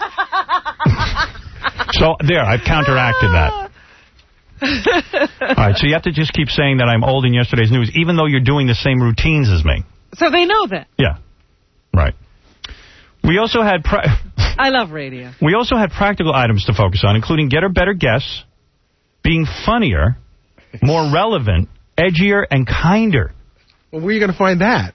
So, there, I've counteracted that. All right, so you have to just keep saying that I'm old in yesterday's news, even though you're doing the same routines as me. So they know that? Yeah. Right. We also had... I love radio. We also had practical items to focus on, including get or better guess, being funnier, more relevant, edgier, and kinder. Well, where are you going to find that?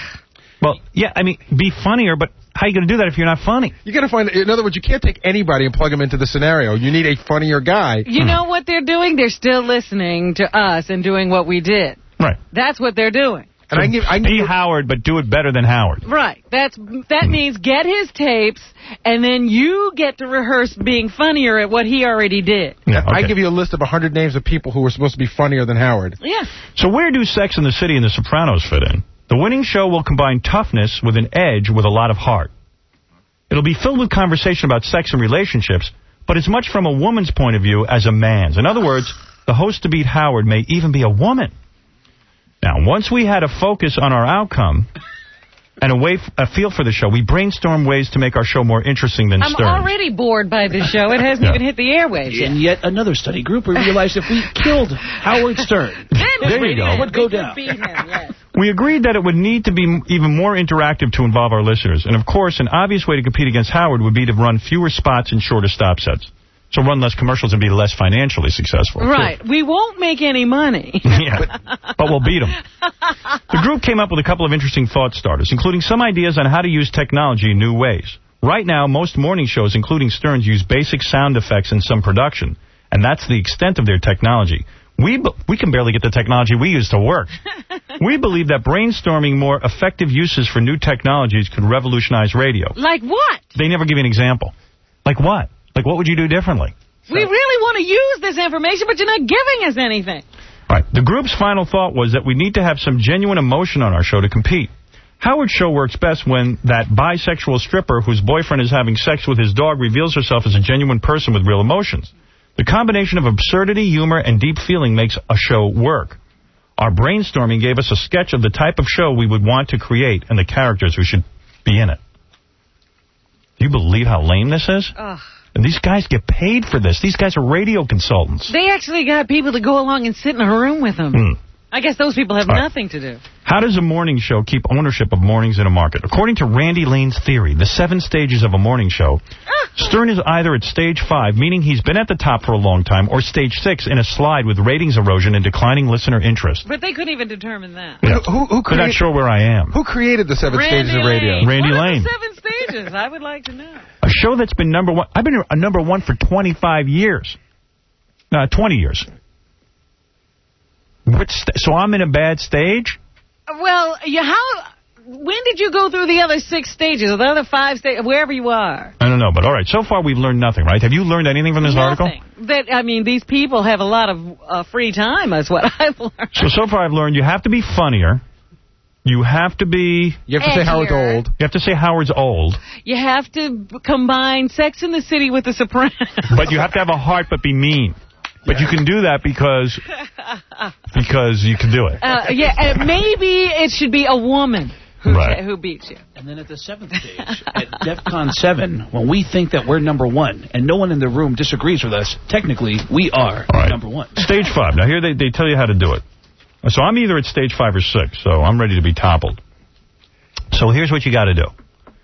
Well, yeah, I mean, be funnier, but how are you going to do that if you're not funny? You got to find, in other words, you can't take anybody and plug them into the scenario. You need a funnier guy. You know what they're doing? They're still listening to us and doing what we did. Right. That's what they're doing. And so I give, I give, be Howard, but do it better than Howard. Right. That's That means get his tapes, and then you get to rehearse being funnier at what he already did. Yeah, okay. I give you a list of one hundred names of people who were supposed to be funnier than Howard. Yeah. So where do Sex and the City and The Sopranos fit in? The winning show will combine toughness with an edge with a lot of heart. It'll be filled with conversation about sex and relationships, but as much from a woman's point of view as a man's. In other words, the host to beat Howard may even be a woman. Now, once we had a focus on our outcome and a, way f a feel for the show, we brainstormed ways to make our show more interesting than I'm Stern. I'm already bored by the show. It hasn't yeah. even hit the airwaves yet. In yet another study group, we realized if we killed Howard Stern, there you go. It would go down. Beat him, yes. We agreed that it would need to be even more interactive to involve our listeners. And, of course, an obvious way to compete against Howard would be to run fewer spots and shorter stop sets. So run less commercials and be less financially successful. Right. Sure. We won't make any money. Yeah, but we'll beat them. The group came up with a couple of interesting thought starters, including some ideas on how to use technology in new ways. Right now, most morning shows, including Stern's, use basic sound effects and some production, and that's the extent of their technology. We we can barely get the technology we use to work. We believe that brainstorming more effective uses for new technologies could revolutionize radio. Like what? They never give you an example. Like what? Like, what would you do differently? So. We really want to use this information, but you're not giving us anything. All right. The group's final thought was that we need to have some genuine emotion on our show to compete. Howard's show works best when that bisexual stripper whose boyfriend is having sex with his dog reveals herself as a genuine person with real emotions. The combination of absurdity, humor, and deep feeling makes a show work. Our brainstorming gave us a sketch of the type of show we would want to create and the characters who should be in it. Do you believe how lame this is? Ugh. And these guys get paid for this. These guys are radio consultants. They actually got people to go along and sit in a room with them. Mm. I guess those people have All nothing right. to do. How does a morning show keep ownership of mornings in a market? According to Randy Lane's theory, the seven stages of a morning show, ah. Stern is either at stage five, meaning he's been at the top for a long time, or stage six in a slide with ratings erosion and declining listener interest. But they couldn't even determine that. Yeah. Who, who They're not sure where I am. Who created the seven Randy stages of radio? Lane. Randy what Lane. Are the seven stages? I would like to know. A show that's been number one. I've been a number one for twenty-five years. No, twenty years. What st so I'm in a bad stage? Well, you, how... When did you go through the other six stages, or the other five stages, wherever you are? I don't know, but all right. So far, we've learned nothing, right? Have you learned anything from this Nothing. article? That I mean, these people have a lot of uh, free time, is what I've learned. So, so far, I've learned you have to be funnier. You have to be... You have to say Howard's old. You have to say Howard's old. You have to b- combine Sex in the City with The Sopranos. But you have to have a heart but be mean. But you can do that because because you can do it. Uh, yeah, and maybe it should be a woman who, Right. who beats you. And then at the seventh stage, at DEFCON seven, when we think that we're number one, and no one in the room disagrees with us, technically, we are right. number one. Stage five. Now, here they, they tell you how to do it. So I'm either at stage five or six, so I'm ready to be toppled. So here's what you got to do.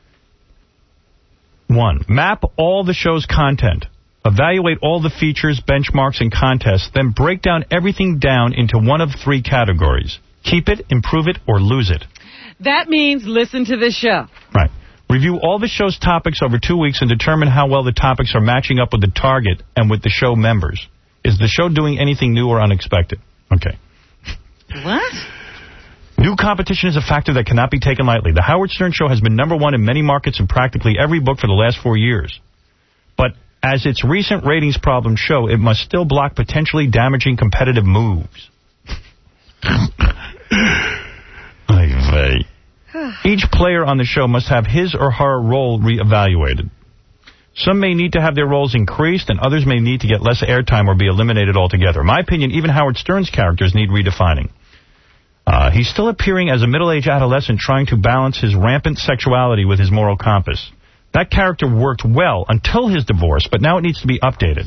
One, map all the show's content. Evaluate all the features, benchmarks, and contests, then break down everything down into one of three categories. Keep it, improve it, or lose it. That means listen to the show. Right. Review all the show's topics over two weeks and determine how well the topics are matching up with the target and with the show members. Is the show doing anything new or unexpected? Okay. What? New competition is a factor that cannot be taken lightly. The Howard Stern Show has been number one in many markets in practically every book for the last four years. But as its recent ratings problems show, it must still block potentially damaging competitive moves. Each player on the show must have his or her role reevaluated. Some may need to have their roles increased, and others may need to get less airtime or be eliminated altogether. In my opinion, even Howard Stern's characters need redefining. Uh, he's still appearing as a middle-aged adolescent trying to balance his rampant sexuality with his moral compass. That character worked well until his divorce, but now it needs to be updated.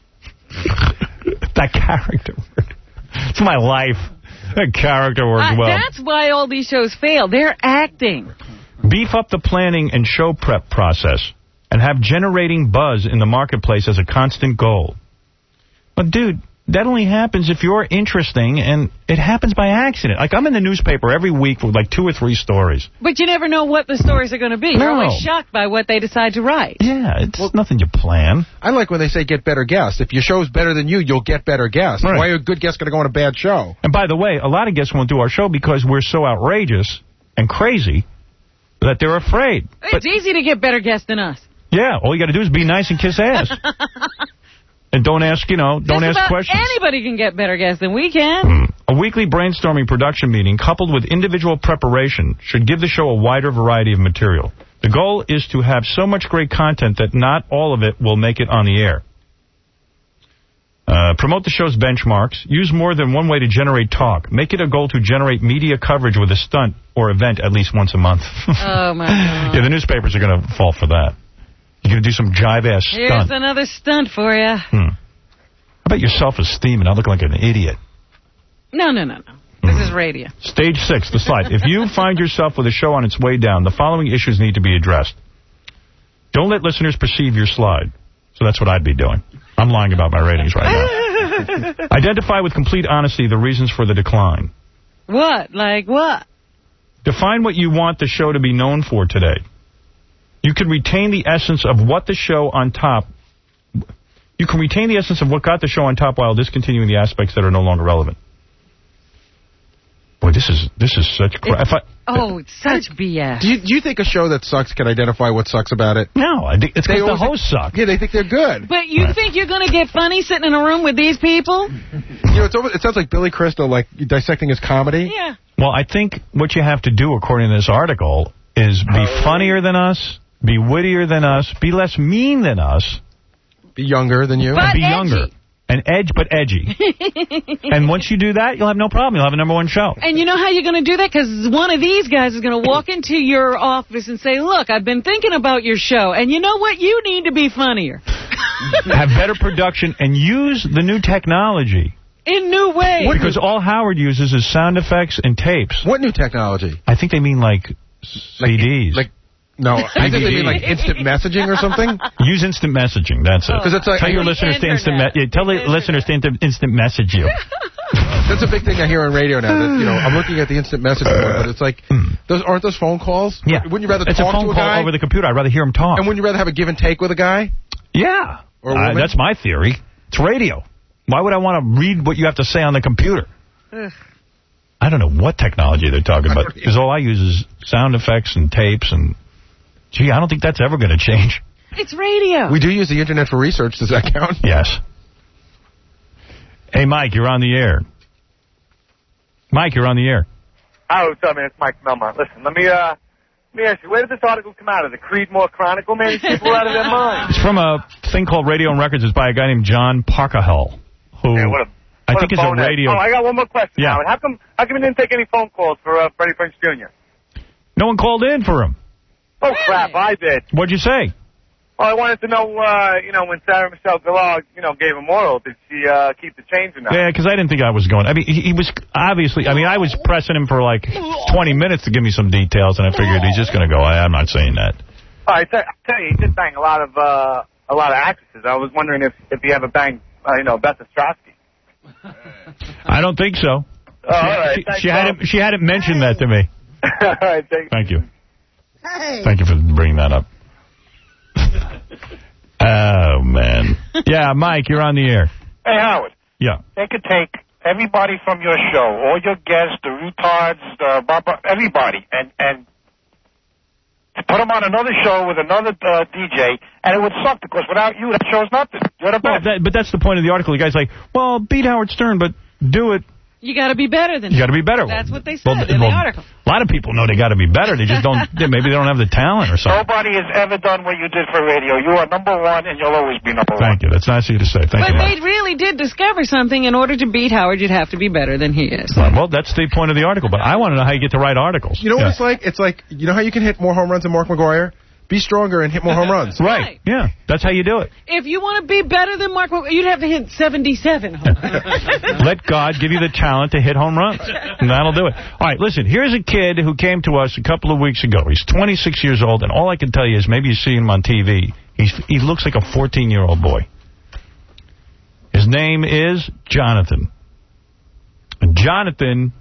That character worked. It's my life. That character worked Uh, well. that's why all these shows fail. They're acting. Beef up the planning and show prep process and have generating buzz in the marketplace as a constant goal. But, dude, that only happens if you're interesting, and it happens by accident. Like, I'm in the newspaper every week with, like, two or three stories. But you never know what the stories are going to be. No. You're always shocked by what they decide to write. Yeah, it's well, nothing you plan. I like when they say get better guests. If your show's better than you, you'll get better guests. Right. Why are good guests going to go on a bad show? And by the way, a lot of guests won't do our show because we're so outrageous and crazy that they're afraid. It's But, easy to get better guests than us. yeah, all you got to do is be nice and kiss ass. And don't ask, you know, don't Just ask about questions. Anybody can get better guests than we can. A weekly brainstorming production meeting coupled with individual preparation should give the show a wider variety of material. The goal is to have so much great content that not all of it will make it on the air. Uh, promote the show's benchmarks. Use more than one way to generate talk. Make it a goal to generate media coverage with a stunt or event at least once a month. Oh, my God. Yeah, the newspapers are going to fall for that. You're going to do some jive-ass Here's stunt. another stunt for you. Hmm. How about your self-esteem and not looking like an idiot? No, no, no, no. This is radio. Stage six, the slide. If you find yourself with a show on its way down, the following issues need to be addressed. Don't let listeners perceive your slide. So that's what I'd be doing. I'm lying about my ratings right now. Identify with complete honesty the reasons for the decline. What? Like what? Define what you want the show to be known for today. You can retain the essence of what the show on top... You can retain the essence of what got the show on top while discontinuing the aspects that are no longer relevant. Boy, this is this is such crap. If I, Oh, it's such B S. Do you, do you think a show that sucks can identify what sucks about it? No, I think it's They because the always- hosts suck. Yeah, they think they're good. But you Right. think you're going to get funny sitting in a room with these people? You know, it's almost, it sounds like Billy Crystal, like dissecting his comedy. Yeah. Well, I think what you have to do, according to this article, is be funnier than us, be wittier than us, be less mean than us, Be younger than you. But and be edgy. younger. And edge, but edgy. And once you do that, you'll have no problem. You'll have a number one show. And you know how you're going to do that? Because one of these guys is going to walk into your office and say, look, I've been thinking about your show, and you know what? You need to be funnier. Have better production and use the new technology. In new ways. Because all Howard uses is sound effects and tapes. What new technology? I think they mean like C Ds. Like No, I think they mean like instant messaging or something. Use instant messaging. That's it. Because it's like tell your listeners to instant. Me yeah, tell the listeners to instant message you. That's a big thing I hear on radio now. That, you know, I'm looking at the instant messaging one, but it's like, those aren't those phone calls? Yeah. Wouldn't you rather it's talk a phone to a call guy over the computer? I'd rather hear him talk. And wouldn't you rather have a give and take with a guy? Yeah. Or a uh, woman? that's my theory. It's radio. Why would I want to read what you have to say on the computer? Ugh. I don't know what technology they're talking about, because all I use is sound effects and tapes, and, gee, I don't think that's ever going to change. It's radio. We do use the internet for research. Does that count? Yes. Hey, Mike, you're on the air. Mike, you're on the air. Hi, what's up, man? It's Mike Melmont. Listen, let me, uh, let me ask you, where did this article come out of? The Creedmoor Chronicle, man? These people are out of their minds. It's from a thing called Radio and Records. It's by a guy named John Parkahell, who... Man, what a I What think a it's a radio... Oh, I got one more question, yeah. Howard. How come, how come you didn't take any phone calls for uh, Freddie Prinze Junior? No one called in for him. Oh, really? Crap, I did. What'd you say? Well, I wanted to know, uh, you know, when Sarah Michelle Gellar, you know, gave him oral, did she uh, keep the change or not? Yeah, because I didn't think I was going... I mean, he, he was obviously... I mean, I was pressing him for like twenty minutes to give me some details, and I figured he's just going to go, I, I'm not saying that. All right, I tell you, he did bang a lot of uh, a lot of actresses. I was wondering if, if he ever banged, uh, you know, Beth Ostrowski. I don't think so. Oh, all right. She, Thanks, she, hadn't, she hadn't mentioned that to me. all right, thanks. Thank you. Hey. Thank you for bringing that up. Oh, man. Yeah, Mike, you're on the air. Hey, Howard. Yeah. They could take everybody from your show, all your guests, the retards, the Barbara, everybody, and, and put them on another show with another uh, D J, and it would suck, because without you, that show's nothing. You're the best. Well, that, but that's the point of the article. The guy's like, well, beat Howard Stern, but do it. You got to be better than You got to be better. That's what they said well, in well, the article. A lot of people know they got to be better. They just don't, maybe they don't have the talent or something. Nobody has ever done what you did for radio. You are number one, and you'll always be number one. Thank you. That's nice of you to say. Thank but you, they really did discover something. In order to beat Howard, you'd have to be better than he is. Right, well, that's the point of the article, but I want to know how you get to write articles. You know yeah. what it's like? It's like, you know how you can hit more home runs than Mark McGwire? Be stronger and hit more home runs. Right. right. Yeah. That's how you do it. If you want to be better than Mark McGwire, you'd have to hit seventy-seven home runs. Let God give you the talent to hit home runs. And that'll do it. All right, listen, here's a kid who came to us a couple of weeks ago. He's twenty-six years old, and all I can tell you is maybe you see him on T V. He's, he looks like a fourteen-year-old boy. His name is Jonathan. And Jonathan,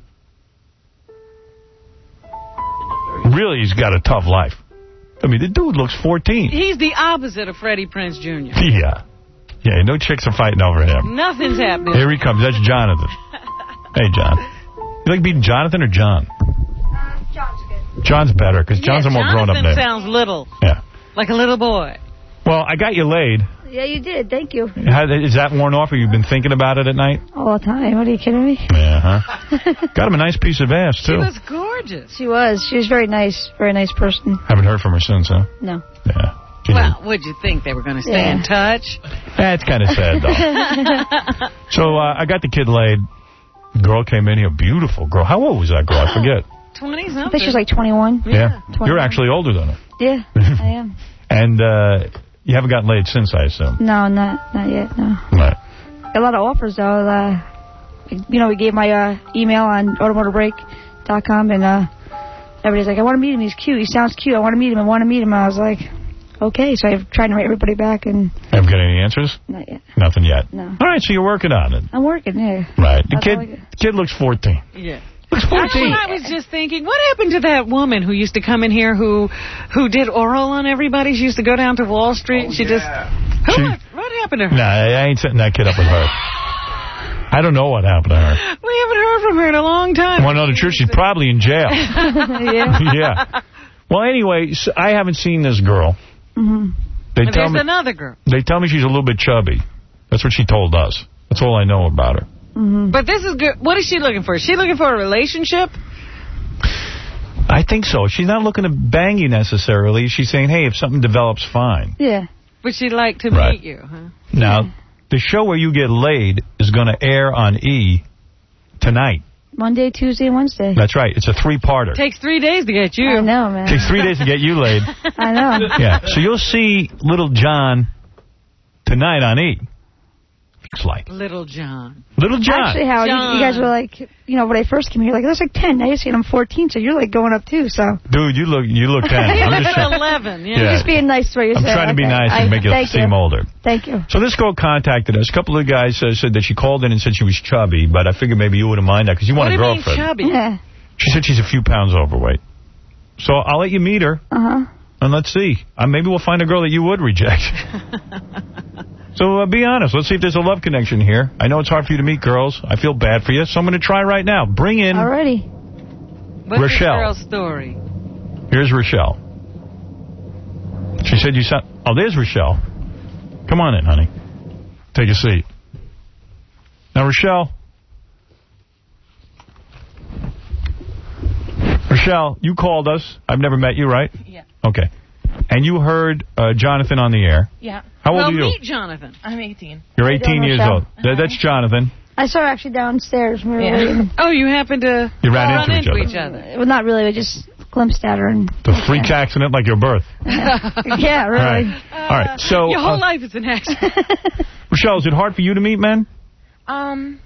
really, he's got a tough life. I mean, the dude looks fourteen. He's the opposite of Freddie Prinze Junior Yeah. Yeah, no chicks are fighting over him. Nothing's happening. Here he comes. That's Jonathan. Hey, John. You like beating Jonathan or John? Uh, John's good. John's better, because John's yeah, a more grown-up name. Jonathan sounds little. Yeah. Like a little boy. Well, I got you laid. Yeah, you did. Thank you. How, is that worn off, or you've been thinking about it at night? All the time. What are you kidding me? Yeah, huh? Got him a nice piece of ass, too. She was gorgeous. She was. She was very nice. Very nice person. Haven't heard from her since, huh? No. Yeah. Well, what'd you think? They were going to stay yeah. in touch? That's kind of sad, though. So uh, I got the kid laid. Girl came in here, beautiful girl. How old was that girl? I forget. twenty-something. I think she was like twenty-one. Yeah. twenty-one. You're actually older than her. Yeah, I am. And uh, you haven't gotten laid since, I assume. No, not not yet, no. Right. A lot of offers, though. Uh, you know, we gave my uh, email on automotive break dot com, and uh, everybody's like, I want to meet him. He's cute. He sounds cute. I want to meet him. I want to meet him. And I was like, okay. So I've tried to write everybody back, and... Haven't got any answers? Not yet. Nothing yet? No. All right, so you're working on it. I'm working, yeah. Right. The That's kid, the kid looks fourteen. Yeah. Looks fourteen. I was just thinking, what happened to that woman who used to come in here who who did oral on everybody? She used to go down to Wall Street. Oh, she yeah. just... Who, She, what, what happened to her? Nah, I ain't setting that kid up with her. I don't know what happened to her. We haven't heard from her in a long time. Want to know the truth? She's probably in jail. yeah. Yeah. Well, anyway, so I haven't seen this girl. Mm-hmm. They But tell there's me, another girl. They tell me she's a little bit chubby. That's what she told us. That's all I know about her. Mm-hmm. But this is good. What is she looking for? Is she looking for a relationship? I think so. She's not looking to bang you necessarily. She's saying, hey, if something develops, fine. Yeah. But she'd like to Right. meet you, huh? Now, the show where you get laid is going to air on E tonight. Monday, Tuesday, and Wednesday. That's right. It's a three-parter. Takes three days to get you. I know, man. Takes three days to get you laid. I know. Yeah. So you'll see Little John tonight on E. looks like? Little John. Little John. Actually, Howard, you, you guys were like, you know, when I first came here, like, there's like ten. Now you're saying I'm fourteen, so you're like going up too, so. Dude, you look you look ten. I'm just trying, eleven, yeah. yeah. You're just being nice to what you're I'm saying. trying to be Okay. nice and I, make you thank seem you. older. Thank you. So this girl contacted us. A couple of guys uh, said that she called in and said she was chubby, but I figured maybe you wouldn't mind that because you want what a do you girlfriend. mean chubby? Yeah. She said she's a few pounds overweight. So I'll let you meet her, Uh-huh. and let's see. Uh, maybe we'll find a girl that you would reject. So uh, be honest. Let's see if there's a love connection here. I know it's hard for you to meet girls. I feel bad for you, so I'm going to try right now. Bring in Alrighty. What's Rochelle. this girl's story? Here's Rochelle. She said you sound... Oh, there's Rochelle. Come on in, honey. Take a seat. Now, Rochelle. Rochelle, you called us. I've never met you, right? Yeah. Okay. And you heard uh, Jonathan on the air. Yeah. How old well, are you? meet Jonathan. I'm eighteen. You're How you eighteen doing, years Rochelle? old. Th- That's Jonathan. I saw her actually downstairs. We were Yeah. waiting. Oh, you happened to You ran run into each into other. each other. Well, not really. We just glimpsed at her. And The freak accident like your birth. yeah, All really. right. All right. So, Your whole uh, life is an accident. Rochelle, is it hard for you to meet men? Um,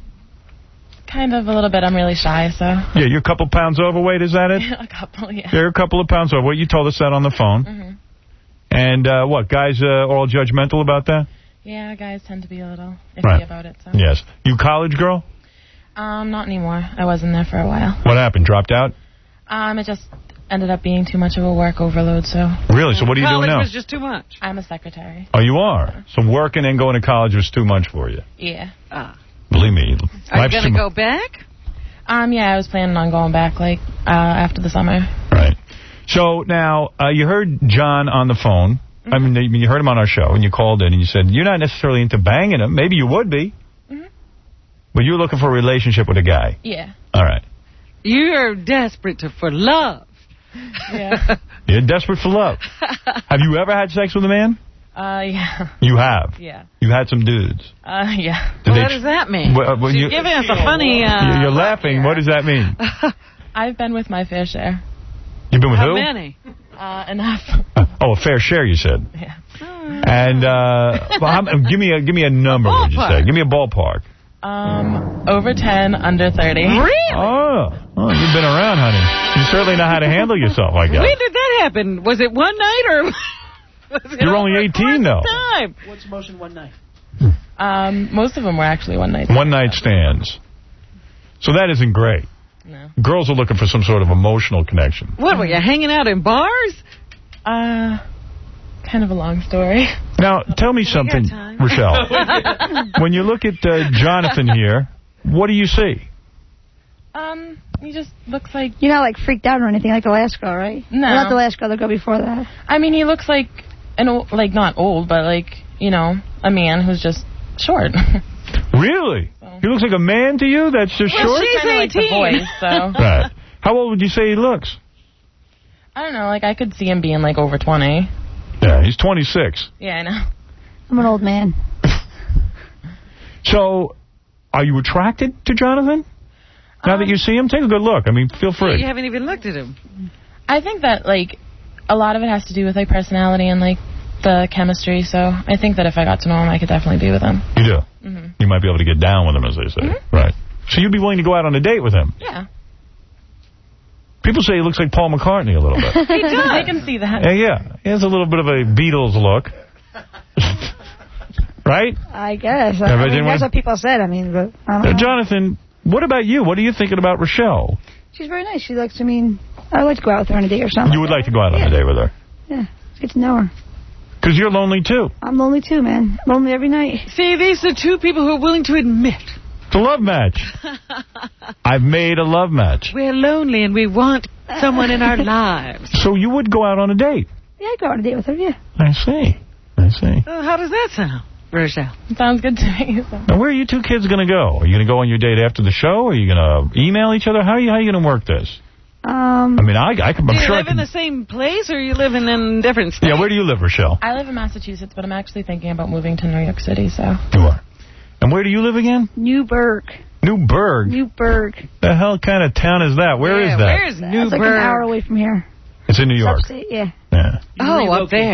kind of a little bit. I'm really shy, so. Yeah, you're a couple pounds overweight, is that it? a couple, yeah. You're a couple of pounds overweight. You told us that on the phone. hmm And uh, what, guys uh, all judgmental about that? Yeah, guys tend to be a little iffy Right. about it, so. Yes. You college girl? Um, not anymore. I was in there for a while. What happened? Dropped out? Um, it just ended up being too much of a work overload, so. Really? So what are you College doing now? was just too much. I'm a secretary. Oh, you are? So working and going to college was too much for you. Yeah. Ah. Believe me. Are you life's going too to mu- go back? Um, yeah, I was planning on going back, like, uh, after the summer. Right. So now, uh, you heard John on the phone. I mean, you heard him on our show, and you called in, and you said, you're not necessarily into banging him. Maybe you would be. Mhm. But you're looking for a relationship with a guy. Yeah. All right. You're desperate to, for love. Yeah. You're desperate for love. Have you ever had sex with a man? Uh, yeah. You have. Yeah. You had some dudes. Uh, yeah. Did Well, they what tr- does that mean? Well, uh, well, She's you- giving us a funny... Uh, You're you're laughing. What does that mean? I've been with my fair share. You've been with How who? many? Uh, enough. Uh, oh, a fair share, you said. Yeah. And uh, well, how, give me a give me a number. Would you say? Give me a ballpark. Um, over ten, under thirty. Really? Oh, oh, you've been around, honey. You certainly know how to handle yourself, I guess. When did that happen? Was it one night or... was it You're over only a eighteen, course though. of Time? What's motion one night? Um, most of them were actually one night. One night stands. So that isn't great. No. Girls are looking for some sort of emotional connection. What, were you hanging out in bars? Uh, kind of a long story. Now, tell me something, time. Rochelle. When you look at uh, Jonathan here, what do you see? Um, he just looks like... You're not, like, freaked out or anything like the last girl, right? No. Well, not the last girl, the girl before that. I mean, he looks like an old, like not old, but like, you know, a man who's just short. Really? He looks like a man to you? That's just Well, short? she's Kinda like the eighteen. Voice, so. Right. How old would you say he looks? I don't know, like I could see him being like over twenty. Yeah, he's twenty-six. Yeah, I know. I'm an old man. So, are you attracted to Jonathan? Now Um, that you see him, take a good look. I mean, feel free. You haven't even looked at him. I think that like a lot of it has to do with like personality and like the chemistry. So I think that if I got to know him, I could definitely be with him. You do? Mm-hmm. You might be able to get down with him, as they say. Mm-hmm. Right. So you'd be willing to go out on a date with him? Yeah. People say he looks like Paul McCartney a little bit. He does. I can see that. Yeah, yeah. He has a little bit of a Beatles look. Right? I guess. Yeah, I but mean, then that's when- what people said. I mean, but I don't Uh, know. Jonathan, what about you? What are you thinking about Rochelle? She's very nice. She likes, I mean, I would like to go out with her on a date or something. You would like to go out on a date with her? Yeah, get to know her. Because you're lonely, too. I'm lonely, too, man. Lonely every night. See, these are two people who are willing to admit. It's a love match. I've made a love match. We're lonely and we want someone in our lives. So you would go out on a date? Yeah, I'd go out on a date with her, yeah. I see. I see. Uh, how does that sound, Rochelle? Sounds good to me. Now, where are you two kids going to go? Are you going to go on your date after the show? Are you going to email each other? How are you, how are you going to work this? Um, I mean, I, I can, Do I'm you sure I live in can... the same place or are you living in different states? Yeah, where do you live, Rochelle? I live in Massachusetts, but I'm actually thinking about moving to New York City, so. You are. And where do you live again? Newburgh. Newburgh? Newburgh. The hell kind of town is that? Where yeah, is that? Where's It's like an Newburgh? hour away from here. It's in New York. Upstate, yeah. Yeah. Oh, up there.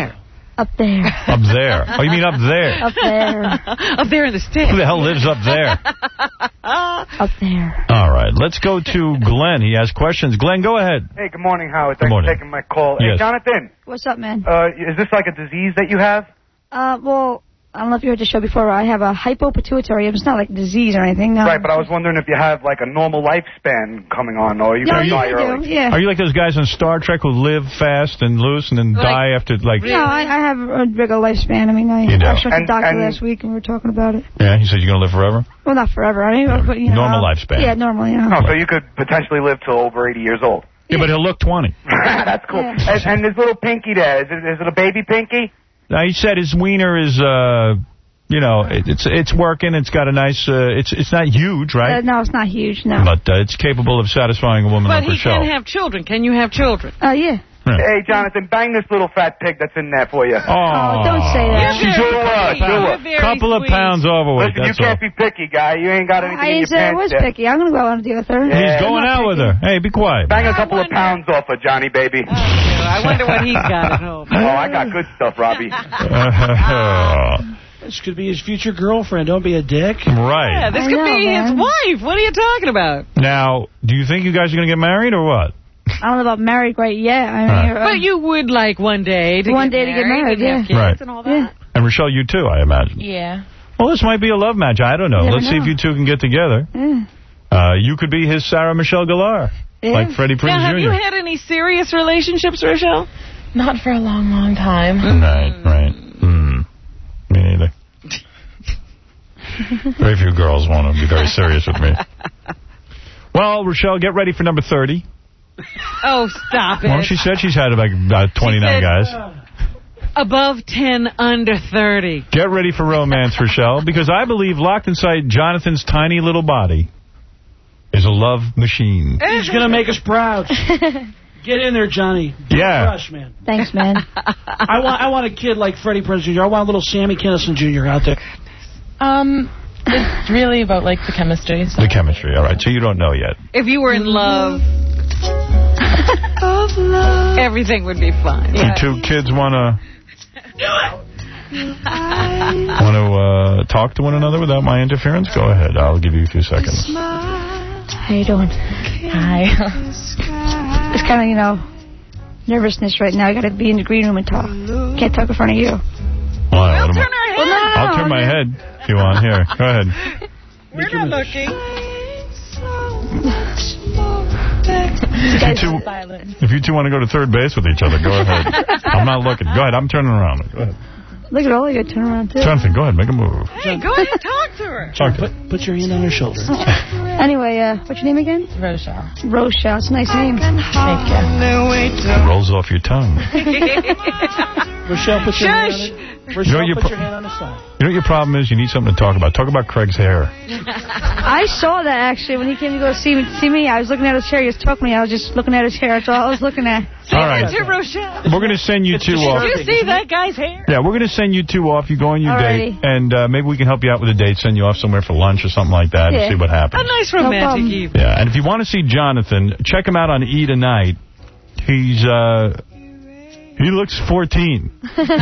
Up there. Up there. Oh, you mean up there? Up there. Up there in the sticks. Who the hell lives up there? Up there. All right, let's go to Glenn. He has questions. Glenn, go ahead. Hey, good morning, Howard. Good Thanks morning. for taking my call. Yes. Hey, Jonathan, What's up, man? uh, is this like a disease that you have? Uh, well, I don't know if you heard the show before. I have a hypopituitary. It's not like a disease or anything. No. Right, but I was wondering if you have like a normal lifespan coming on, or you No, gonna you die do, early. yeah. Are you like those guys on Star Trek who live fast and loose and then Like- die after, like... No, I, I have a regular lifespan. I mean, I You do. actually went to the And- doctor and- last week and we were talking about it. Yeah, he said you're going to live forever? Well, not forever. I mean, but, you know, Normal I'll- lifespan. Yeah, normal, you know. Oh, so you could potentially live till over eighty years old. Yeah, but he'll look twenty. That's cool. Yeah. And, and this little pinky there, is it, is it a baby pinky? Now, he said his wiener is, uh, you know, it, it's it's working. It's got a nice, uh, it's it's not huge, right? Uh, no, it's not huge, no. But uh, it's capable of satisfying a woman But like he Rochelle. can have children. Can you have children? Uh, yeah. Hey, Jonathan, bang this little fat pig that's in there for you. Oh, don't say that. She's Do a what? Do what? couple of pounds overweight, Listen, you that's all. can't be picky, guy. You ain't got anything I in your didn't say I pants was there. picky. I'm going to go out and deal with her. Yeah. He's going out with her. Hey, be quiet. Bang a couple of pounds off of Johnny, baby. Oh, I wonder what he's got at home. I got good stuff, Robbie. This could be his future girlfriend. Don't be a dick. Right. Yeah, this I could know, be man. his wife. What are you talking about? Now, do you think you guys are going to get married or what? I don't know about married right yet. I mean, Right. uh, But you would like one day to One get day to get married, married, and have yeah. kids Right. and all that. yeah. And Rochelle, you too, I imagine. Yeah. Well, this might be a love match. I don't know. You Let's never see if know. you two can get together. Yeah. Uh, you could be his Sarah Michelle Gellar, Yeah. like Freddie Prinze Now, have Junior you had any serious relationships, Rochelle? Not for a long, long time. Right, right. Hmm. Me neither. Very few girls want to be very serious with me. Well, Rochelle, get ready for number thirty. Oh, stop it. Well, she said she's had like about twenty-nine She said- guys. Above ten, under thirty. Get ready for romance, Rochelle, because I believe locked inside Jonathan's tiny little body is a love machine. He's going to make us proud. Get in there, Johnny. Yeah. Crush, man. Thanks, man. I want I want a kid like Freddie Prinze Junior I want a little Sammy Kinison Junior out there. Um, it's really about, like, the chemistry. So. The chemistry, all right. So you don't know yet. If you were in love, everything would be fine. You two kids want to want to uh, talk to one another without my interference? Go ahead. I'll give you a few seconds. How you doing? Hi. It's kind of, you know, nervousness right now. I got to be in the green room and talk. Can't talk in front of you. Well, I don't know. Turn our head. Well, no, no, no, I'll turn my head if you want. Here, go ahead. We're not looking. If you two, if you two want to go to third base with each other, go ahead. I'm not looking. Go ahead. I'm turning around. Go ahead. Look at all of you turn around, too. Jonathan, go ahead. Make a move. Hey, go ahead and talk to her. Talk to Put, put your hand on her shoulder. Anyway, uh, what's your name again? Rochelle. Rochelle. It's a nice name. Thank you. It rolls off your tongue. Rochelle, put your hand on Shush. it. Rochelle, You know your put pro- your hand on the side. You know what your problem is? You need something to talk about. Talk about Craig's hair. I saw that, actually, when he came to go see me. See me, I was looking at his hair. He was talking to me. I was just looking at his hair. That's all I was looking at. All right. To Rochelle. We're going to send you two off. Did you see that guy's hair? Yeah, we're going to send you two off. You go on your Alrighty. date, and uh, maybe we can help you out with a date, send you off somewhere for lunch or something like that, Yeah. and see what happens. A nice No romantic problem. evening. Yeah, and if you want to see Jonathan, check him out on E! Tonight. He's, uh, he looks fourteen.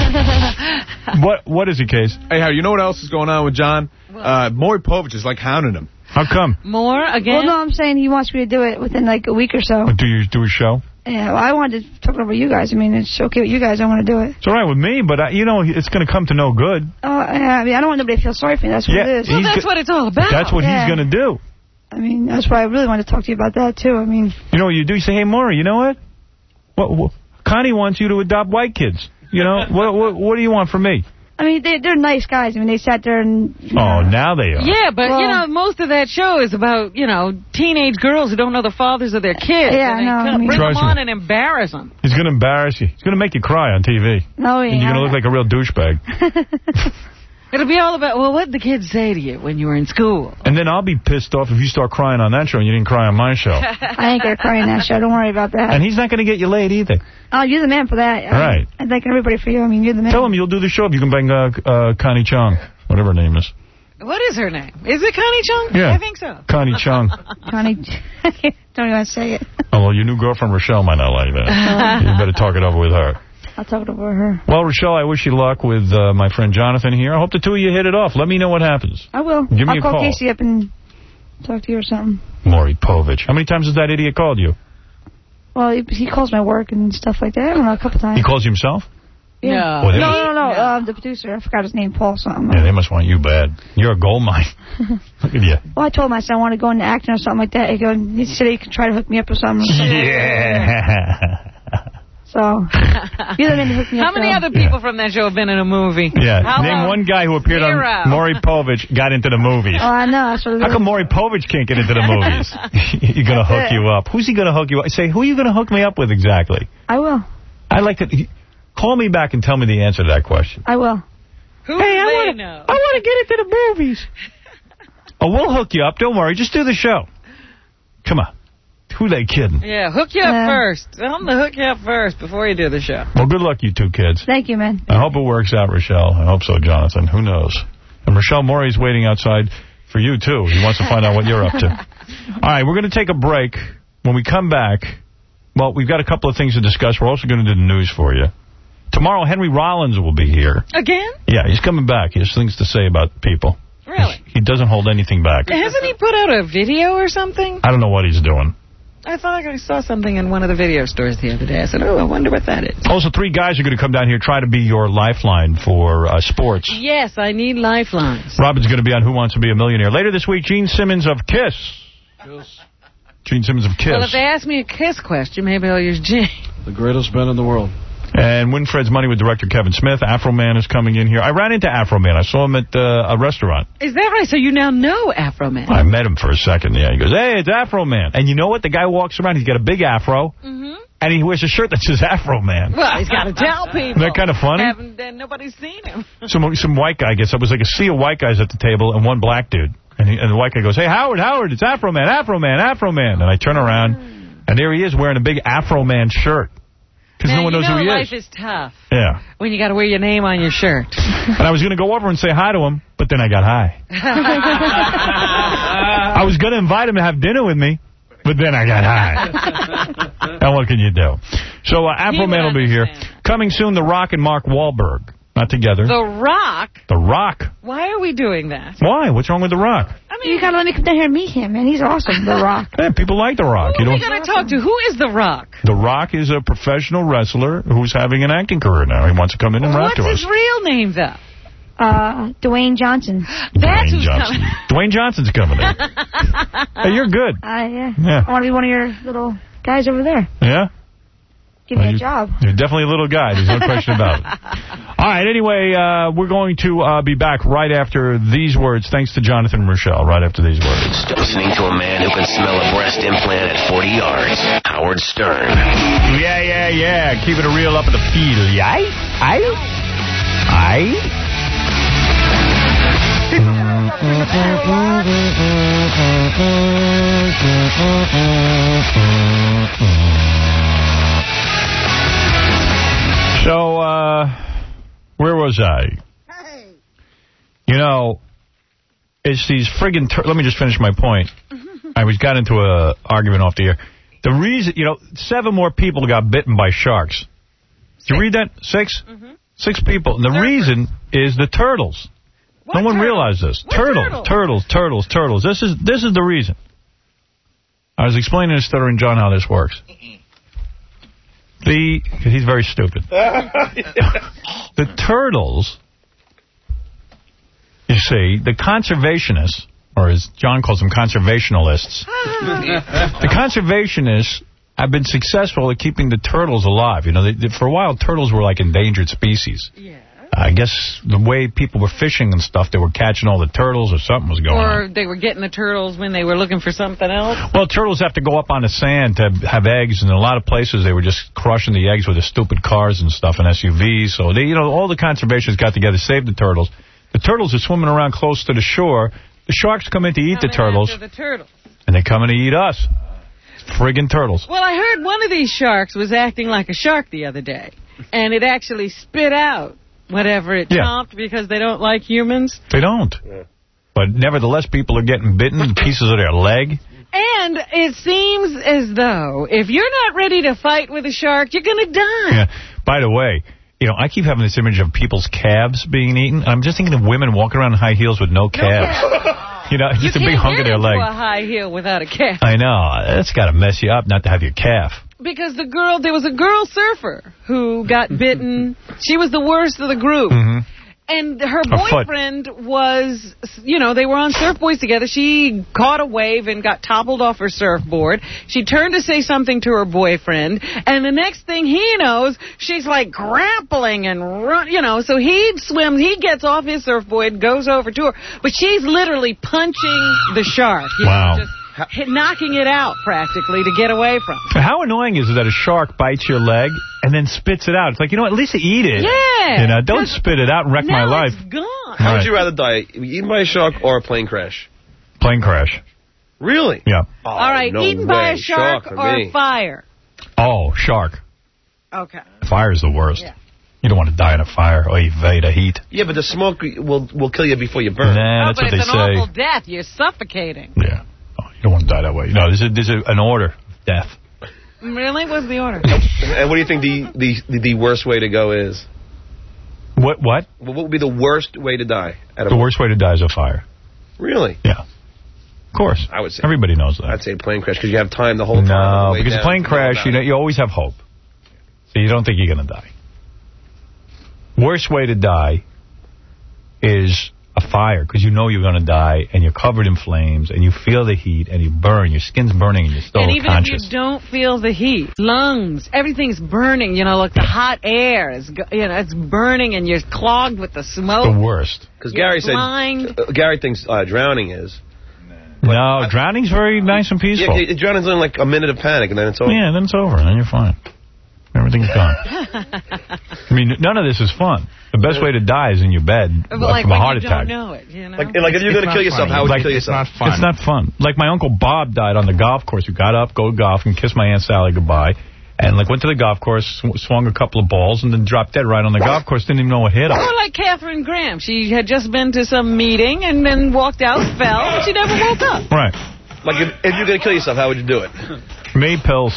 What What is it, Case? Hey, Howard, you know what else is going on with John? Uh, Maury Povich is like hounding him. How come? More again? Well, no, I'm saying he wants me to do it within like a week or so. Do you do a show? Yeah, well, I wanted to talk over you guys. I mean, it's okay with you guys. I want to do it. It's all right with me, but, I, you know, it's going to come to no good. Oh, yeah, I mean, I don't want nobody to feel sorry for me. That's what Yeah, it is. Well, he's that's go- what it's all about. That's what Yeah. he's going to do. I mean, that's why I really wanted to talk to you about that, too. I mean, You know what you do? You say, hey, Maury, you know what? What, what? Connie wants you to adopt white kids. You know, what, what What do you want from me? I mean, they, they're nice guys. I mean, they sat there and... Oh, now they are. Yeah, but, Well- you know, most of that show is about, you know, teenage girls who don't know the fathers of their kids. Yeah, and they I know, kinda I mean- bring them Trust me. on and embarrass them. He's going to embarrass you. He's going to make you cry on T V. No, And you're going to look like a real douchebag. It'll be all about, well, what did the kids say to you when you were in school? And then I'll be pissed off if you start crying on that show and you didn't cry on my show. I ain't going to cry in that show. Don't worry about that. And he's not going to get you laid either. Oh, you're the man for that. All right. I thank everybody for you. I mean, you're the man. Tell him you'll do the show if you can bring uh, uh, Connie Chung, whatever her name is. What is her name? Is it Connie Chung? Yeah. I think so. Connie Chung. Connie, don't even want to say it. Oh, well, your new girlfriend Rochelle might not like that. You better talk it over with her. I'll talk it over her. Well, Rochelle, I wish you luck with uh, my friend Jonathan here. I hope the two of you hit it off. Let me know what happens. I will. Give me I'll a call call. Casey up and talk to you or something. Maury Povich. How many times has that idiot called you? Well, he, he calls my work and stuff like that. I don't know, a couple times. He calls you himself? Yeah. Well, no, they no, must- no, no. Uh, the producer. I forgot his name. Paul something. Yeah, they must want you bad. You're a gold mine. Look at you. Well, I told him I said I want to go into acting or something like that. He, go, he said he could try to hook me up or something. Yeah. So, you don't need to hook me How up. many though. other people from that show have been in a movie? Yeah. How Name long? one guy who appeared Zero. on Maury Povich got into the movies. Oh, I know. That's what How come Maury Povich can't get into the movies? You're going to hook it. you up. Who's he going to hook you up? Say, who are you going to hook me up with exactly? I will. I'd like to... Call me back and tell me the answer to that question. I will. Who Hey, I they wanna- know? I want to get into the movies. Oh, we'll hook you up. Don't worry. Just do the show. Come on. Who they kidding? Yeah, hook you up Yeah. first. Tell them to hook you up first before you do the show. Well, good luck, you two kids. Thank you, man. I hope it works out, Rochelle. I hope so, Jonathan. Who knows? And Rochelle Maury's waiting outside for you, too. He wants to find out what you're up to. All right, we're going to take a break. When we come back, well, we've got a couple of things to discuss. We're also going to do the news for you. Tomorrow, Henry Rollins will be here. Again? Yeah, he's coming back. He has things to say about people. Really? He doesn't hold anything back. Hasn't he put out a video or something? I don't know what he's doing. I thought I saw something in one of the video stores the other day. I said, oh, I wonder what that is. Also, three guys are going to come down here, try to be your lifeline for uh, sports. Yes, I need lifelines. Robin's going to be on Who Wants to Be a Millionaire. Later this week, Gene Simmons of Kiss. Gene Simmons of Kiss. Well, if they ask me a Kiss question, maybe I'll use Gene. The greatest band in the world. And Winfred's Money with director Kevin Smith. Afro Man is coming in here. I ran into Afro Man. I saw him at uh, a restaurant. Is that right? So you now know Afro Man? I met him for a second. Yeah, he goes, hey, it's Afro Man. And you know what? The guy walks around. He's got a big afro. Mm-hmm. And he wears a shirt that says Afro Man. Well, he's got to tell people. Isn't that kind of funny? Haven't, uh, nobody's seen him. Some some white guy gets up. It was like a sea of white guys at the table and one black dude. And, he, and the white guy goes, hey, Howard, Howard, it's Afro Man, Afro Man, Afro Man. And I turn around, and there he is wearing a big Afro Man shirt. Because no one knows you know who he life is. is tough Yeah. when you got to wear your name on your shirt. And I was going to go over and say hi to him, but then I got high. I was going to invite him to have dinner with me, but then I got high. And what can you do? So uh, Afro Man will be here. Coming soon, The Rock and Mark Wahlberg. Not together. The Rock? The Rock. Why are we doing that? Why? What's wrong with The Rock? I mean, you gotta let me come down here and meet him, man. He's awesome, The Rock. Yeah, people like The Rock. Who you are we know, going to talk to? Who is The Rock? The Rock is a professional wrestler who's having an acting career now. He wants to come in and rap What's to his us. real name, though? Uh, Dwayne Johnson. That's Dwayne who's Johnson. coming. Dwayne Johnson's coming in. Hey, you're good. Uh, yeah. Yeah. I want to be one of your little guys over there. Yeah? Give me Well, a you- job. You're definitely a little guy. There's no question about it. All right, anyway, uh, we're going to uh, be back right after these words. Thanks to Jonathan and Rochelle, right after these words. Listening to a man who can smell a breast implant at forty yards. Howard Stern. Yeah, yeah, yeah. Keeping it real up in the field. Aye? Aye? Aye? So, uh, where was I? You know, it's these friggin' tur- let me just finish my point. I was got into a argument off the air. The reason, you know, seven more people got bitten by sharks. Did you read that? Six? Mm-hmm. Six people. And the Surfer. reason is the turtles. What no one turtle? realized this. Turtles, turtle? turtles, turtles, turtles. This is this is the reason. I was explaining to Stuttering John how this works. The he's very stupid. The turtles, you see, the conservationists, or as John calls them, conservationalists. The conservationists have been successful at keeping the turtles alive. You know, they, they, for a while, turtles were like endangered species. Yeah. I guess the way people were fishing and stuff, they were catching all the turtles or something was going or on. Or they were getting the turtles when they were looking for something else? Well, turtles have to go up on the sand to have eggs, and in a lot of places they were just crushing the eggs with the stupid cars and stuff and S U Vs. So, they, you know, all the conservationists got together, saved the turtles. The turtles are swimming around close to the shore. The sharks come in to eat the turtles, the turtles, and they come in to eat us. Friggin' turtles. Well, I heard one of these sharks was acting like a shark the other day, and it actually spit out whatever it yeah. chomped because they don't like humans. They don't. Yeah. But nevertheless, people are getting bitten, pieces of their leg. And it seems as though if you're not ready to fight with a shark, you're going to die. Yeah. By the way, you know, I keep having this image of people's calves being eaten. I'm just thinking of women walking around in high heels with no calves. You know, just a big hunk of their leg. You can't get into a high heel without a calf. I know. That's got to mess you up not to have your calf. Because the girl, there was a girl surfer who got bitten. She was the worst of the group. Mm-hmm. And her boyfriend was, you know, they were on Surfboards together. She caught a wave and got toppled off her surfboard. She turned to say something to her boyfriend. And the next thing he knows, she's like grappling and run, you know. So he swims, he gets off his surfboard, goes over to her. But she's literally punching the shark. You wow. know, just hit, knocking it out practically to get away from. How annoying is it that a shark bites your leg and then spits it out? It's like, you know what, at least eat it. Yeah. You know, don't spit it out and wreck my Now life. it's gone. How Right. would you rather die? Eaten by a shark or a plane crash? Plane crash. Really? Yeah. Oh, All right, no eaten way. by a shark, for or me. fire? Oh, shark. Okay. Fire's the worst. Yeah. You don't want to die in a fire. Oy vey, the heat. Yeah, but the smoke will will kill you before you burn. Nah, Oh, that's but what they it's an say. awful death. You're suffocating. Yeah. Oh, you don't want to die that way. No, there's, a, there's a, an order of death. Really? What's the order? And what do you think the, the, the, the worst way to go is? What? What? What would be the worst way to die? At a The worst way to die is a fire. Really? Yeah. Of course. I would say. Everybody knows that. I'd say plane crash because you have time the whole time. on the No, way because down plane to know crash, about you know, it. you always have hope. So you don't think you're going to die. Worst way to die is a fire, because you know you're going to die, and you're covered in flames, and you feel the heat, and you burn. Your skin's burning, and you're still And even conscious. if you don't feel the heat, lungs, everything's burning. You know, like the hot air is, go- you know, it's burning, and you're clogged with the smoke. The worst. Because You're Gary said blind. uh, Gary thinks uh, drowning is. No, drowning's very nice and peaceful. Yeah, drowning's only like a minute of panic, and then it's over. Yeah, then it's over, and then you're fine. Everything's gone. I mean, none of this is fun. The best way to die is in your bed But uh, like from a when heart you attack. don't know it, you know? Like, like if you're going to kill yourself, how would Like, you kill yourself? It's not fun. It's not fun. Like my Uncle Bob died on the golf course. He got up, go golf, and kissed my Aunt Sally goodbye. And like went to the golf course, sw swung a couple of balls, and then dropped dead right on the golf course. Didn't even know what hit him. Or like Katharine Graham. She had just been to some meeting and then walked out, fell, and she never woke up. Right. Like if, if you're going to kill yourself, how would you do it? Me, pills.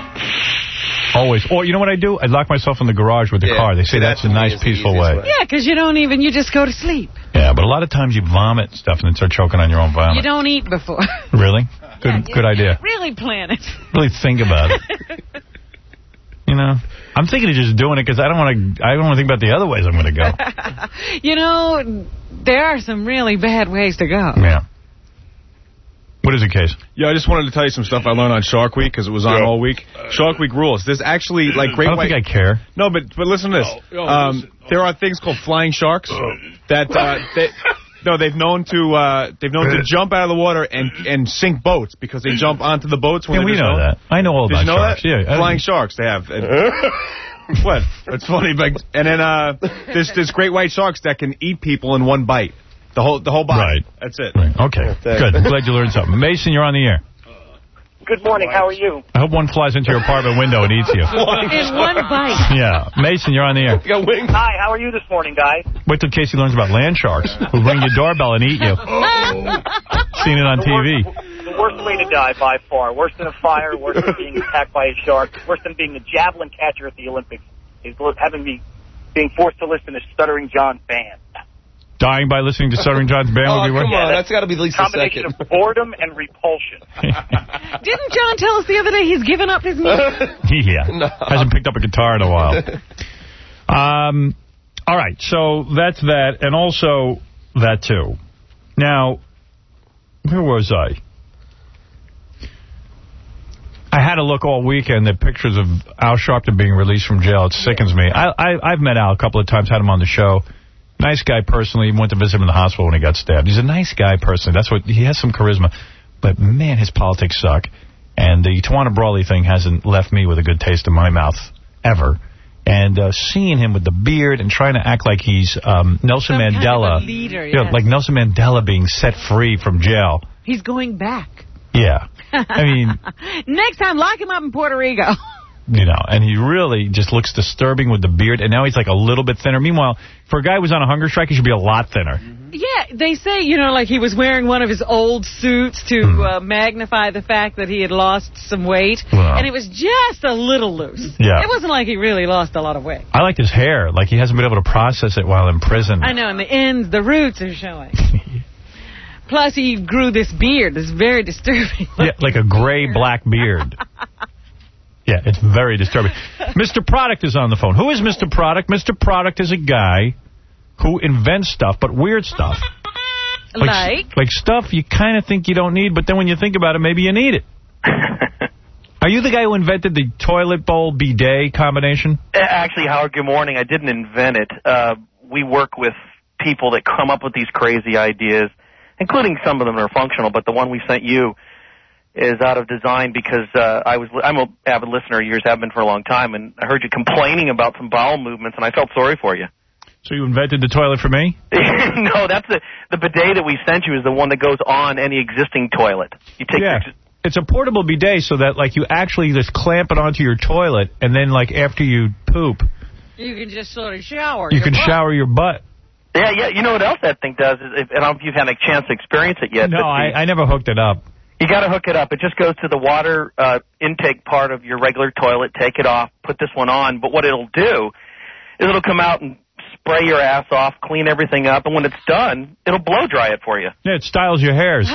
Always. Or you know what I do? I lock myself in the garage with the Yeah. car. They say See, that's, that a to me nice, is the peaceful easiest way. way. Yeah, because you don't even, you just go to sleep. Yeah, but a lot of times you vomit stuff and then start choking on your own vomit. You don't eat before. Really? Good, good idea. Really plan it. Really think about it. You know, I'm thinking of just doing it because I don't want to. I don't want to think about the other ways I'm going to go. You know, there are some really bad ways to go. Yeah. What is the case? Yeah, I just wanted to tell you some stuff I learned on Shark Week because it was on all week. Shark Week rules. There's actually like great. I don't white... think I care. No, but but listen to this. Um, there are things called flying sharks that uh, they, no, they've known to uh, they've known to jump out of the water and and sink boats because they jump onto the boats when Yeah, they're we just know known. that. I know all Did about you know sharks. that? Yeah, I- flying sharks they have. And- what? It's funny, but and then uh, there's there's great white sharks that can eat people in one bite. The whole the whole body. Right. That's it. Right. Okay. Good. I'm glad you learned something. Mason, you're on the air. Good morning. How are you? I hope one flies into your apartment window and eats you. In one bite. Yeah. Mason, you're on the air. Hi. How are you this morning, guys? Wait till Casey learns about land sharks who ring your doorbell and eat you. Seen it on T V. The worst way to die by far. Worse than a fire. Worse than being attacked by a shark. Worse than being the javelin catcher at the Olympics. Is having me being forced to listen to Stuttering John's band. Dying by listening to Stuttering John's band Oh, would be come worse? on. That's got to be at least a Combination second. of boredom and repulsion. Didn't John tell us the other day he's given up his music? Yeah. No. Hasn't picked up a guitar in a while. Um, all right. So that's that. And also that, too. Now, where was I? I had to look all weekend at pictures of Al Sharpton being released from jail. It sickens me. I, I, I've met Al a couple of times, had him on the show. Nice guy personally. Went to visit him in the hospital when he got stabbed. He's a nice guy personally. That's what he has some charisma. But, man, his politics suck. And the Tawana Brawley thing hasn't left me with a good taste in my mouth ever. And uh, seeing him with the beard and trying to act like he's um, Nelson Some kind of Mandela. a leader, Yeah, yes. like Nelson Mandela being set free from jail. He's going back. Yeah. I mean, Next time, lock him up in Puerto Rico. You know, and he really just looks disturbing with the beard, and now he's like a little bit thinner. Meanwhile, for a guy who's on a hunger strike, he should be a lot thinner. Yeah, they say, you know, like he was wearing one of his old suits to Mm. uh, magnify the fact that he had lost some weight, Wow. and it was just a little loose. Yeah. It wasn't like he really lost a lot of weight. I like his hair. Like, he hasn't been able to process it while in prison. I know, and the ends, the roots are showing. Plus, he grew this beard. It's very disturbing. Yeah, like a gray-black beard. Yeah, it's very disturbing. Mister Product is on the phone. Who is Mister Product? Mister Product is a guy who invents stuff, but weird stuff. Like? Like stuff you kind of think you don't need, but then when you think about it, maybe you need it. Are you the guy who invented the toilet bowl bidet combination? Actually, Howard, good morning. I didn't invent it. Uh, we work with people that come up with these crazy ideas, including some of them are functional, but the one we sent you is out of design because uh, I was I'm an avid listener of yours, have been for a long time, and I heard you complaining about some bowel movements, and I felt sorry for you. So you invented the toilet for me? No, that's the the bidet that we sent you is the one that goes on any existing toilet. You take Yeah. the, It's a portable bidet so that, like, you actually just clamp it onto your toilet, and then, like, after you poop, You can just sort of shower. you your can butt. shower your butt. yeah, yeah. You know what else that thing does? Is if, I don't know if you've had a chance to experience it yet. No, but the- I, I never hooked it up. You got to hook it up. It just goes to the water uh, intake part of your regular toilet. Take it off. Put this one on. But what it'll do is it'll come out and spray your ass off, clean everything up, and when it's done, it'll blow dry it for you. Yeah, it styles your hairs.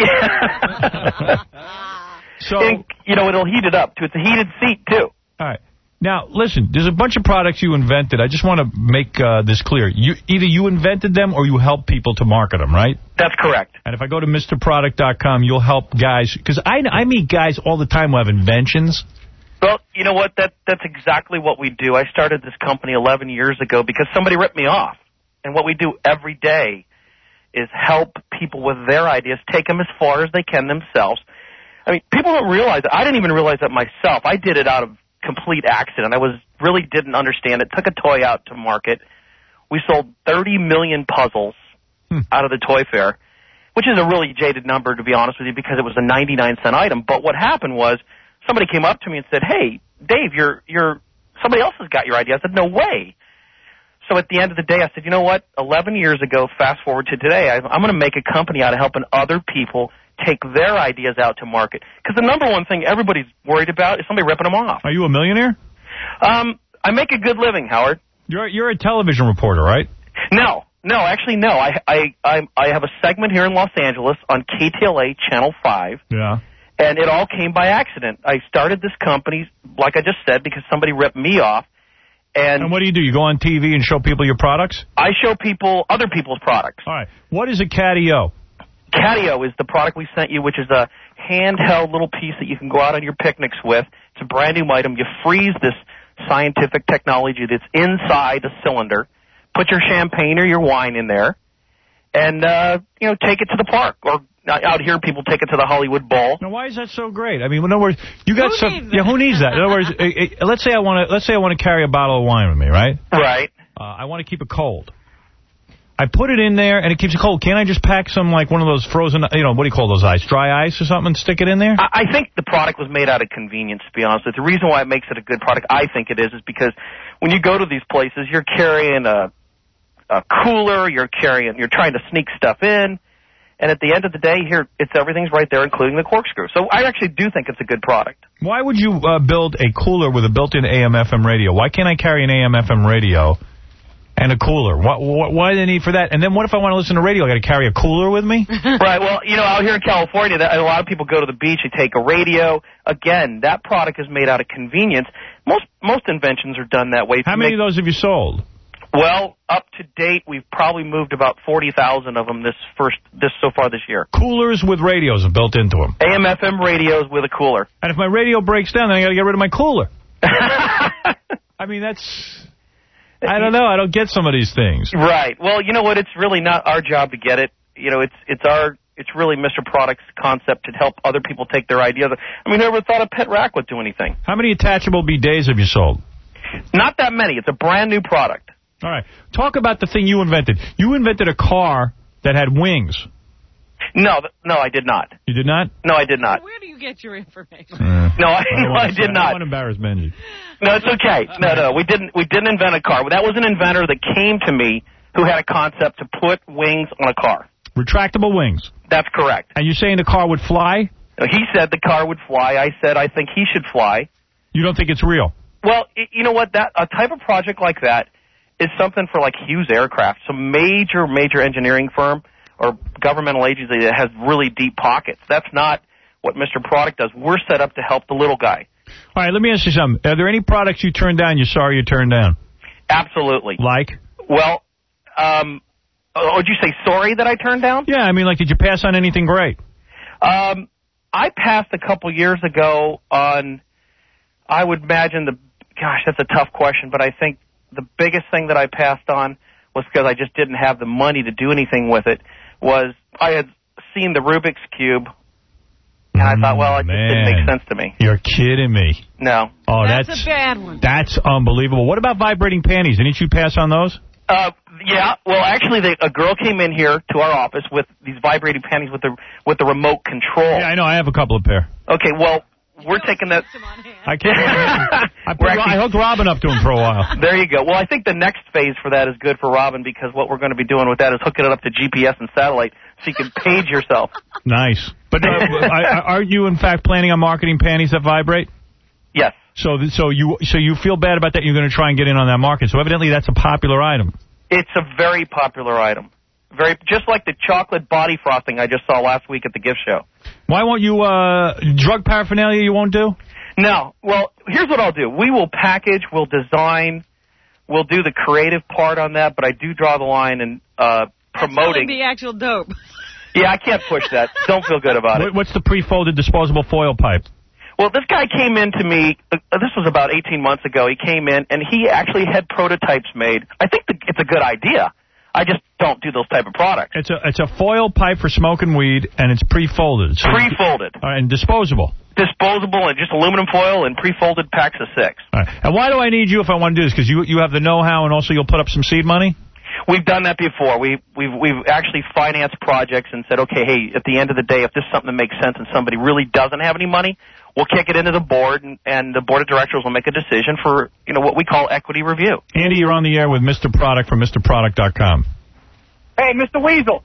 So, and, you know, it'll heat it up too. It's a heated seat too. All right. Now, listen, there's a bunch of products you invented. I just want to make uh, this clear. You Either you invented them or you help people to market them, right? That's correct. And if I go to Mister Product dot com, you'll help guys. Because I, I meet guys all the time who have inventions. Well, you know what? That That's exactly what we do. I started this company eleven years ago because somebody ripped me off. And what we do every day is help people with their ideas, take them as far as they can themselves. I mean, people don't realize it. I didn't even realize that myself. I did it out of complete accident. I was really didn't understand it. Took a toy out to market. We sold thirty million puzzles hmm. out of the toy fair, which is a really jaded number, to be honest with you, because it was a ninety-nine cent item. But what happened was somebody came up to me and said, "Hey, Dave, you're you're somebody else has got your idea." I said, "No way." So at the end of the day, I said, "You know what? eleven years ago, fast forward to today, I, I'm going to make a company out of helping other people take their ideas out to market." Because the number one thing everybody's worried about is somebody ripping them off. Are you a millionaire? Um, I make a good living, Howard. You're you're a television reporter, right? No, no, actually, no. I I I, I have a segment here in Los Angeles on K T L A Channel five. Yeah. And it all came by accident. I started this company, like I just said, because somebody ripped me off. And, and what do you do? You go on T V and show people your products? I show people other people's products. All right. What is a Catio? Catio is the product we sent you, which is a handheld little piece that you can go out on your picnics with. It's a brand new item. You freeze this scientific technology that's inside the cylinder. Put your champagne or your wine in there, and uh, you know, take it to the park. Or out here, people take it to the Hollywood Bowl. Now, why is that so great? I mean, in other words, you got Who some. needs Yeah, who needs that? In other words, eh, eh, let's say I want to. Let's say I want to carry a bottle of wine with me, right? Right. Uh, I want to keep it cold. I put it in there, and it keeps it cold. Can't I just pack some, like, one of those frozen, you know, what do you call those ice? Dry ice or something, and stick it in there? I, I think the product was made out of convenience, to be honest with you. The reason why it makes it a good product, I think it is, is because when you go to these places, you're carrying a, a cooler, you're carrying, you're trying to sneak stuff in, and at the end of the day, here, it's everything's right there, including the corkscrew. So I actually do think it's a good product. Why would you uh, build a cooler with a built-in A M F M radio? Why can't I carry an A M F M radio and a cooler? Why, why do they need for that? And then what if I want to listen to radio? I got to carry a cooler with me? Right. Well, you know, out here in California, that, a lot of people go to the beach, they take a radio. Again, that product is made out of convenience. Most most inventions are done that way. How many of those have you sold? Well, up to date, we've probably moved about forty thousand of them this first this so far this year. Coolers with radios are built into them. A M F M radios with a cooler. And if my radio breaks down, then I got to get rid of my cooler. I mean, that's... I don't know. I don't get some of these things. Right. Well, you know what? It's really not our job to get it. You know, it's it's our it's really Mister Product's concept to help other people take their ideas. I mean, who ever thought a pet rack would do anything? How many attachable bidets have you sold? Not that many. It's a brand new product. All right. Talk about the thing you invented. You invented a car that had wings. No, th- no, I did not. You did not? No, I did not. Where do you get your information? Uh, No, I, don't no, wanna I say- did I not. don't want to embarrass Benji. No, it's okay. No, no, we didn't. We didn't invent a car. That was an inventor that came to me who had a concept to put wings on a car. Retractable wings. That's correct. And you're saying the car would fly? He said the car would fly. I said I think he should fly. You don't think it's real? Well, y- you know what? That a type of project like that is something for like Hughes Aircraft, some major, major engineering firm or governmental agency that has really deep pockets. That's not what Mister Product does. We're set up to help the little guy. All right, let me ask you something. Are there any products you turned down you're sorry you turned down? Absolutely. Like? Well, um, oh, would you say sorry that I turned down? Yeah, I mean, like, did you pass on anything great? Um, I passed a couple years ago on, I would imagine the, gosh, that's a tough question, but I think the biggest thing that I passed on was because I just didn't have the money to do anything with it, was I had seen the Rubik's Cube, and I thought, well, it just didn't make sense to me. You're kidding me. No. Oh, That's, that's a bad one. That's unbelievable. What about vibrating panties? Didn't you pass on those? Uh, yeah. Well, actually, the, a girl came in here to our office with these vibrating panties with the with the remote control. Yeah, I know. I have a couple of pair. Okay. Well, we're taking that. I can't. I, put, actually- I hooked Robin up to him for a while. There you go. Well, I think the next phase for that is good for Robin because what we're going to be doing with that is hooking it up to G P S and satellite so you can page yourself. Nice. But uh, I, I, are you, in fact, planning on marketing panties that vibrate? Yes. So, th- so you, so you feel bad about that? You're going to try and get in on that market. So evidently, that's a popular item. It's a very popular item. Very, just like the chocolate body frosting I just saw last week at the gift show. Why won't you uh, drug paraphernalia? You won't do? No. Well, here's what I'll do. We will package, we'll design, we'll do the creative part on that, but I do draw the line in uh, promoting. the actual dope. Yeah, I can't push that. Don't feel good about it. What, what's the pre-folded disposable foil pipe? Well, this guy came in to me, uh, this was about eighteen months ago. He came in, and he actually had prototypes made. I think the, it's a good idea. I just don't do those type of products. It's a it's a foil pipe for smoking weed, and it's pre-folded. So Pre-folded. All right, and disposable. Disposable and just aluminum foil and pre-folded packs of six. All right. And why do I need you if I want to do this? Because you you have the know-how, and also you'll put up some seed money? We've done that before. We, we've we've actually financed projects and said, okay, hey, at the end of the day, if this is something that makes sense and somebody really doesn't have any money, we'll kick it into the board, and, and the board of directors will make a decision for, you know, what we call equity review. Andy, you're on the air with Mister Product from Mister Product dot com. Hey, Mister Weasel.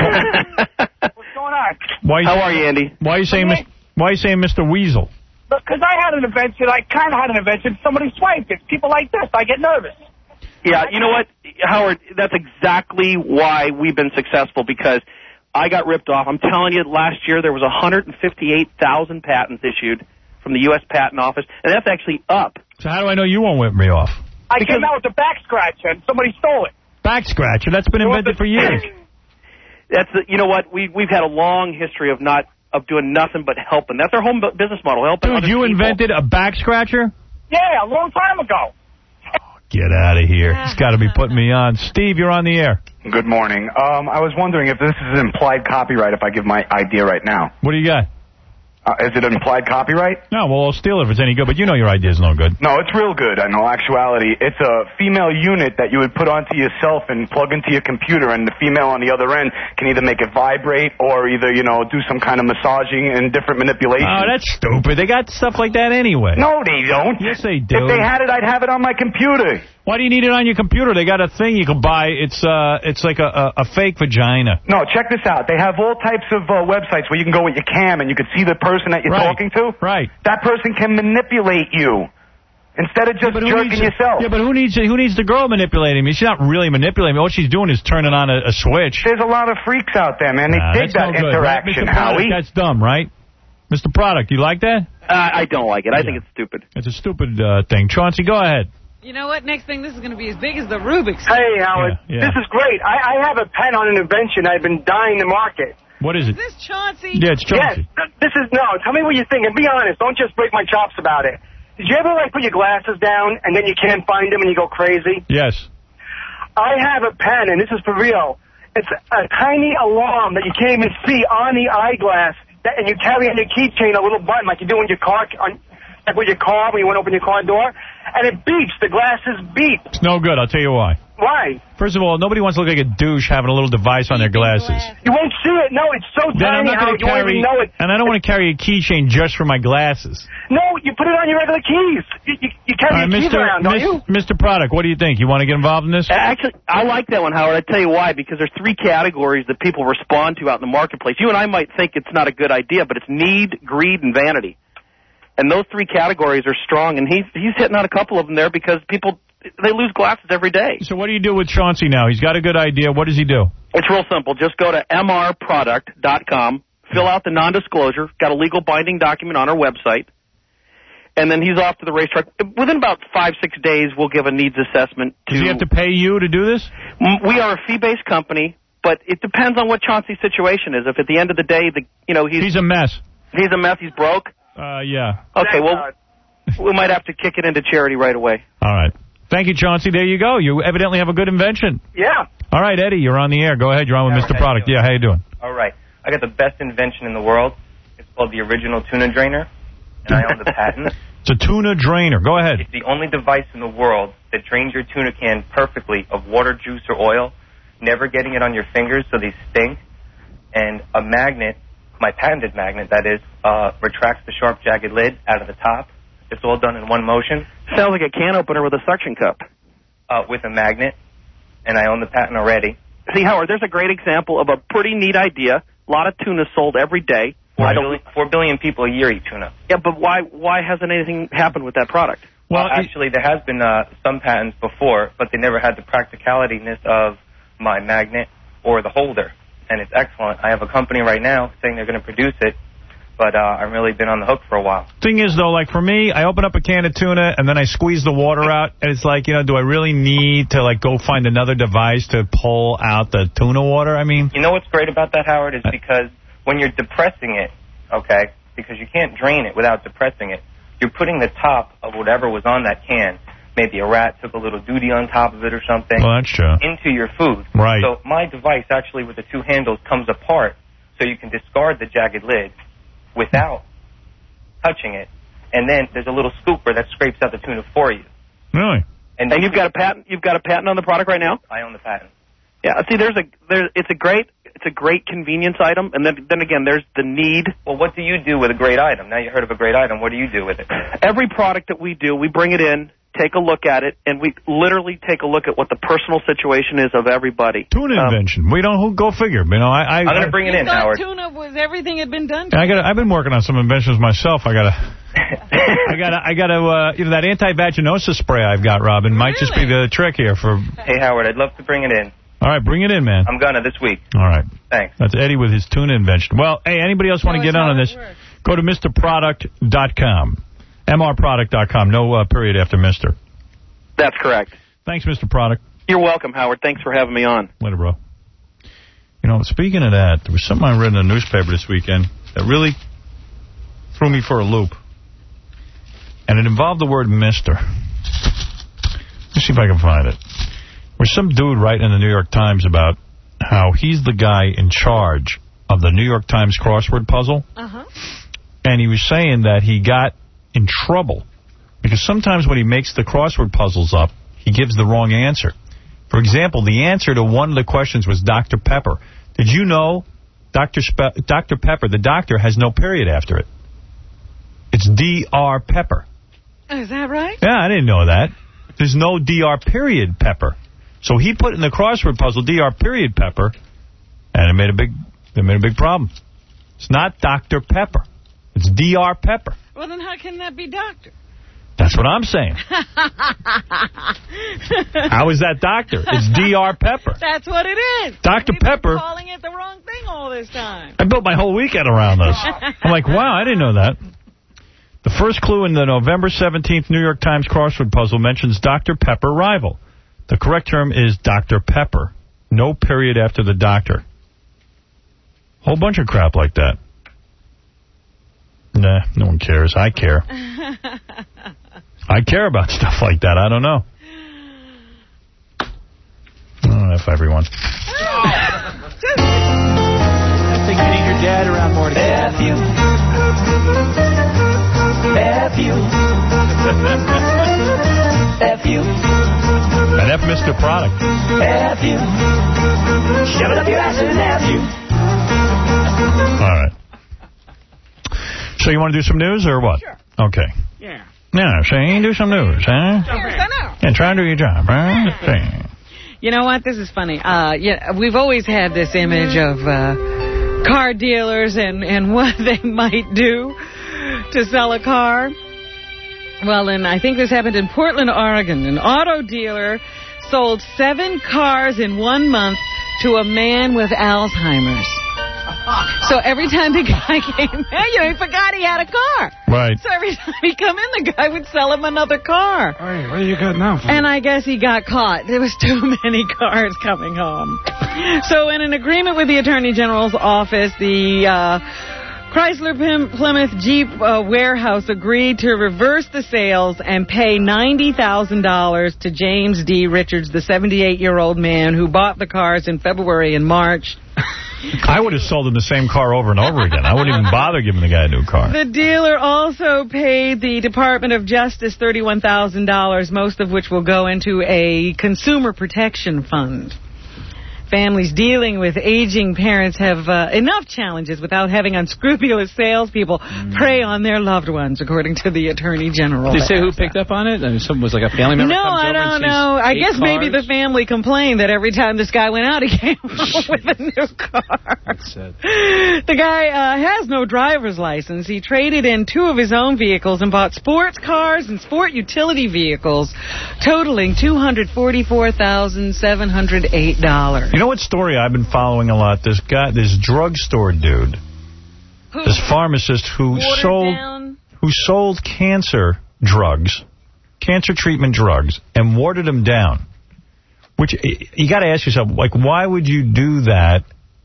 What's going on? Why How are you, Andy? Why are you saying Mis- Why are you saying Mister Weasel? Because I had an invention. I kind of had an invention. Somebody swiped it. People like this. I get nervous. Yeah, you know what, Howard, that's exactly why we've been successful, because I got ripped off. I'm telling you, last year there was one hundred fifty-eight thousand patents issued from the U S Patent Office, and that's actually up. So how do I know you won't whip me off? I came out with a back scratcher, and somebody stole it. Back scratcher? That's been invented for years. That's the, you know what, we, we've had a long history of not of doing nothing but helping. That's our home bu- business model, helping Dude, other you people. invented a back scratcher? Yeah, a long time ago. Get out of here. He's got to be putting me on. Steve, you're on the air. Good morning. Um, I was wondering if this is implied copyright if I give my idea right now. What do you got? Uh, is it implied copyright? No, well, I'll steal it if it's any good, but you know your idea's no good. No, it's real good. In all actuality, it's a female unit that you would put onto yourself and plug into your computer, and the female on the other end can either make it vibrate or either, you know, do some kind of massaging and different manipulations. Oh, that's stupid. They got stuff like that anyway. No, they don't. Yes, they do. If they had it, I'd have it on my computer. Why do you need it on your computer? They got a thing you can buy. It's uh, it's like a, a, a fake vagina. No, check this out. They have all types of uh, websites where you can go with your cam and you can see the person that you're Right. talking to. Right. That person can manipulate you instead of just Yeah, but who jerking needs- yourself. Yeah, but who needs who needs the girl manipulating me? She's not really manipulating me. All she's doing is turning on a, a switch. There's a lot of freaks out there, man. They Nah, dig that's that no good, right? interaction, Mister Product, Howie. That's dumb, right? Mister Product, you like that? Uh, I don't like it. I think it's stupid. It's a stupid uh, thing. Chauncey, go ahead. You know what? Next thing, this is going to be as big as the Rubik's. Hey, Howard. Yeah, yeah. This is great. I, I have a pen on an invention I've been dying to market. What is it? Is this Chauncey? Yeah, it's Chauncey. Yes, th- this is, no, tell me what you think, and be honest. Don't just break my chops about it. Did you ever, like, put your glasses down, and then you can't find them, and you go crazy? Yes. I have a pen, and this is for real. It's a tiny alarm that you can't even see on the eyeglass, that, and you carry on your keychain a little button like you do in your car. On, like with your car, when you want to open your car door, and it beeps. The glasses beep. It's no good. I'll tell you why. Why? First of all, nobody wants to look like a douche having a little device on their glasses. You won't see it. No, it's so Then I'm tiny, not Howard, going to you won't carry, even know it. and I don't want to carry a keychain just for my glasses. No, you put it on your regular keys. You, you, you carry All right, your keys Mister around, don't Mis- you? Mister Product, what do you think? You want to get involved in this? Actually, I like that one, Howard. I tell you why. Because there's three categories that people respond to out in the marketplace. You and I might think it's not a good idea, but it's need, greed, and vanity. And those three categories are strong, and he's he's hitting on a couple of them there because people, they lose glasses every day. So what do you do with Chauncey now? He's got a good idea. What does he do? It's real simple. Just go to M R product dot com, fill out the non-disclosure, got a legal binding document on our website, and then he's off to the racetrack. Within about five, six days, we'll give a needs assessment. To, Does he have to pay you to do this? We are a fee-based company, but it depends on what Chauncey's situation is. If at the end of the day, the you know he's he's a mess. He's a mess. He's broke. Uh, yeah. Okay, well, we might have to kick it into charity right away. All right. Thank you, Chauncey. There you go. You evidently have a good invention. Yeah. All right, Eddie, you're on the air. Go ahead. You're on with Yeah, Mister how you Product. doing? Yeah, how you doing? All right. I got the best invention in the world. It's called the original tuna drainer, and I own the patent. It's a tuna drainer. Go ahead. It's the only device in the world that drains your tuna can perfectly of water, juice, or oil, never getting it on your fingers so they stink, and a magnet, my patented magnet, that is, uh, retracts the sharp, jagged lid out of the top. It's all done in one motion. Sounds like a can opener with a suction cup. Uh, with a magnet, and I own the patent already. See, Howard, there's a great example of a pretty neat idea. A lot of tuna sold every day. Four, I don't, billion, four billion people a year eat tuna. yeah, but why why hasn't anything happened with that product? Well, actually, there has been uh, some patents before, but they never had the practicalityness of my magnet or the holder, and it's excellent. I have a company right now saying they're going to produce it, but uh, I've really been on the hook for a while. Thing is, though, like for me, I open up a can of tuna and then I squeeze the water out, and it's like, you know, do I really need to, like, go find another device to pull out the tuna water? I mean... You know what's great about that, Howard, is because when you're depressing it, okay, because you can't drain it without depressing it, you're putting the top of whatever was on that can, maybe a rat took a little duty on top of it or something, Well, that's true. into your food. Right. So my device actually with the two handles comes apart so you can discard the jagged lid without touching it. And then there's a little scooper that scrapes out the tuna for you. Really? And, And you've got a patent. You've got a patent on the product right now. I own the patent. Yeah. See, there's a there. It's a great it's a great convenience item, and then then again, there's the need. Well, what do you do with a great item? Now you heard of a great item. What do you do with it? Every product that we do, we bring it in, take a look at it, and we literally take a look at what the personal situation is of everybody. Tuna Um, invention. We don't who go figure. You know, I, I, I'm going to bring it You in, thought Howard. tuna was everything had been done. I got. I've been working on some inventions myself. I got to. I got. I got to. Uh, you know that anti-vaginosis spray I've got, Robin, might just be the trick here for. Hey, Howard, I'd love to bring it in. All right, bring it in, man. I'm gonna this week. All right. Thanks. That's Eddie with his tuna invention. Well, hey, anybody else want to get on on this? Go to Mister Product dot com. M R Product dot com. No uh, period after Mister. That's correct. Thanks, Mister Product. You're welcome, Howard. Thanks for having me on. Later, bro. You know, speaking of that, there was something I read in the newspaper this weekend that really threw me for a loop. And it involved the word Mister. Let's see if I can find it. There's some dude writing in the New York Times about how he's the guy in charge of the New York Times crossword puzzle. Uh-huh. And he was saying that he got in trouble because sometimes when he makes the crossword puzzles up, he gives the wrong answer. For example, the answer to one of the questions was Doctor Pepper. Did you know Doctor Spe- Doctor Pepper, the doctor, has no period after it? It's D R Pepper. Is that right? Yeah, I didn't know that. There's no D R period Pepper. So he put in the crossword puzzle D R period Pepper, and it made a big, it made a big problem. It's not Doctor Pepper. It's D R Pepper. Well, then how can that be doctor? That's what I'm saying. How is that doctor? It's D R Pepper. That's what it is. Doctor We've been Pepper. calling it the wrong thing all this time. I built my whole weekend around this. I'm like, wow, I didn't know that. The first clue in the November seventeenth New York Times crossword puzzle mentions Doctor Pepper rival. The correct term is Doctor Pepper. No period after the doctor. Whole bunch of crap like that. Nah, no one cares. I care. I care about stuff like that. I don't know. Oh, F everyone. I think you need your dad around more to get F you. F F you. F you. And F Mister Product. F you. Shove it up your ass and F you. All right. So you want to do some news or what? Sure. Okay. Yeah. Yeah, see, do some news, huh? Yes, I know. Yeah, try and do your job, huh? See. You know what? This is funny. Uh, yeah, we've always had this image of uh, car dealers and, and what they might do to sell a car. Well, and I think this happened in Portland, Oregon. An auto dealer sold seven cars in one month to a man with Alzheimer's. So every time the guy came in, you know, he forgot he had a car. Right. So every time he come in, the guy would sell him another car. Hey, what do you got now? And I guess he got caught. There was too many cars coming home. So in an agreement with the Attorney General's office, the uh, Chrysler Pim- Plymouth Jeep uh, warehouse agreed to reverse the sales and pay ninety thousand dollars to James D. Richards, the seventy-eight-year-old man who bought the cars in February and March. I would have sold him the same car over and over again. I wouldn't even bother giving the guy a new car. The dealer also paid the Department of Justice thirty-one thousand dollars, most of which will go into a consumer protection fund. Families dealing with aging parents have uh, enough challenges without having unscrupulous salespeople mm. prey on their loved ones, according to the Attorney General. Did they say who picked up on it? I mean, someone was like a family member. No, comes I over don't and know. I guess cars? maybe the family complained that every time this guy went out, he came home with a new car. That's sad. The guy uh, has no driver's license. He traded in two of his own vehicles and bought sports cars and sport utility vehicles, totaling two hundred forty-four thousand seven hundred eight dollars. You know what story I've been following a lot? This guy, this drugstore dude, who? this pharmacist who Watered sold down. who sold cancer drugs, cancer treatment drugs, and watered them down. Which you got to ask yourself, like, why would you do that?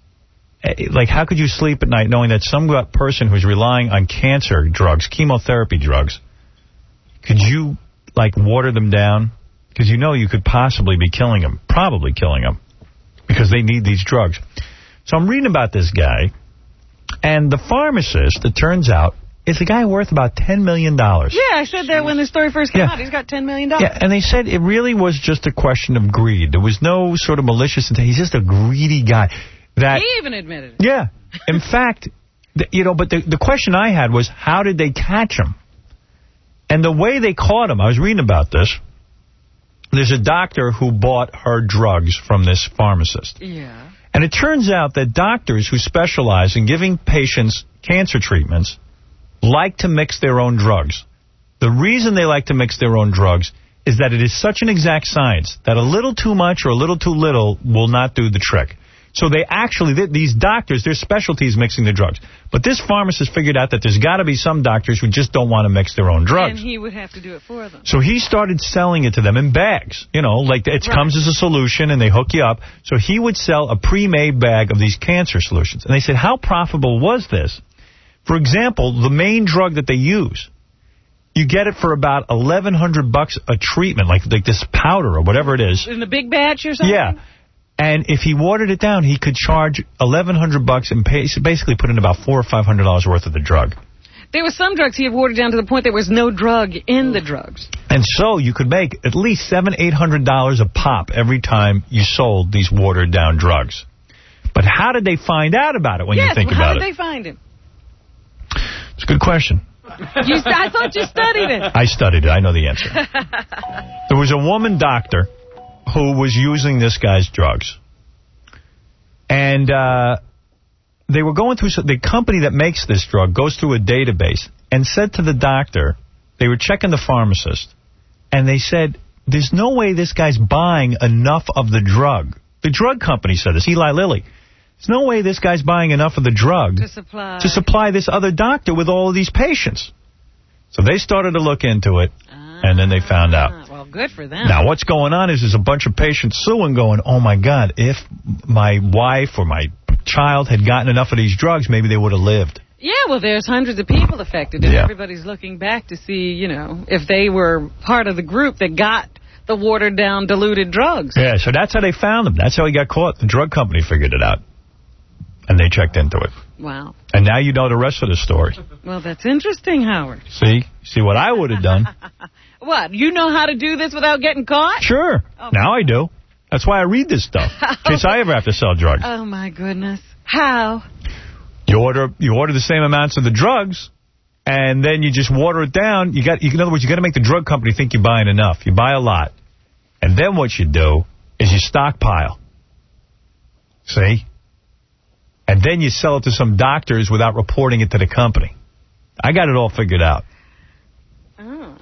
Like, how could you sleep at night knowing that some person who's relying on cancer drugs, chemotherapy drugs, could you, like, water them down? Because you know you could possibly be killing them, probably killing them, because they need these drugs. So I'm reading about this guy, and the pharmacist, it turns out, is a guy worth about ten million dollars. Yeah, I said that when the story first came yeah. out. He's got ten million dollars. Yeah, and they said it really was just a question of greed. There was no sort of malicious intent. He's just a greedy guy. That, he even admitted it. Yeah. In fact, the, you know, but the, the question I had was, how did they catch him? And the way they caught him, I was reading about this. There's a doctor who bought her drugs from this pharmacist. Yeah. And it turns out that doctors who specialize in giving patients cancer treatments like to mix their own drugs. The reason they like to mix their own drugs is that it is such an exact science that a little too much or a little too little will not do the trick. So they actually, they, these doctors, their specialty is mixing the drugs. But this pharmacist figured out that there's got to be some doctors who just don't want to mix their own drugs. And he would have to do it for them. So he started selling it to them in bags. You know, like it right. comes as a solution and they hook you up. So he would sell a pre-made bag of these cancer solutions. And they said, how profitable was this? For example, the main drug that they use, you get it for about eleven hundred bucks a treatment, like, like this powder or whatever it is. In the big batch or something? Yeah. And if he watered it down, he could charge eleven hundred bucks and pay, basically put in about four or five hundred dollars worth of the drug. There were some drugs he had watered down to the point there was no drug in the drugs. And so you could make at least seven, eight hundred dollars a pop every time you sold these watered down drugs. But how did they find out about it when yes, you think well, about it? How did they find him? It's a good question. You, I thought you studied it. I studied it. I know the answer. There was a woman doctor who was using this guy's drugs. And uh, they were going through, the company that makes this drug goes through a database and said to the doctor, they were checking the pharmacist, and they said, there's no way this guy's buying enough of the drug. The drug company said this, Eli Lilly. There's no way this guy's buying enough of the drug to supply, to supply this other doctor with all of these patients. So they started to look into it, ah, and then they found out. Well, good for them. Now, what's going on is there's a bunch of patients suing going, oh, my God, if my wife or my child had gotten enough of these drugs, maybe they would have lived. Yeah, well, there's hundreds of people affected, and yeah. everybody's looking back to see, you know, if they were part of the group that got the watered-down, diluted drugs. Yeah, so that's how they found him. That's how he got caught. The drug company figured it out, and they checked into it. Wow. And now you know the rest of the story. Well, that's interesting, Howard. See? See what I would have done? What? You know how to do this without getting caught? Sure. Oh. Now I do. That's why I read this stuff. In case I ever have to sell drugs. Oh, my goodness. How? You order you order the same amounts of the drugs, and then you just water it down. You got, in other words, you got to make the drug company think you're buying enough. You buy a lot. And then what you do is you stockpile. See? And then you sell it to some doctors without reporting it to the company. I got it all figured out. Oh.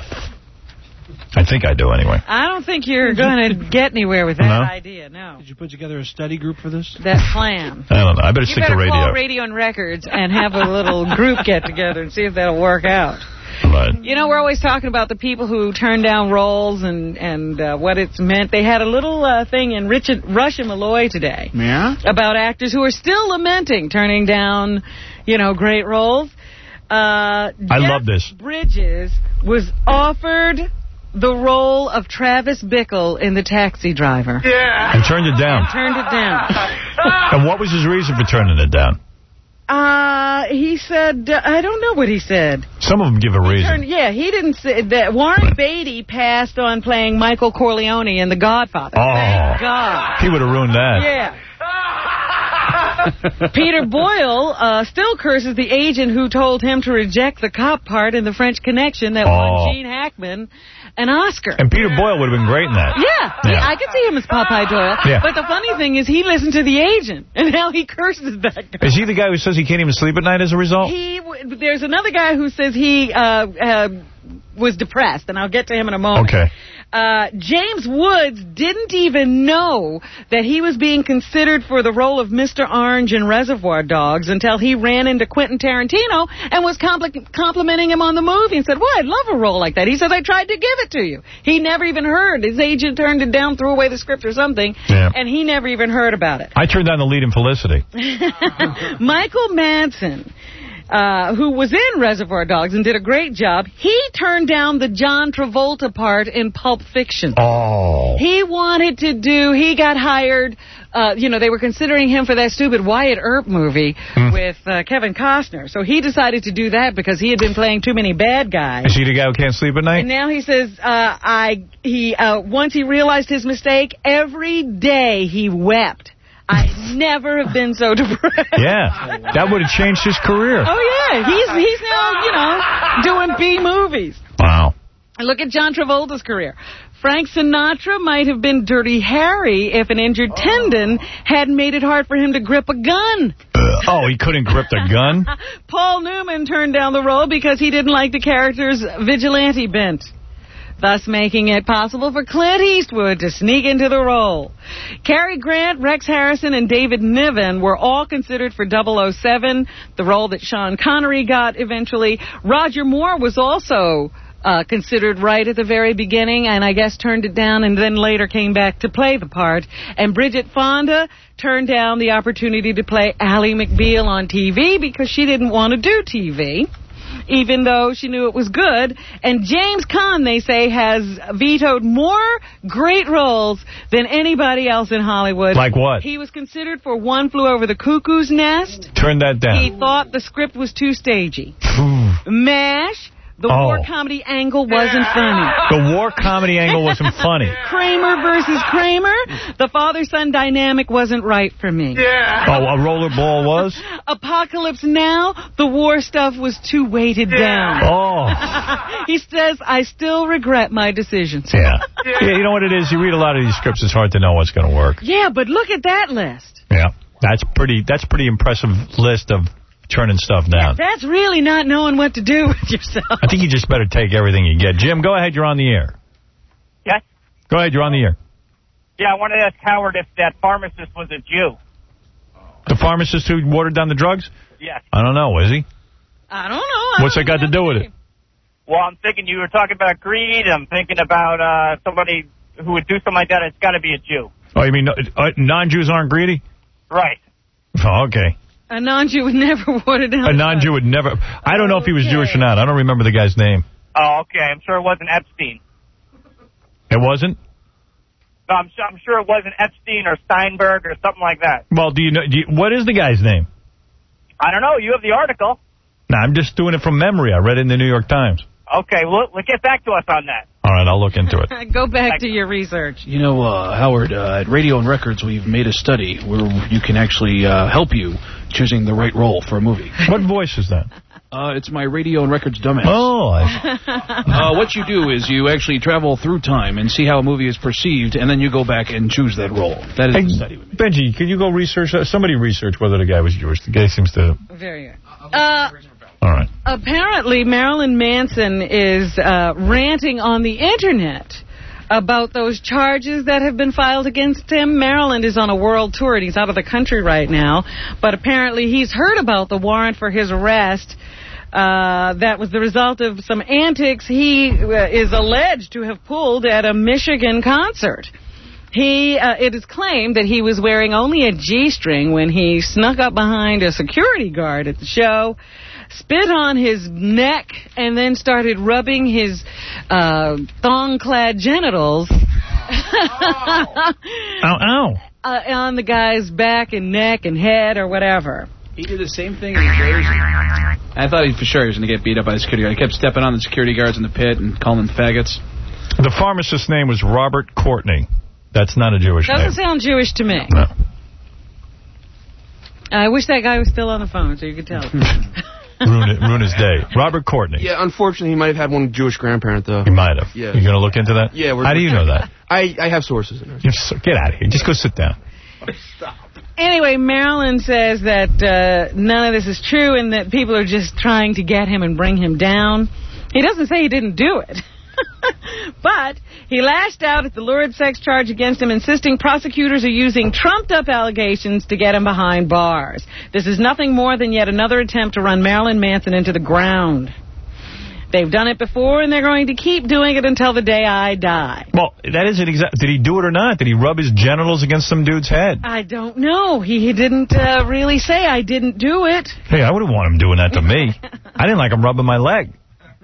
I think I do, anyway. I don't think you're going to get anywhere with that No? idea, no. Did you put together a study group for this? That plan. I don't know. I better You stick better to radio. call Radio and Records and have a little group get together and see if that'll work out. Right. You know, we're always talking about the people who turn down roles and, and uh, what it's meant. They had a little uh, thing in Richard, Rush and Malloy today. Yeah? About actors who are still lamenting turning down, you know, great roles. Uh, I Jeff love this. Bridges was offered the role of Travis Bickle in The Taxi Driver. Yeah. And turned it down. And turned it down. And what was his reason for turning it down? Uh, he said, uh, I don't know what he said. Some of them give a reason. Turned, yeah, he didn't say that. Warren Beatty passed on playing Michael Corleone in The Godfather. Oh. Thank God. He would have ruined that. Yeah. Peter Boyle uh, still curses the agent who told him to reject the cop part in The French Connection that Oh. won Gene Hackman an Oscar. And Peter Boyle would have been great in that. Yeah, Yeah. I could see him as Popeye Doyle. Yeah. But the funny thing is he listened to the agent, and now he curses that guy. Is he the guy who says he can't even sleep at night as a result? He w- There's another guy who says he uh, uh, was depressed, and I'll get to him in a moment. Okay. Uh, James Woods didn't even know that he was being considered for the role of Mister Orange in Reservoir Dogs until he ran into Quentin Tarantino and was compli- complimenting him on the movie and said, well, I'd love a role like that. He says, I tried to give it to you. He never even heard. His agent turned it down, threw away the script or something, Yeah. and he never even heard about it. I turned down the lead in Felicity. Michael Madsen, uh, who was in Reservoir Dogs and did a great job, he turned down the John Travolta part in Pulp Fiction. Oh. He wanted to do, he got hired, uh, you know, they were considering him for that stupid Wyatt Earp movie Hmm. with uh, Kevin Costner. So he decided to do that because he had been playing too many bad guys. Is he the guy who can't sleep at night? And now he says, uh, I he uh, once he realized his mistake, every day he wept. I never have been so depressed. Yeah, that would have changed his career. Oh, yeah. He's he's now, you know, doing B movies. Wow. Look at John Travolta's career. Frank Sinatra might have been Dirty Harry if an injured tendon hadn't made it hard for him to grip a gun. Oh, he couldn't grip the gun? Paul Newman turned down the role because he didn't like the character's vigilante bent, thus making it possible for Clint Eastwood to sneak into the role. Cary Grant, Rex Harrison, and David Niven were all considered for double oh seven, the role that Sean Connery got eventually. Roger Moore was also uh, considered right at the very beginning, and I guess turned it down and then later came back to play the part. And Bridget Fonda turned down the opportunity to play Ally McBeal on T V because she didn't want to do T V, even though she knew it was good. And James Caan, they say, has vetoed more great roles than anybody else in Hollywood. Like what? He was considered for One Flew Over the Cuckoo's Nest. Turn that down. He thought the script was too stagey. MASH, the Oh. war comedy angle wasn't funny. The war comedy angle wasn't funny. Kramer versus Kramer, the father-son dynamic wasn't right for me. Oh, a rollerball was? Apocalypse Now, the war stuff was too weighted down. Oh. He says, I still regret my decisions. Yeah. Yeah, you know what it is? You read a lot of these scripts, it's hard to know what's going to work. Yeah, but look at that list. Yeah. That's pretty, that's pretty impressive list of turning stuff down. That's really not knowing what to do with yourself. I think you just better take everything you get. Jim, go ahead. You're on the air. Yes? Go ahead. You're on the air. Yeah, I wanted to ask Howard if that pharmacist was a Jew. The pharmacist who watered down the drugs? Yes. I don't know. Is he? I don't know. I What's don't that got to do with it? Well, I'm thinking you were talking about greed. I'm thinking about uh, somebody who would do something like that. It's got to be a Jew. Oh, you mean uh, non-Jews aren't greedy? Right. Oh, okay. A non-Jew would never water down. A non-Jew would never. I don't know if he was Okay. Jewish or not. I don't remember the guy's name. Oh, okay. I'm sure it wasn't Epstein. It wasn't? No, I'm, su- I'm sure it wasn't Epstein or Steinberg or something like that. Well, do you know? Do you, what is the guy's name? I don't know. You have the article. No, I'm just doing it from memory. I read it in the New York Times. Okay, well, let's get back to us on that. All right, I'll look into it. Go back to your research. You know, uh, Howard, uh, at Radio and Records, we've made a study where you can actually uh, help you choosing the right role for a movie. What voice is that? Uh, it's my Radio and Records dumbass. Oh, I... uh, what you do is you actually travel through time and see how a movie is perceived, and then you go back and choose that role. That is hey, the study. Benji, could you go research that? Somebody research whether the guy was Jewish. The guy seems to... Very good. Uh, All right. Apparently, Marilyn Manson is uh, ranting on the Internet about those charges that have been filed against him. Maryland is on a world tour, and he's out of the country right now. But apparently he's heard about the warrant for his arrest. Uh, that was the result of some antics he uh, is alleged to have pulled at a Michigan concert. He, uh, it is claimed that he was wearing only a G-string when he snuck up behind a security guard at the show, spit on his neck, and then started rubbing his uh, thong-clad genitals ow, ow. Uh, on the guy's back and neck and head or whatever. He did the same thing in Jersey. I thought he for sure he was going to get beat up by the security guard. He kept stepping on the security guards in the pit and calling them faggots. The pharmacist's name was Robert Courtney. That's not a Jewish Doesn't name. Doesn't sound Jewish to me. No. I wish that guy was still on the phone so you could tell. ruin, it, ruin his day. Robert Courtney. Yeah, unfortunately, he might have had one Jewish grandparent, though. He might have. Yeah. You going to look into that? Yeah. We're How do you know that? I, I have sources in there. So, get out of here. Just go sit down. Stop. Anyway, Marilyn says that uh, none of this is true and that people are just trying to get him and bring him down. He doesn't say he didn't do it. But he lashed out at the lurid sex charge against him, insisting prosecutors are using trumped-up allegations to get him behind bars. This is nothing more than yet another attempt to run Marilyn Manson into the ground. They've done it before, and they're going to keep doing it until the day I die. Well, that isn't exactly... Did he do it or not? Did he rub his genitals against some dude's head? I don't know. He didn't uh, really say I didn't do it. Hey, I wouldn't want him doing that to me. I didn't like him rubbing my leg.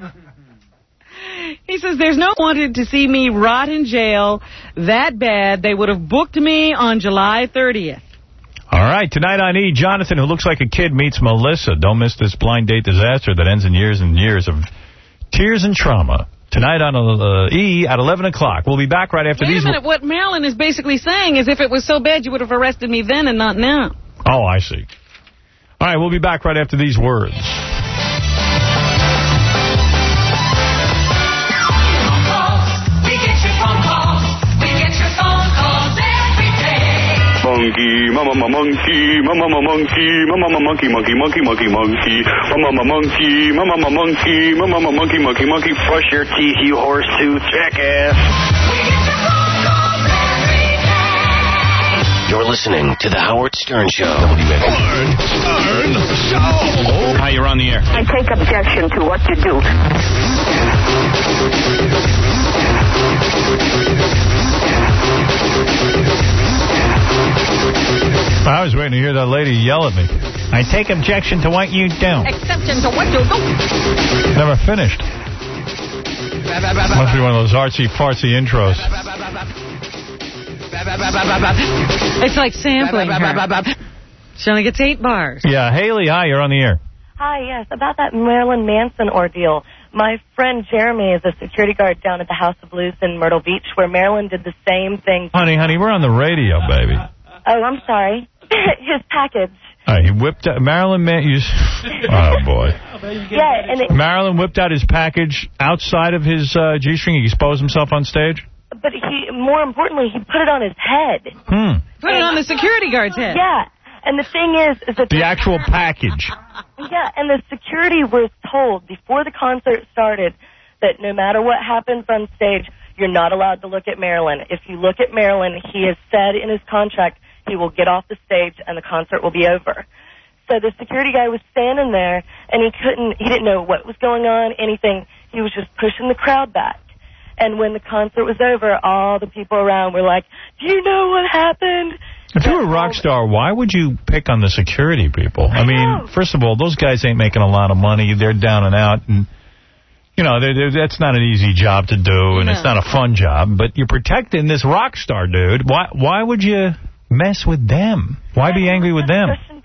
He says, there's no one wanted to see me rot in jail that bad. They would have booked me on July thirtieth. All right, tonight on E, Jonathan, who looks like a kid, meets Melissa. Don't miss this blind date disaster that ends in years and years of tears and trauma. Tonight on uh, E at eleven o'clock. We'll be back right after Wait these... Wait a minute. What Marilyn is basically saying is if it was so bad, you would have arrested me then and not now. Oh, I see. All right, we'll be back right after these words. Monkey, mama, mama, monkey, mama, mama, monkey, mama, mama, monkey, monkey, monkey, monkey, monkey, mama, mama, monkey, mama, mama, monkey, mama, mama, monkey, monkey, monkey, brush your teeth, you horseshoe jackass. You're listening to The Howard Stern Show. Howard Stern Show. Hi, you're on the air. I take objection to what you do. I was waiting to hear that lady yell at me. I take objection to what you do. Exception to what you do. Never finished. Must be one of those artsy-fartsy intros. It's like sampling her. She only gets eight bars. Yeah, Haley, hi, you're on the air. Hi, yes, about that Marilyn Manson ordeal. My friend Jeremy is a security guard down at the House of Blues in Myrtle Beach, where Marilyn did the same thing. Honey, honey, we're on the radio, baby. Oh, I'm sorry. His package. All right, he whipped out... Marilyn Man... You, oh, boy. Yeah, and it, Marilyn whipped out his package outside of his uh, G-string. He exposed himself on stage? But he, more importantly, he put it on his head. Hmm. Put it on the security guard's head. Yeah. And the thing is... is that the actual package. Yeah, and the security was told before the concert started that no matter what happens on stage, you're not allowed to look at Marilyn. If you look at Marilyn, he has said in his contract he will get off the stage and the concert will be over. So the security guy was standing there, and he couldn't, he didn't know what was going on, anything. He was just pushing the crowd back. And when the concert was over, all the people around were like, do you know what happened? If you were a rock star, why would you pick on the security people? I, I mean, first of all, those guys ain't making a lot of money. They're down and out, and, you know, they're, they're, that's not an easy job to do, and no. It's not a fun job. But you're protecting this rock star dude. Why, why would you mess with them? Why be angry with them?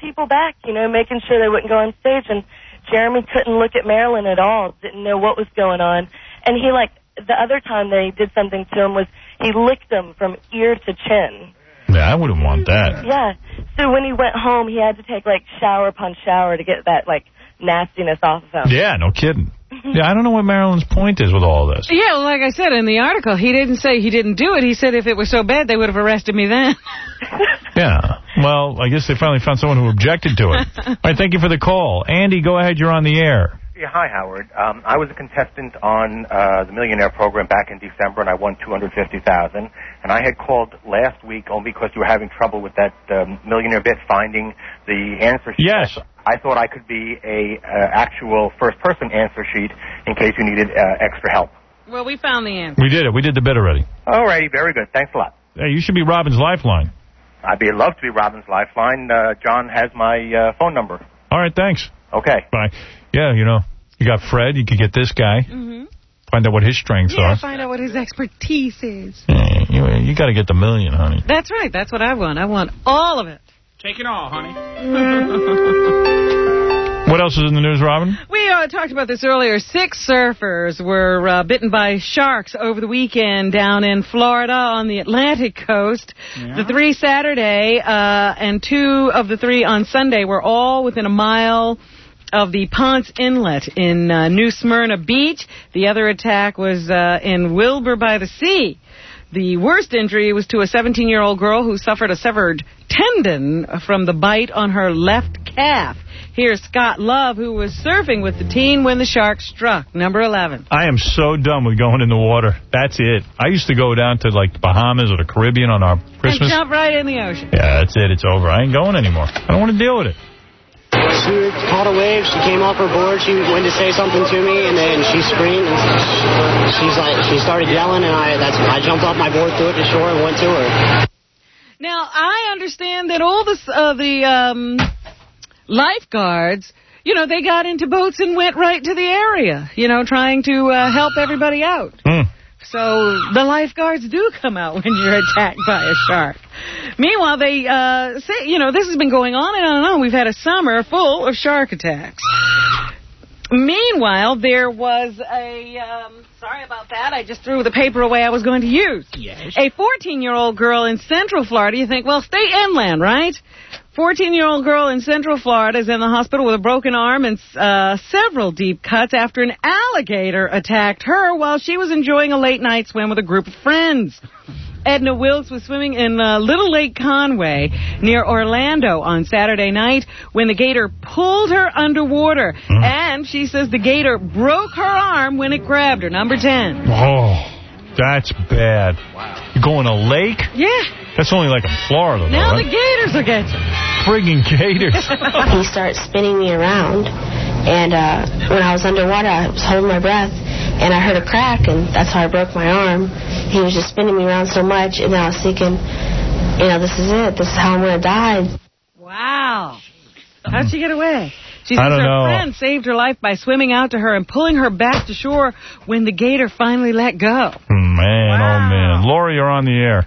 people back, you know, making sure they wouldn't go on stage. And Jeremy couldn't look at Marilyn at all, didn't know what was going on. And he, like, the other time they did something to him was he licked him from ear to chin. Yeah, I wouldn't want that. Yeah. So when he went home, he had to take, like, shower upon shower to get that, like, nastiness off of him. Yeah, no kidding. Yeah, I don't know what Marilyn's point is with all this. Yeah, like I said in the article, he didn't say he didn't do it. He said if it was so bad, they would have arrested me then. Yeah. Well, I guess they finally found someone who objected to it. All right, thank you for the call. Andy, go ahead. You're on the air. Yeah, hi, Howard. Um, I was a contestant on uh, the Millionaire program back in December, and I won two hundred fifty thousand dollars. And I had called last week only because you were having trouble with that um, Millionaire bit finding the answer sheet. Yes. I thought I could be a uh, actual first-person answer sheet in case you needed uh, extra help. Well, we found the answer. We did it. We did the bit already. All righty, very good. Thanks a lot. Hey, you should be Robin's Lifeline. I'd be love to be Robin's Lifeline. Uh, John has my uh, phone number. All right, thanks. Okay. Bye. Yeah, you know, you got Fred. You could get this guy. Mm-hmm. Find out what his strengths yeah, are. find out what his expertise is. Yeah, you you got to get the million, honey. That's right. That's what I want. I want all of it. Take it all, honey. What else is in the news, Robin? We uh, talked about this earlier. Six surfers were uh, bitten by sharks over the weekend down in Florida on the Atlantic coast. Yeah. The three Saturday uh, and two of the three on Sunday were all within a mile of the Ponce Inlet in uh, New Smyrna Beach. The other attack was uh, in Wilbur by the Sea. The worst injury was to a seventeen-year-old girl who suffered a severed tendon from the bite on her left calf. Here's Scott Love, who was surfing with the teen when the shark struck, number eleven. I am so done with going in the water. That's it. I used to go down to, like, the Bahamas or the Caribbean on our Christmas. And jump right in the ocean. Yeah, that's it. It's over. I ain't going anymore. I don't want to deal with it. She caught a wave. She came off her board. She went to say something to me, and then she screamed. And she's like, she started yelling, and I that's I jumped off my board, threw it to shore, and went to her. Now I understand that all the uh, the um, lifeguards, you know, they got into boats and went right to the area, you know, trying to uh, help everybody out. Mm. So the lifeguards do come out when you're attacked by a shark. Meanwhile, they uh, say, you know, this has been going on and on and on. We've had a summer full of shark attacks. Meanwhile, there was a, um, sorry about that, I just threw the paper away I was going to use. Yes. A fourteen-year-old girl in Central Florida. You think, well, stay inland, right? fourteen-year-old girl in Central Florida is in the hospital with a broken arm and uh, several deep cuts after an alligator attacked her while she was enjoying a late-night swim with a group of friends. Edna Wilkes was swimming in uh, Little Lake Conway near Orlando on Saturday night when the gator pulled her underwater. Mm. And she says the gator broke her arm when it grabbed her. Number ten. Oh, that's bad. Wow. You go in a lake? Yeah. That's only like in Florida, though, Now right? the gators will get you. Friggin' gators. He started spinning me around, and uh, when I was underwater, I was holding my breath, and I heard a crack, and that's how I broke my arm. He was just spinning me around so much, and I was thinking, you know, this is it. This is how I'm going to die. Wow. How'd she get away? She says I don't her know. friend saved her life by swimming out to her and pulling her back to shore when the gator finally let go. Man, wow. oh, man. Laura, you're on the air.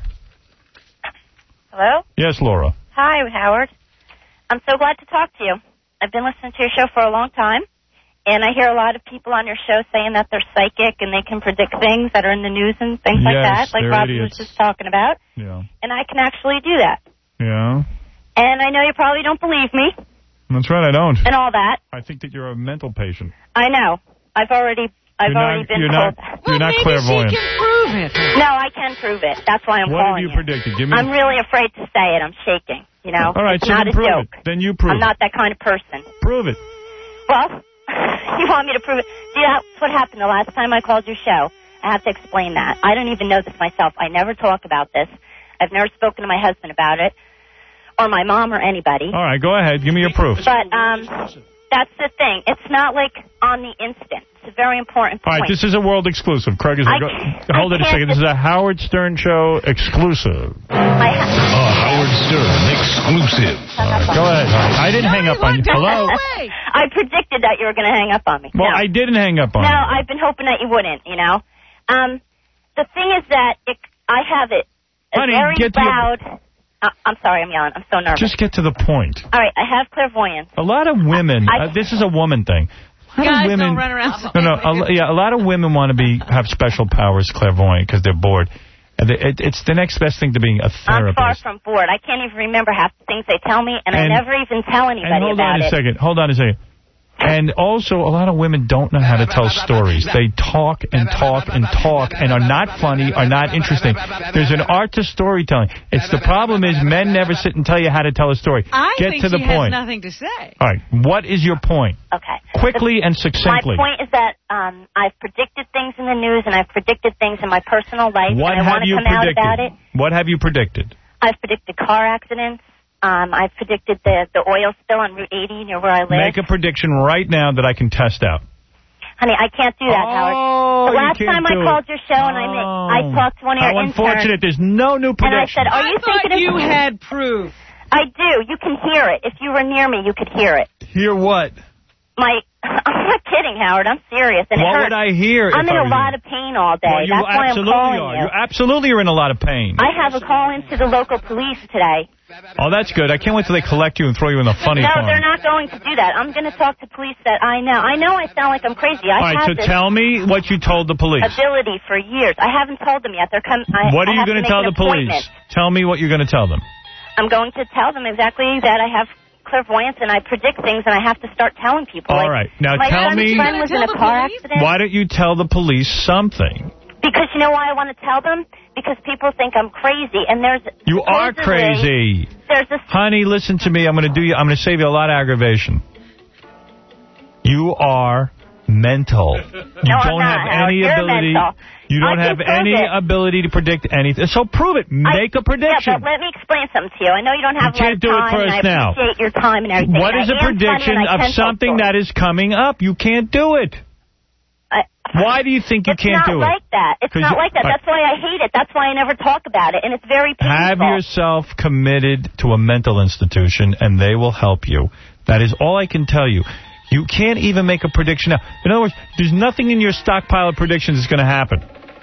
Hello? Yes, Laura. Hi, Howard. I'm so glad to talk to you. I've been listening to your show for a long time, and I hear a lot of people on your show saying that they're psychic and they can predict things that are in the news and things yes, like that, like Robin idiots. was just talking about. Yeah. And I can actually do that. Yeah. And I know you probably don't believe me That's right, I don't. and all that. I think that you're a mental patient. I know. I've already I've you're already not, been you're told not, that. You're not clairvoyant. She can prove it. No, I can prove it. That's why I'm what calling have you predicted? Give me I'm really afraid to say it. I'm shaking, you know. All right, it's so not then a prove joke. it. Then you prove I'm it. not that kind of person. Prove it. Well, you want me to prove it? See, that's what happened the last time I called your show. I have to explain that. I don't even know this myself. I never talk about this. I've never spoken to my husband about it, or my mom, or anybody. All right, go ahead. Give me your proof. But um, that's the thing. It's not like on the instant. It's a very important All point. right, this is a world exclusive. Craig is I go, can't- hold I it a can't second. This is a Howard Stern Show exclusive. I ha- A Howard Stern exclusive. Go ahead. I didn't hang up on you. Hello? I predicted that you were going to hang up on me. Well, no. I didn't hang up on No, you. I've been hoping that you wouldn't, you know. Um, the thing is that it, I have it a Honey, very get to your- loud Uh, I'm sorry, I'm yelling. I'm so nervous. Just get to the point. All right, I have clairvoyance. A lot of women, I, uh, this is a woman thing. A lot Guys of women, don't run around. No, no, a, yeah, a lot of women want to be have special powers, clairvoyant, because they're bored. And they, it, it's the next best thing to being a therapist. I'm far from bored. I can't even remember half the things they tell me, and, and I never even tell anybody and hold about on a it. second. Hold on a second. And also, a lot of women don't know how to tell stories. They talk and talk and talk and are not funny, are not interesting. There's an art to storytelling. It's the problem is men never sit and tell you how to tell a story. I Get think to the she point. has nothing to say. All right. What is your point? Okay. Quickly and succinctly. My point is that um, I've predicted things in the news, and I've predicted things in my personal life, What and I have want to you come predicted? out about it. What have you predicted? I've predicted car accidents. Um, I've predicted the, the oil spill on Route eighty near where I live. Make a prediction right now that I can test out. Honey, I can't do that, Oh, Howard. The you last can't time I do called it. your show and I made, I talked to one of your How interns. unfortunate. There's no new And I prediction. said, are you I thought thinking of... you had proof. I do. You can hear it. If you were near me, you could hear it. Hear what? My... I'm not kidding, Howard. I'm serious. And What it hurts. would I hear I'm if in I a were lot you? of pain all day. Well, you That's why I'm absolutely calling are. you. You absolutely are in a lot of pain. I have a call into the local police today. Oh, that's good. I can't wait till they collect you and throw you in the funny No, farm. they're not going to do that. I'm going to talk to police that I know. I know I sound like I'm crazy. I All right, have so this tell me what you told the police. ability for years. I haven't told them yet. They're coming. What are I you going to tell the police? Tell me what you're going to tell them. I'm going to tell them exactly that I have clairvoyance and I predict things and I have to start telling people. All like, right. Now my tell son's me- friend was in a car accident. Why don't you tell the police something? Because you know why I want to tell them? Because people think I'm crazy, and there's You are supposedly- crazy. There's this. Honey, listen to me. I'm going to do you. I'm going to save you a lot of aggravation. You are mental. You No, I'm don't not, have Howard. any You're ability. mental. You don't I have can prove any it. ability to predict anything. So prove it. Make I, a prediction. Yeah, but let me explain something to you. I know you don't have You a lot can't of do it time, for and us I now. appreciate your time and everything. What and is I a am funny prediction and I of can tell something stories. that is coming up? You can't do it. I, Why do you think you it's can't not do it? like that. It's 'Cause not you- like that. all right. That's why I hate it. That's why I never talk about it, and it's very painful. Have yourself committed to a mental institution, and they will help you. That is all I can tell you. You can't even make a prediction now. In other words, there's nothing in your stockpile of predictions that's going to happen.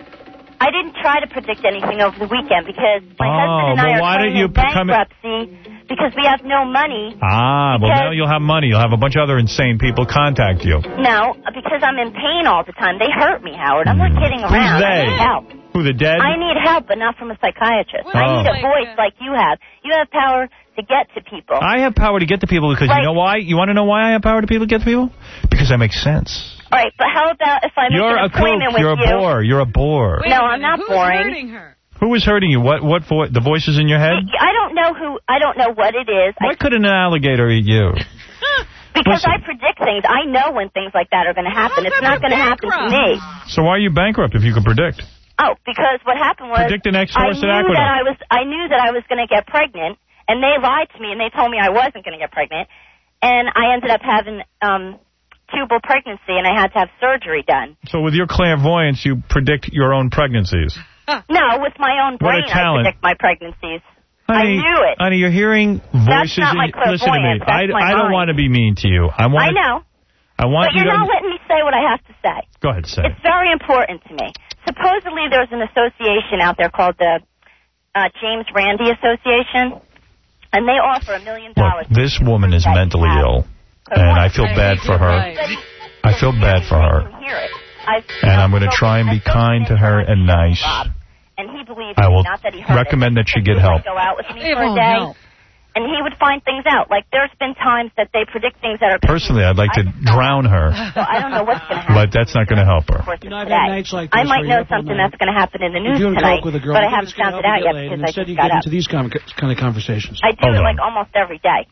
I didn't try to predict anything over the weekend because my Oh, husband and I well, are why don't claiming you become- bankruptcy because we have no money. Ah, well, Because- now you'll have money. You'll have a bunch of other insane people contact you. No, because I'm in pain all the time. They hurt me, Howard. I'm not kidding Who's around. I they? need help. Who, the dead? I need help, but not from a psychiatrist. I Oh. need a voice like you have. You have power to get to people. I have power to get to people because Like- you know why? You want to know why I have power to people get to people? Because I make sense. All right, but how about if I make You're an a appointment kook. with You're a you? bore. You're a bore. No, I'm not Who's boring. hurting her? Who is hurting you? What? What? Vo- the voices in your head? I don't know who. I don't know what it is. Why couldn't an alligator eat you? Because Listen. I predict things. I know when things like that are going to happen. It's not going to happen to me. So why are you bankrupt if you could predict? Oh, because what happened was Predict an I ex-horse knew at Aqueduct. that I was I knew that I was going to get pregnant, and they lied to me, and they told me I wasn't going to get pregnant, and I ended up having um, tubal pregnancy, and I had to have surgery done. So with your clairvoyance, you predict your own pregnancies. No, with my own What a brain, I talent. predict my pregnancies. Honey, I knew it. Honey, you're hearing voices. not in my you. Listen to me. clairvoyance. That's I, my I don't mind. want to be mean to you. I want. I know, I want but you you're to. not letting me say what I have to say. Go ahead, say. It's very important to me. Supposedly there's an association out there called the uh, James Randi Association, and they offer a million dollars. Look, this woman is mentally ill, and I feel bad for her. I feel bad for her, Hear it. I've, and I'm going to try and be kind to her and nice. and he believes I me, will not that he heard recommend it. that she He get would help. Go out with me It for a won't day, help. and he would find things out. Like there's been times that they predict things that are. Personally, I'd like to drown her, So I don't know what's going to happen. but that's not going to help her. You know, I've had today. nights like I this might where know you're up all something night. that's going to happen in the You're news doing tonight, coke with a girl. but I You think haven't it's gonna found it help out you yet get laid, because and I instead just you got get up. into these com- kind of conversations. I do Hold it on. like almost every day.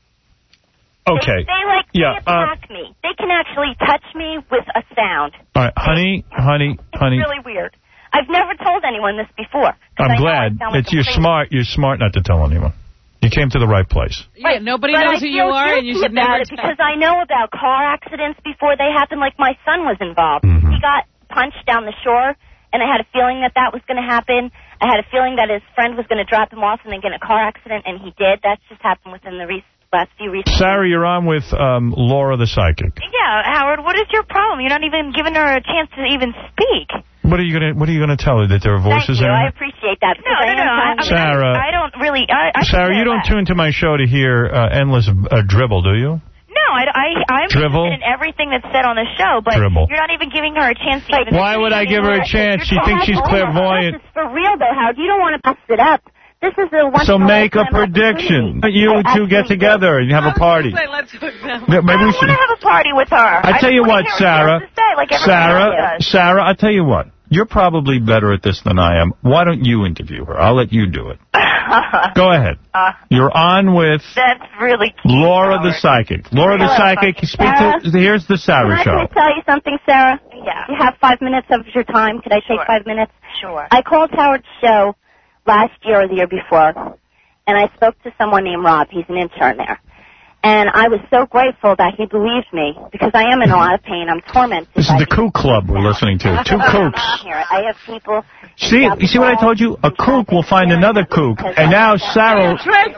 Okay. They, they like Yeah, they uh, attack me. They can actually touch me with a sound. All right, honey, honey, It's honey. really weird. I've never told anyone this before. 'cause I I'm know I glad sound like that you're I'm crazy. smart. You're smart not to tell anyone. You came to the right place. Yeah, nobody But knows I who you feel are, and you guilty should about never it tell. because I know about car accidents before they happen. Like my son was involved. Mm-hmm. He got punched down the shore, and I had a feeling that that was going to happen. I had a feeling that his friend was going to drop him off and then get in a car accident, and he did. That's just happened within the re- last few recent. Sarah, you're on with um, Laura the Psychic. Yeah, Howard, what is your problem? You're not even giving her a chance to even speak. What are you gonna What are you gonna tell her, that there are voices Thank you. in I her? appreciate that. No, no, no. I, I, mean, Sarah. I, I don't really. I, I Sarah, you don't that. tune to my show to hear uh, endless uh, dribble, do you? No, I, I, I'm Dribble? interested in everything that's said on the show, but Dribble. you're not even giving her a chance to even Why would I give her a chance? She thinks she's clairvoyant. For real, though, Howard. You don't want to bust it up. This is a one. So make a prediction. You two get together and have a party. Let's hook them. Yeah, maybe I we don't should. want to have a party with her. I tell you what, just wanna hear Sarah. what she has to say, like everybody Sarah, else does. Sarah, I'll tell you what. You're probably better at this than I am. Why don't you interview her? I'll let you do it. Go ahead. Uh, You're on with that's really cute. Laura Howard. the Psychic. Laura the Hello, Psychic, speak Sarah? to, here's the Sarah Can I, Show. can I tell you something, Sarah? Yeah. You have five minutes of your time. Could I take Sure. five minutes? Sure. I called Howard's show last year or the year before, and I spoke to someone named Rob. He's an intern there. And I was so grateful that he believed me, because I am in a lot of pain. I'm tormented. This is the Kook Club we're listening to. Two kooks. I have people... See, you see what I told you? A kook will find another kook. And now Sarah...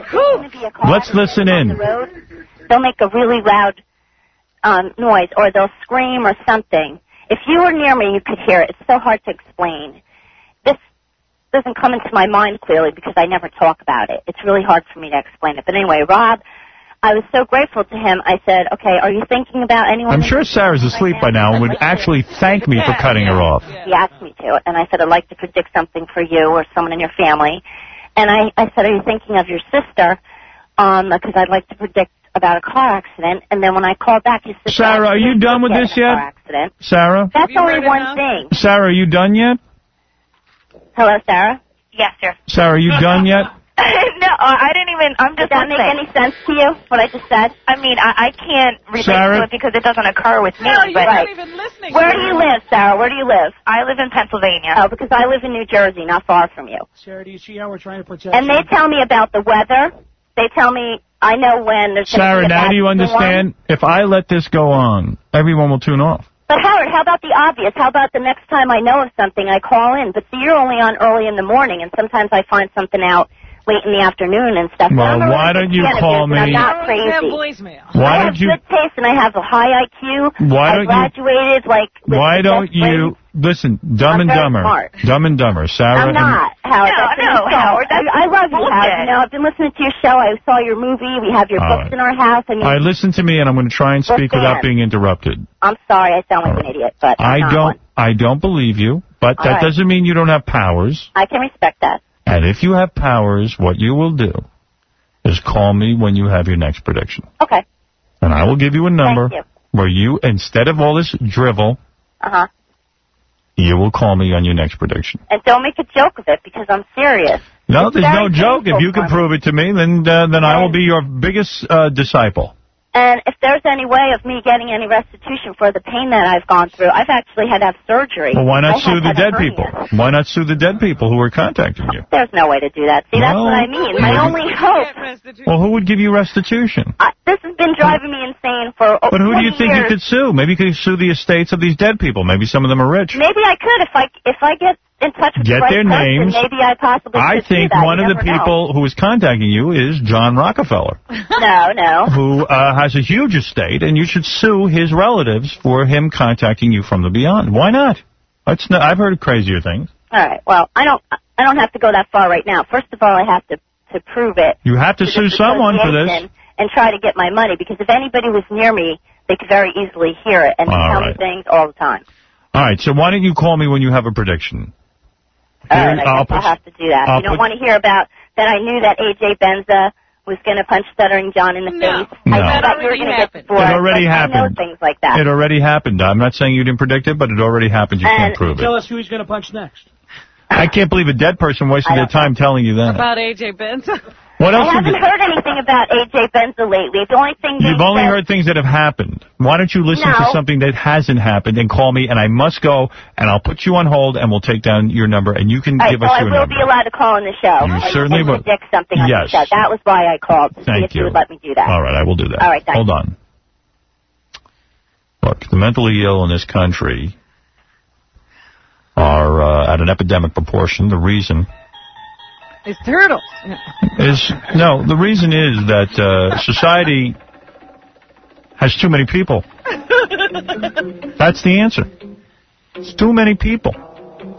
Let's listen in. They'll make a really loud um, noise, or they'll scream or something. If you were near me, you could hear it. It's so hard to explain. This doesn't come into my mind clearly because I never talk about it. It's really hard for me to explain it. But anyway, Rob, I was so grateful to him. I said, okay, are you thinking about anyone? I'm sure Sarah's asleep by now and would actually thank me for cutting her off. He asked me to, and I said, I'd like to predict something for you or someone in your family. And I, I said, are you thinking of your sister? Um, because I'd like to predict about a car accident. And then when I called back, his sister... Sarah, are you done with get this in a car yet? accident. Sarah? That's only one thing. Sarah, are you done yet? Hello, Sarah? Yes, sir. Sarah, are you done yet? no, I didn't even. I'm just. Does that make any sense to you? What I just said? I mean, I, I can't relate Sarah? to it because it doesn't occur with me. No, you're but not even listening. Where do you live, Sarah? Where do you live? I live in Pennsylvania. Oh, because I live in New Jersey, not far from you. Sarah, do you see how we're trying to protect And you? they tell me about the weather. They tell me I know when there's going to Sarah, be a now bad do you storm. understand? If I let this go on, everyone will tune off. But Howard, how about the obvious? How about the next time I know of something, I call in? But see, you're only on early in the morning, and sometimes I find something out late in the afternoon and stuff. Well, But I'm a why really don't you good call pianist, and me- I'm not crazy. Why I don't have you- good taste, and I have a high I Q. Why I don't you- graduated, like, with Why the don't best you... grades. Listen, Dumb I'm and very Dumber. smart. Dumb and Dumber. Sarah I'm not, and... Howard. No, That's an no, insult. Howard, that's I, I love you, bullshit. Howard. You know, I've been listening to your show. I saw your movie. We have your All books right. in our house. And All right, listen to me, and I'm going to try and We're speak without fans. being interrupted. I'm sorry, I sound like an idiot, but I'm I not don't... one. I don't believe you, but All that right. doesn't mean you don't have powers. I can respect that. And if you have powers, what you will do is call me when you have your next prediction. Okay. And I will give you a number Thank you. where you, instead of all this drivel, Uh-huh. you will call me on your next prediction. And don't make a joke of it, because I'm serious. No, It's there's no very joke. If painful you can for me. prove it to me, then uh, then I will be your biggest uh, disciple. And if there's any way of me getting any restitution for the pain that I've gone through, I've actually had to have surgery. Well, why I not have sue the had a dead hernia. people? Why not sue the dead people who are contacting you? There's no way to do that. See, that's Well, what I mean. My well, only hope... Well, who would give you restitution? I, this has been driving me insane for over But who do you twenty think years. you could sue? Maybe you could sue the estates of these dead people. Maybe some of them are rich. Maybe I could if I if I get in touch with Get the right their person. names. Maybe I possibly I could do think that. one You of the never know. people who is contacting you is John Rockefeller, No, no. who uh, has a huge estate, and you should sue his relatives for him contacting you from the beyond. Why not? That's not, I've heard of crazier things. All right. Well, I don't I don't have to go that far right now. First of all, I have to to prove it. You have to to sue this someone for this. association and try to get my money, because if anybody was near me, they could very easily hear it and All tell right. me things all the time. All right, so why don't you call me when you have a prediction? All Here, right, I I'll guess put- I'll have to do that. I'll you don't put- want to hear about that I knew that A J Benza was going to punch Stuttering John in the face. No. I knew that you were going to get It divorced. already like, happened. I know things like that. It already happened. I'm not saying you didn't predict it, but it already happened. You can't And- prove Tell it. us who he's going to punch next. I can't believe a dead person wasted their time telling you that. About A J Benson. What else? I have haven't you- heard anything about A J Benza lately. The only thing You've they only said- heard things that have happened. Why don't you listen to No. something that hasn't happened and call me, and I must go, and I'll put you on hold, and we'll take down your number, and you can All right, give so us I your will number. be allowed to call in the show. You and, certainly and will. predict something on Yes. the show. That was why I called, to see Thank if you you. would let me do that. All right, I will do that. All right, thanks. Hold on. Look, the mentally ill in this country are uh, at an epidemic proportion. The reason It's turtles. is, no, the reason is that uh, society has too many people. That's the answer. It's too many people.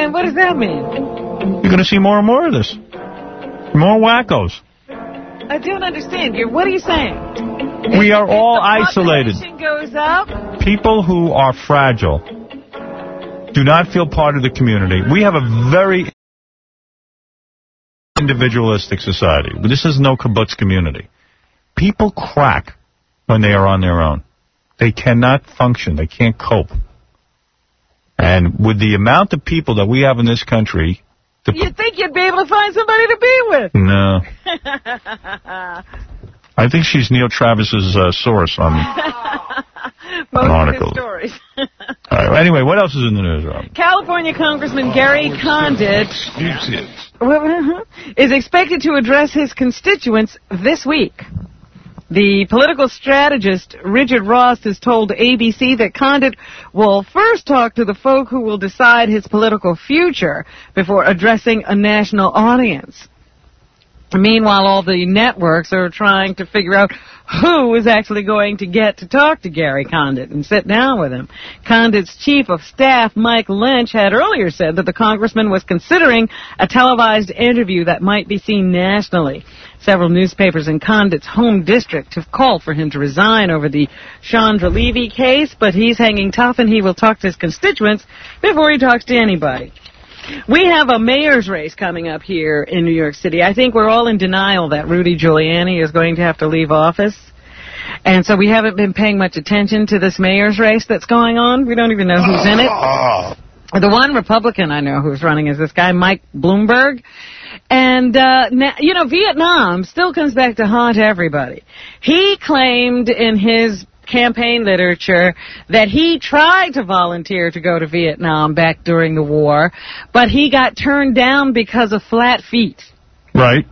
And what does that mean? You're going to see more and more of this. More wackos. I don't understand. You're, what are you saying? We if, are if all the isolated. population goes up? People who are fragile do not feel part of the community. We have a very individualistic society. This is no kibbutz community. People crack when they are on their own. They cannot function. They can't cope. And with the amount of people that we have in this country... You'd think you'd be able to find somebody to be with. No. I think she's Neil Travis's uh, source on Most an article. Of his stories. All right, anyway, what else is in the news, Rob? California Congressman Gary Condit is expected to address his constituents this week. The political strategist Richard Ross has told A B C that Condit will first talk to the folk who will decide his political future before addressing a national audience. Meanwhile, all the networks are trying to figure out who is actually going to get to talk to Gary Condit and sit down with him. Condit's chief of staff, Mike Lynch, had earlier said that the congressman was considering a televised interview that might be seen nationally. Several newspapers in Condit's home district have called for him to resign over the Chandra Levy case, but he's hanging tough and he will talk to his constituents before he talks to anybody. We have a mayor's race coming up here in New York City. I think we're all in denial that Rudy Giuliani is going to have to leave office. And so we haven't been paying much attention to this mayor's race that's going on. We don't even know who's in it. The one Republican I know who's running is this guy, Mike Bloomberg. And, uh, now, you know, Vietnam still comes back to haunt everybody. He claimed in his campaign literature that he tried to volunteer to go to Vietnam back during the war, but he got turned down because of flat feet. Right.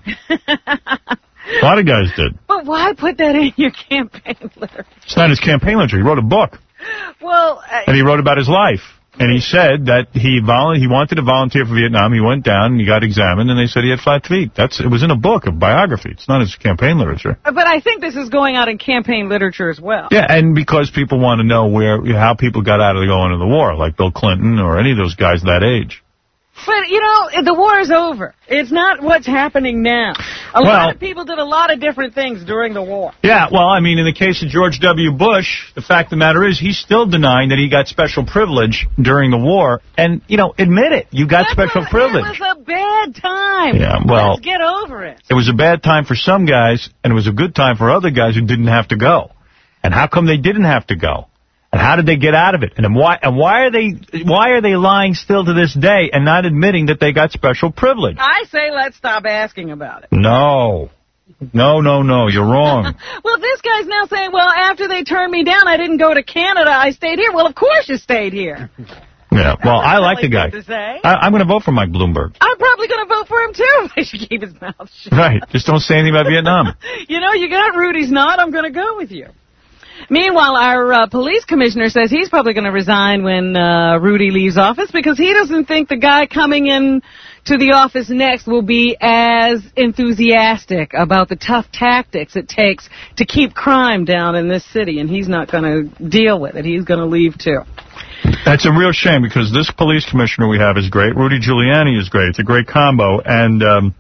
A lot of guys did. But why put that in your campaign literature? It's not his campaign literature. He wrote a book. Well, uh, and he wrote about his life. And he said that he vol- he wanted to volunteer for Vietnam. He went down and he got examined, and they said he had flat feet. That's It was in a book, a biography. It's not his campaign literature. But I think this is going out in campaign literature as well. Yeah, and because people want to know where how people got out of the going to the war, like Bill Clinton or any of those guys that age. But, you know, the war is over. It's not what's happening now. A well, lot of people did a lot of different things during the war. Yeah, well, I mean, in the case of George W. Bush, the fact of the matter is he's still denying that he got special privilege during the war. And, you know, admit it. You got That's special a, privilege. It was a bad time. Yeah, well, let's get over it. It was a bad time for some guys, and it was a good time for other guys who didn't have to go. And how come they didn't have to go? And how did they get out of it? And why and why are they why are they lying still to this day and not admitting that they got special privilege? I say let's stop asking about it. No. No, no, no. You're wrong. Well, this guy's now saying, well, after they turned me down, I didn't go to Canada. I stayed here. Well, of course you stayed here. Yeah, well, I like the guy. To say. I, I'm going to vote for Mike Bloomberg. I'm probably going to vote for him, too. He should keep his mouth shut. Right. Just don't say anything about Vietnam. You know, you got Rudy's nod. I'm going to go with you. Meanwhile, our uh, police commissioner says he's probably going to resign when uh, Rudy leaves office because he doesn't think the guy coming in to the office next will be as enthusiastic about the tough tactics it takes to keep crime down in this city, and he's not going to deal with it. He's going to leave, too. That's a real shame because this police commissioner we have is great. Rudy Giuliani is great. It's a great combo, and um,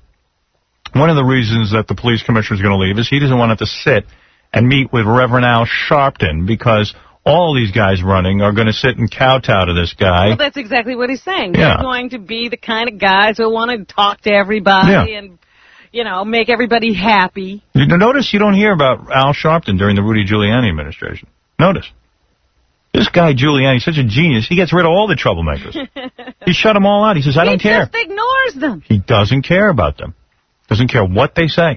one of the reasons that the police commissioner is going to leave is he doesn't want to sit and meet with Reverend Al Sharpton because all these guys running are going to sit and kowtow to this guy. Well, that's exactly what he's saying. Yeah. They're going to be the kind of guys who want to talk to everybody yeah. and, you know, make everybody happy. You notice you don't hear about Al Sharpton during the Rudy Giuliani administration. Notice. This guy Giuliani, such a genius, he gets rid of all the troublemakers. He shut them all out. He says, I don't he care. He just ignores them. He doesn't care about them. Doesn't care what they say.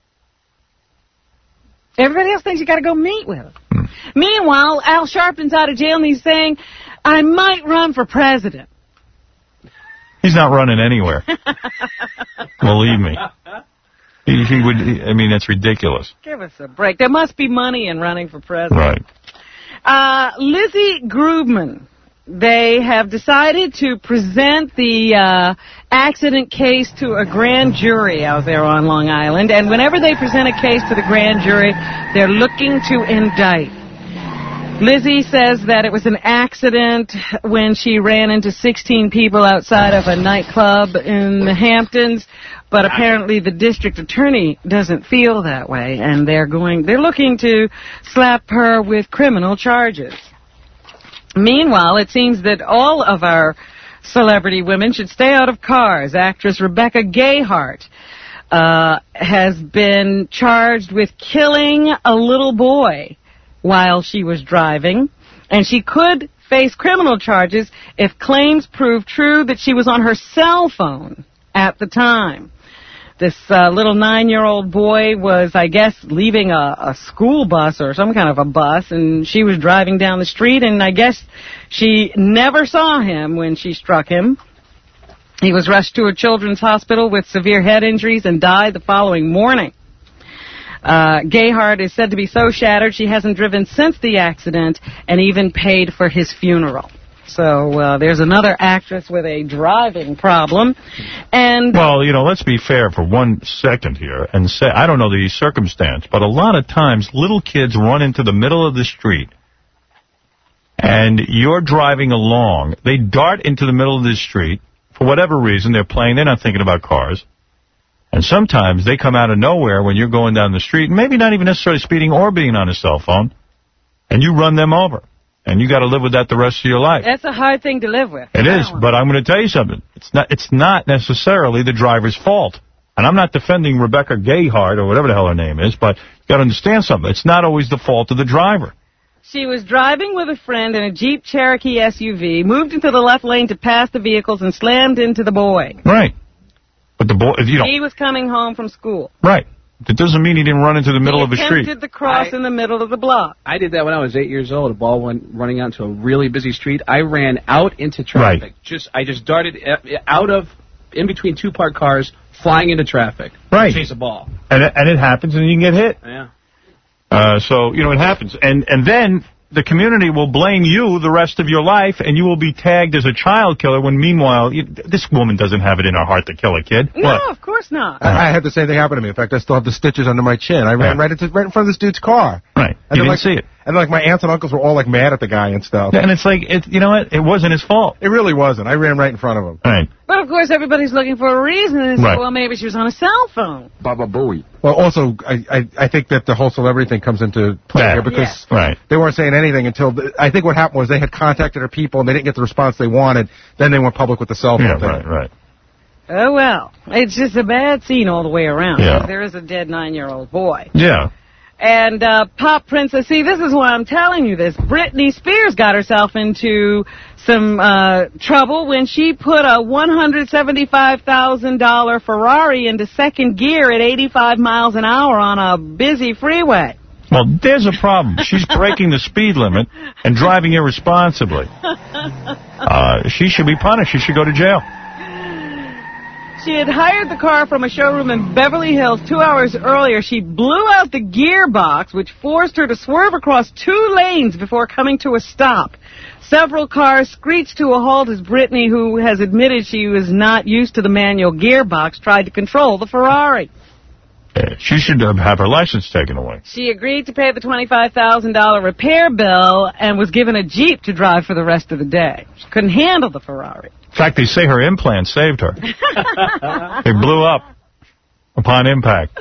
Everybody else thinks you got to go meet with him. Hmm. Meanwhile, Al Sharpton's out of jail and he's saying, I might run for president. He's not running anywhere. Believe me. He, he would. I mean, that's ridiculous. Give us a break. There must be money in running for president. Right. Uh, Lizzie Grubman. They have decided to present the uh, accident case to a grand jury out there on Long Island. And whenever they present a case to the grand jury, they're looking to indict. Lizzie says that it was an accident when she ran into sixteen people outside of a nightclub in the Hamptons, but apparently the district attorney doesn't feel that way, and they're going, they're looking to slap her with criminal charges. Meanwhile, it seems that all of our celebrity women should stay out of cars. Actress Rebecca Gayheart uh, has been charged with killing a little boy while she was driving, and she could face criminal charges if claims prove true that she was on her cell phone at the time. This uh, little nine-year-old boy was, I guess, leaving a, a school bus or some kind of a bus, and she was driving down the street, and I guess she never saw him when she struck him. He was rushed to a children's hospital with severe head injuries and died the following morning. Uh, Gayheart is said to be so shattered she hasn't driven since the accident and even paid for his funeral. So uh, there's another actress with a driving problem. And well, you know, let's be fair for one second here and say, I don't know the circumstance, but a lot of times little kids run into the middle of the street and you're driving along. They dart into the middle of the street. For whatever reason, they're playing. They're not thinking about cars. And sometimes they come out of nowhere when you're going down the street, maybe not even necessarily speeding or being on a cell phone, and you run them over. And you got to live with that the rest of your life. That's a hard thing to live with. It is, but I'm going to tell you something. It's not It's not necessarily the driver's fault. And I'm not defending Rebecca Gayheart or whatever the hell her name is, but you got to understand something. It's not always the fault of the driver. She was driving with a friend in a Jeep Cherokee S U V, moved into the left lane to pass the vehicles, and slammed into the boy. Right. But the boy, you know. He was coming home from school. Right. That doesn't mean he didn't run into the middle of a street. He attempted the cross I, in the middle of the block. I did that when I was eight years old. A ball went running out to a really busy street. I ran out into traffic. Right. Just I just darted out of, in between two parked cars, flying into traffic. Right. To chase a ball. And it, and it happens, and you can get hit. Yeah. Uh, so, you know, it happens. And and then the community will blame you the rest of your life, and you will be tagged as a child killer when, meanwhile, you, this woman doesn't have it in her heart to kill a kid. No, what? of course not. I, I had the same thing happen to me. In fact, I still have the stitches under my chin. I ran yeah. right into right in front of this dude's car. Right. And you didn't like, see it. And like my aunts and uncles were all like mad at the guy and stuff. Yeah, and it's like, it, you know what? It wasn't his fault. It really wasn't. I ran right in front of him. Right. But, of course, everybody's looking for a reason. And say, right. well, maybe she was on a cell phone. Baba Booey. Well, also, I, I I think that the whole celebrity thing comes into play yeah. here because yeah. right. they weren't saying anything until, the, I think what happened was they had contacted her people and they didn't get the response they wanted. Then they went public with the cell phone yeah, thing. right, right. Oh, well. It's just a bad scene all the way around. Yeah. There is a dead nine-year-old boy. Yeah. And uh, Pop Princess, see, this is why I'm telling you this. Britney Spears got herself into some uh, trouble when she put a one hundred seventy-five thousand dollars Ferrari into second gear at eighty-five miles an hour on a busy freeway. Well, there's a problem. She's breaking the speed limit and driving irresponsibly. Uh, she should be punished. She should go to jail. She had hired the car from a showroom in Beverly Hills two hours earlier. She blew out the gearbox, which forced her to swerve across two lanes before coming to a stop. Several cars screeched to a halt as Britney, who has admitted she was not used to the manual gearbox, tried to control the Ferrari. Uh, she should uh, have her license taken away. She agreed to pay the twenty-five thousand dollars repair bill and was given a Jeep to drive for the rest of the day. She couldn't handle the Ferrari. In fact, they say her implant saved her. They blew up upon impact.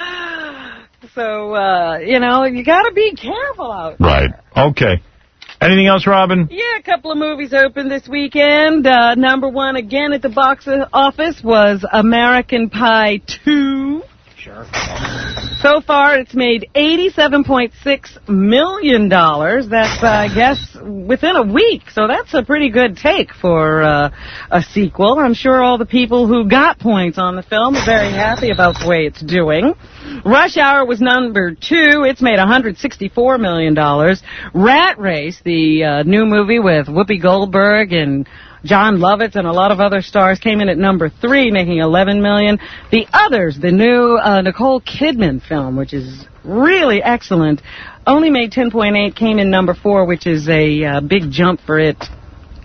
So, uh, you know, you got to be careful out there. Right. Okay. Anything else, Robin? Yeah, a couple of movies opened this weekend. Uh, number one again at the box office was American Pie two. Sure. So far, it's made eighty-seven point six million dollars. That's, uh, I guess, within a week. So that's a pretty good take for uh, a sequel. I'm sure all the people who got points on the film are very happy about the way it's doing. Rush Hour was number two. It's made one hundred sixty-four million dollars. Rat Race, the uh, new movie with Whoopi Goldberg and John Lovitz and a lot of other stars, came in at number three, making eleven million dollars. The Others, the new uh, Nicole Kidman film, which is really excellent, only made ten point eight, came in number four, which is a uh, big jump for it.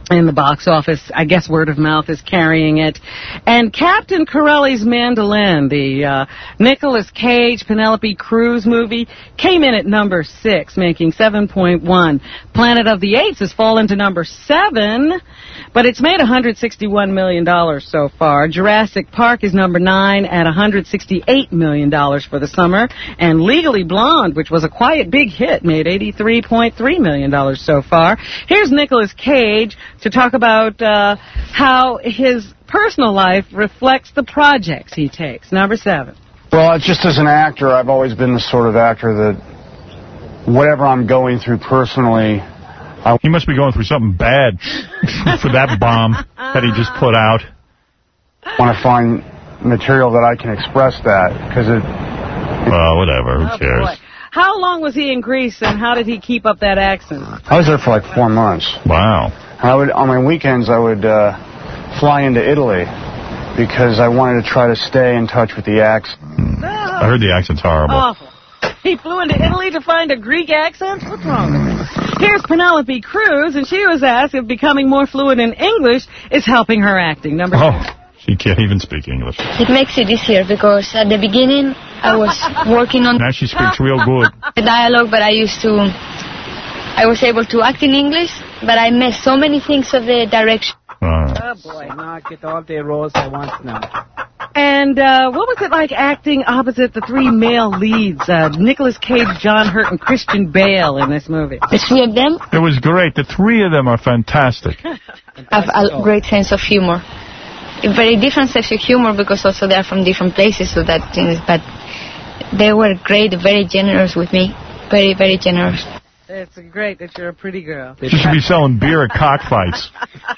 in the box office. I guess word of mouth is carrying it. And Captain Corelli's Mandolin, the uh, Nicolas Cage, Penelope Cruz movie, came in at number six, making seven point one. Planet of the Apes has fallen to number seven, but it's made one hundred sixty-one million dollars so far. Jurassic Park is number nine at one hundred sixty-eight million dollars for the summer. And Legally Blonde, which was a quiet big hit, made eighty-three point three million dollars so far. Here's Nicolas Cage to talk about uh, how his personal life reflects the projects he takes. Number seven. Well, just as an actor, I've always been the sort of actor that whatever I'm going through personally... I he must be going through something bad for that bomb that he just put out. I want to find material that I can express that, because it... Well, whatever, who Oh, cares? boy. How long was he in Greece, and how did he keep up that accent? I was there for like four months. Wow. I would, on my weekends, I would uh, fly into Italy because I wanted to try to stay in touch with the accent. I heard the accent's horrible. Awful. He flew into Italy to find a Greek accent? What's wrong with him? Here's Penelope Cruz, and she was asked if becoming more fluent in English is helping her acting. Number Oh, two. she can't even speak English. It makes it easier because at the beginning I was working on Now she speaks real good. the dialogue, but I used to, I was able to act in English, but I missed so many things of the direction. Oh, boy. Knock it off the rose I want now. And uh, what was it like acting opposite the three male leads, uh, Nicolas Cage, John Hurt, and Christian Bale in this movie? The three of them It was great. The three of them are fantastic. have a great sense of humor. A very different sense of humor because also they are from different places, so that things, but they were great, very generous with me. Very, very generous. It's great that you're a pretty girl. She should be selling beer at cockfights.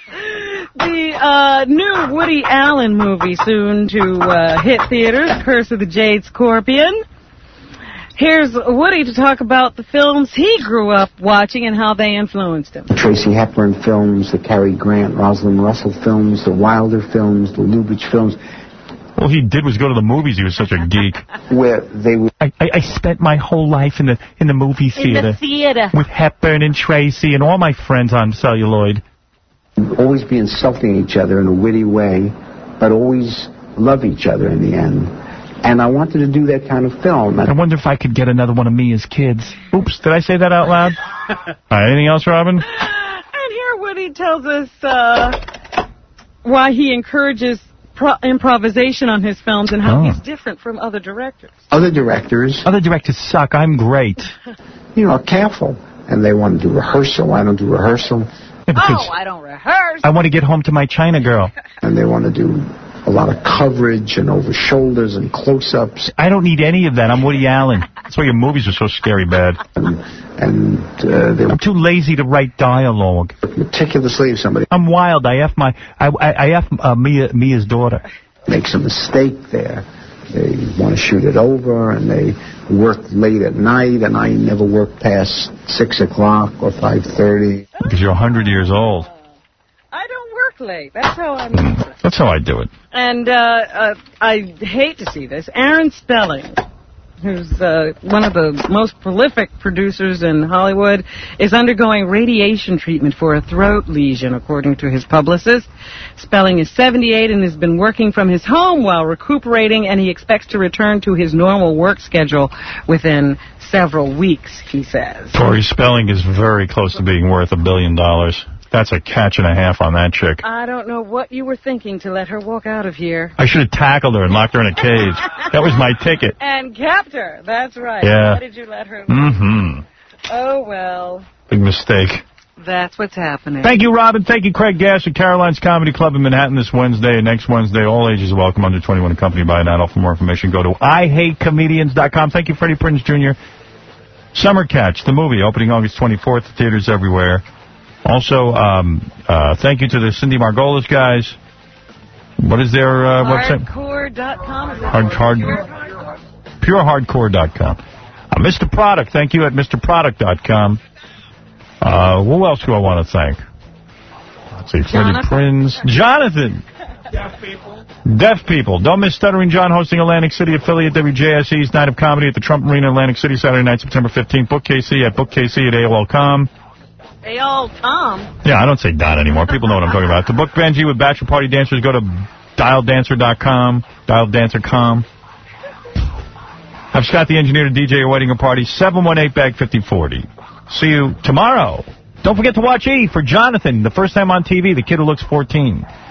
The uh, new Woody Allen movie soon to uh, hit theaters, Curse of the Jade Scorpion. Here's Woody to talk about the films he grew up watching and how they influenced him. Tracy Hepburn films, the Cary Grant, Rosalind Russell films, the Wilder films, the Lubitsch films. All he did was go to the movies. He was such a geek. Where they would... I, I, I spent my whole life in the in the movie theater. In the theater. With Hepburn and Tracy and all my friends on celluloid. always be insulting each other in a witty way, but always love each other in the end. And I wanted to do that kind of film. I wonder if I could get another one of me as kids. Oops, did I say that out loud? All right, anything else, Robin? And here Woody tells us uh, why he encourages pro improvisation on his films and how Oh. he's different from other directors. Other directors... Other directors suck. I'm great. You know, are careful. And they want to do rehearsal. I don't do rehearsal. Oh, I don't rehearse. I want to get home to my China girl. And they want to do a lot of coverage and over shoulders and close-ups. I don't need any of that. I'm Woody Allen. That's why your movies are so scary bad. And, and uh, they I'm too lazy to write dialogue. Meticulously, if somebody I'm wild. I F my I I, I F uh, Mia Mia's daughter. makes a mistake there, they want to shoot it over, and they work late at night, and I never work past six o'clock or five thirty. Because you're a hundred years old. I don't work late. That's how I'm... That's how I do it. And uh, uh, I hate to see this. Aaron Spelling, who's uh, one of the most prolific producers in Hollywood, is undergoing radiation treatment for a throat lesion, according to his publicist. Spelling is seventy-eight and has been working from his home while recuperating, and he expects to return to his normal work schedule within several weeks, he says. Tori Spelling is very close to being worth a billion dollars. That's a catch and a half on that chick. I don't know what you were thinking to let her walk out of here. I should have tackled her and locked her in a cage. That was my ticket. And kept her. That's right. Yeah. Why did you let her? Mm-hmm. Oh, well, Big mistake. that's what's happening. Thank you, Robin. Thank you, Craig Gass at Caroline's Comedy Club in Manhattan this Wednesday and next Wednesday. All ages are welcome, under twenty-one, accompanied by an adult. For more information, go to I hate comedians dot com. Thank you, Freddie Prinze Junior Summer Catch, the movie, opening August twenty-fourth, theaters everywhere. Also, um, uh, thank you to the Cindy Margolis guys. What is their uh, website? Hardcore dot com. Hard, hard, pure hardcore dot com. Uh, Mister Product, thank you at Mister Product dot com. Uh, who else do I want to thank? Let's see, Freddie Prinze. Jonathan! Deaf people. Deaf people. Don't miss Stuttering John hosting Atlantic City affiliate W J S E's Night of Comedy at the Trump Arena, Atlantic City, Saturday night, September fifteenth. Book K C at book K C at A O L dot com. They all come. Yeah, I don't say Don anymore. People know what I'm talking about. To book Benji with Bachelor Party Dancers, go to dial dancer dot com, dial dancer dot com. Have Scott the engineer to D J your wedding or party, seven one eight, B A G, fifty forty. See you tomorrow. Don't forget to watch E for Jonathan, the first time on T V, the kid who looks fourteen.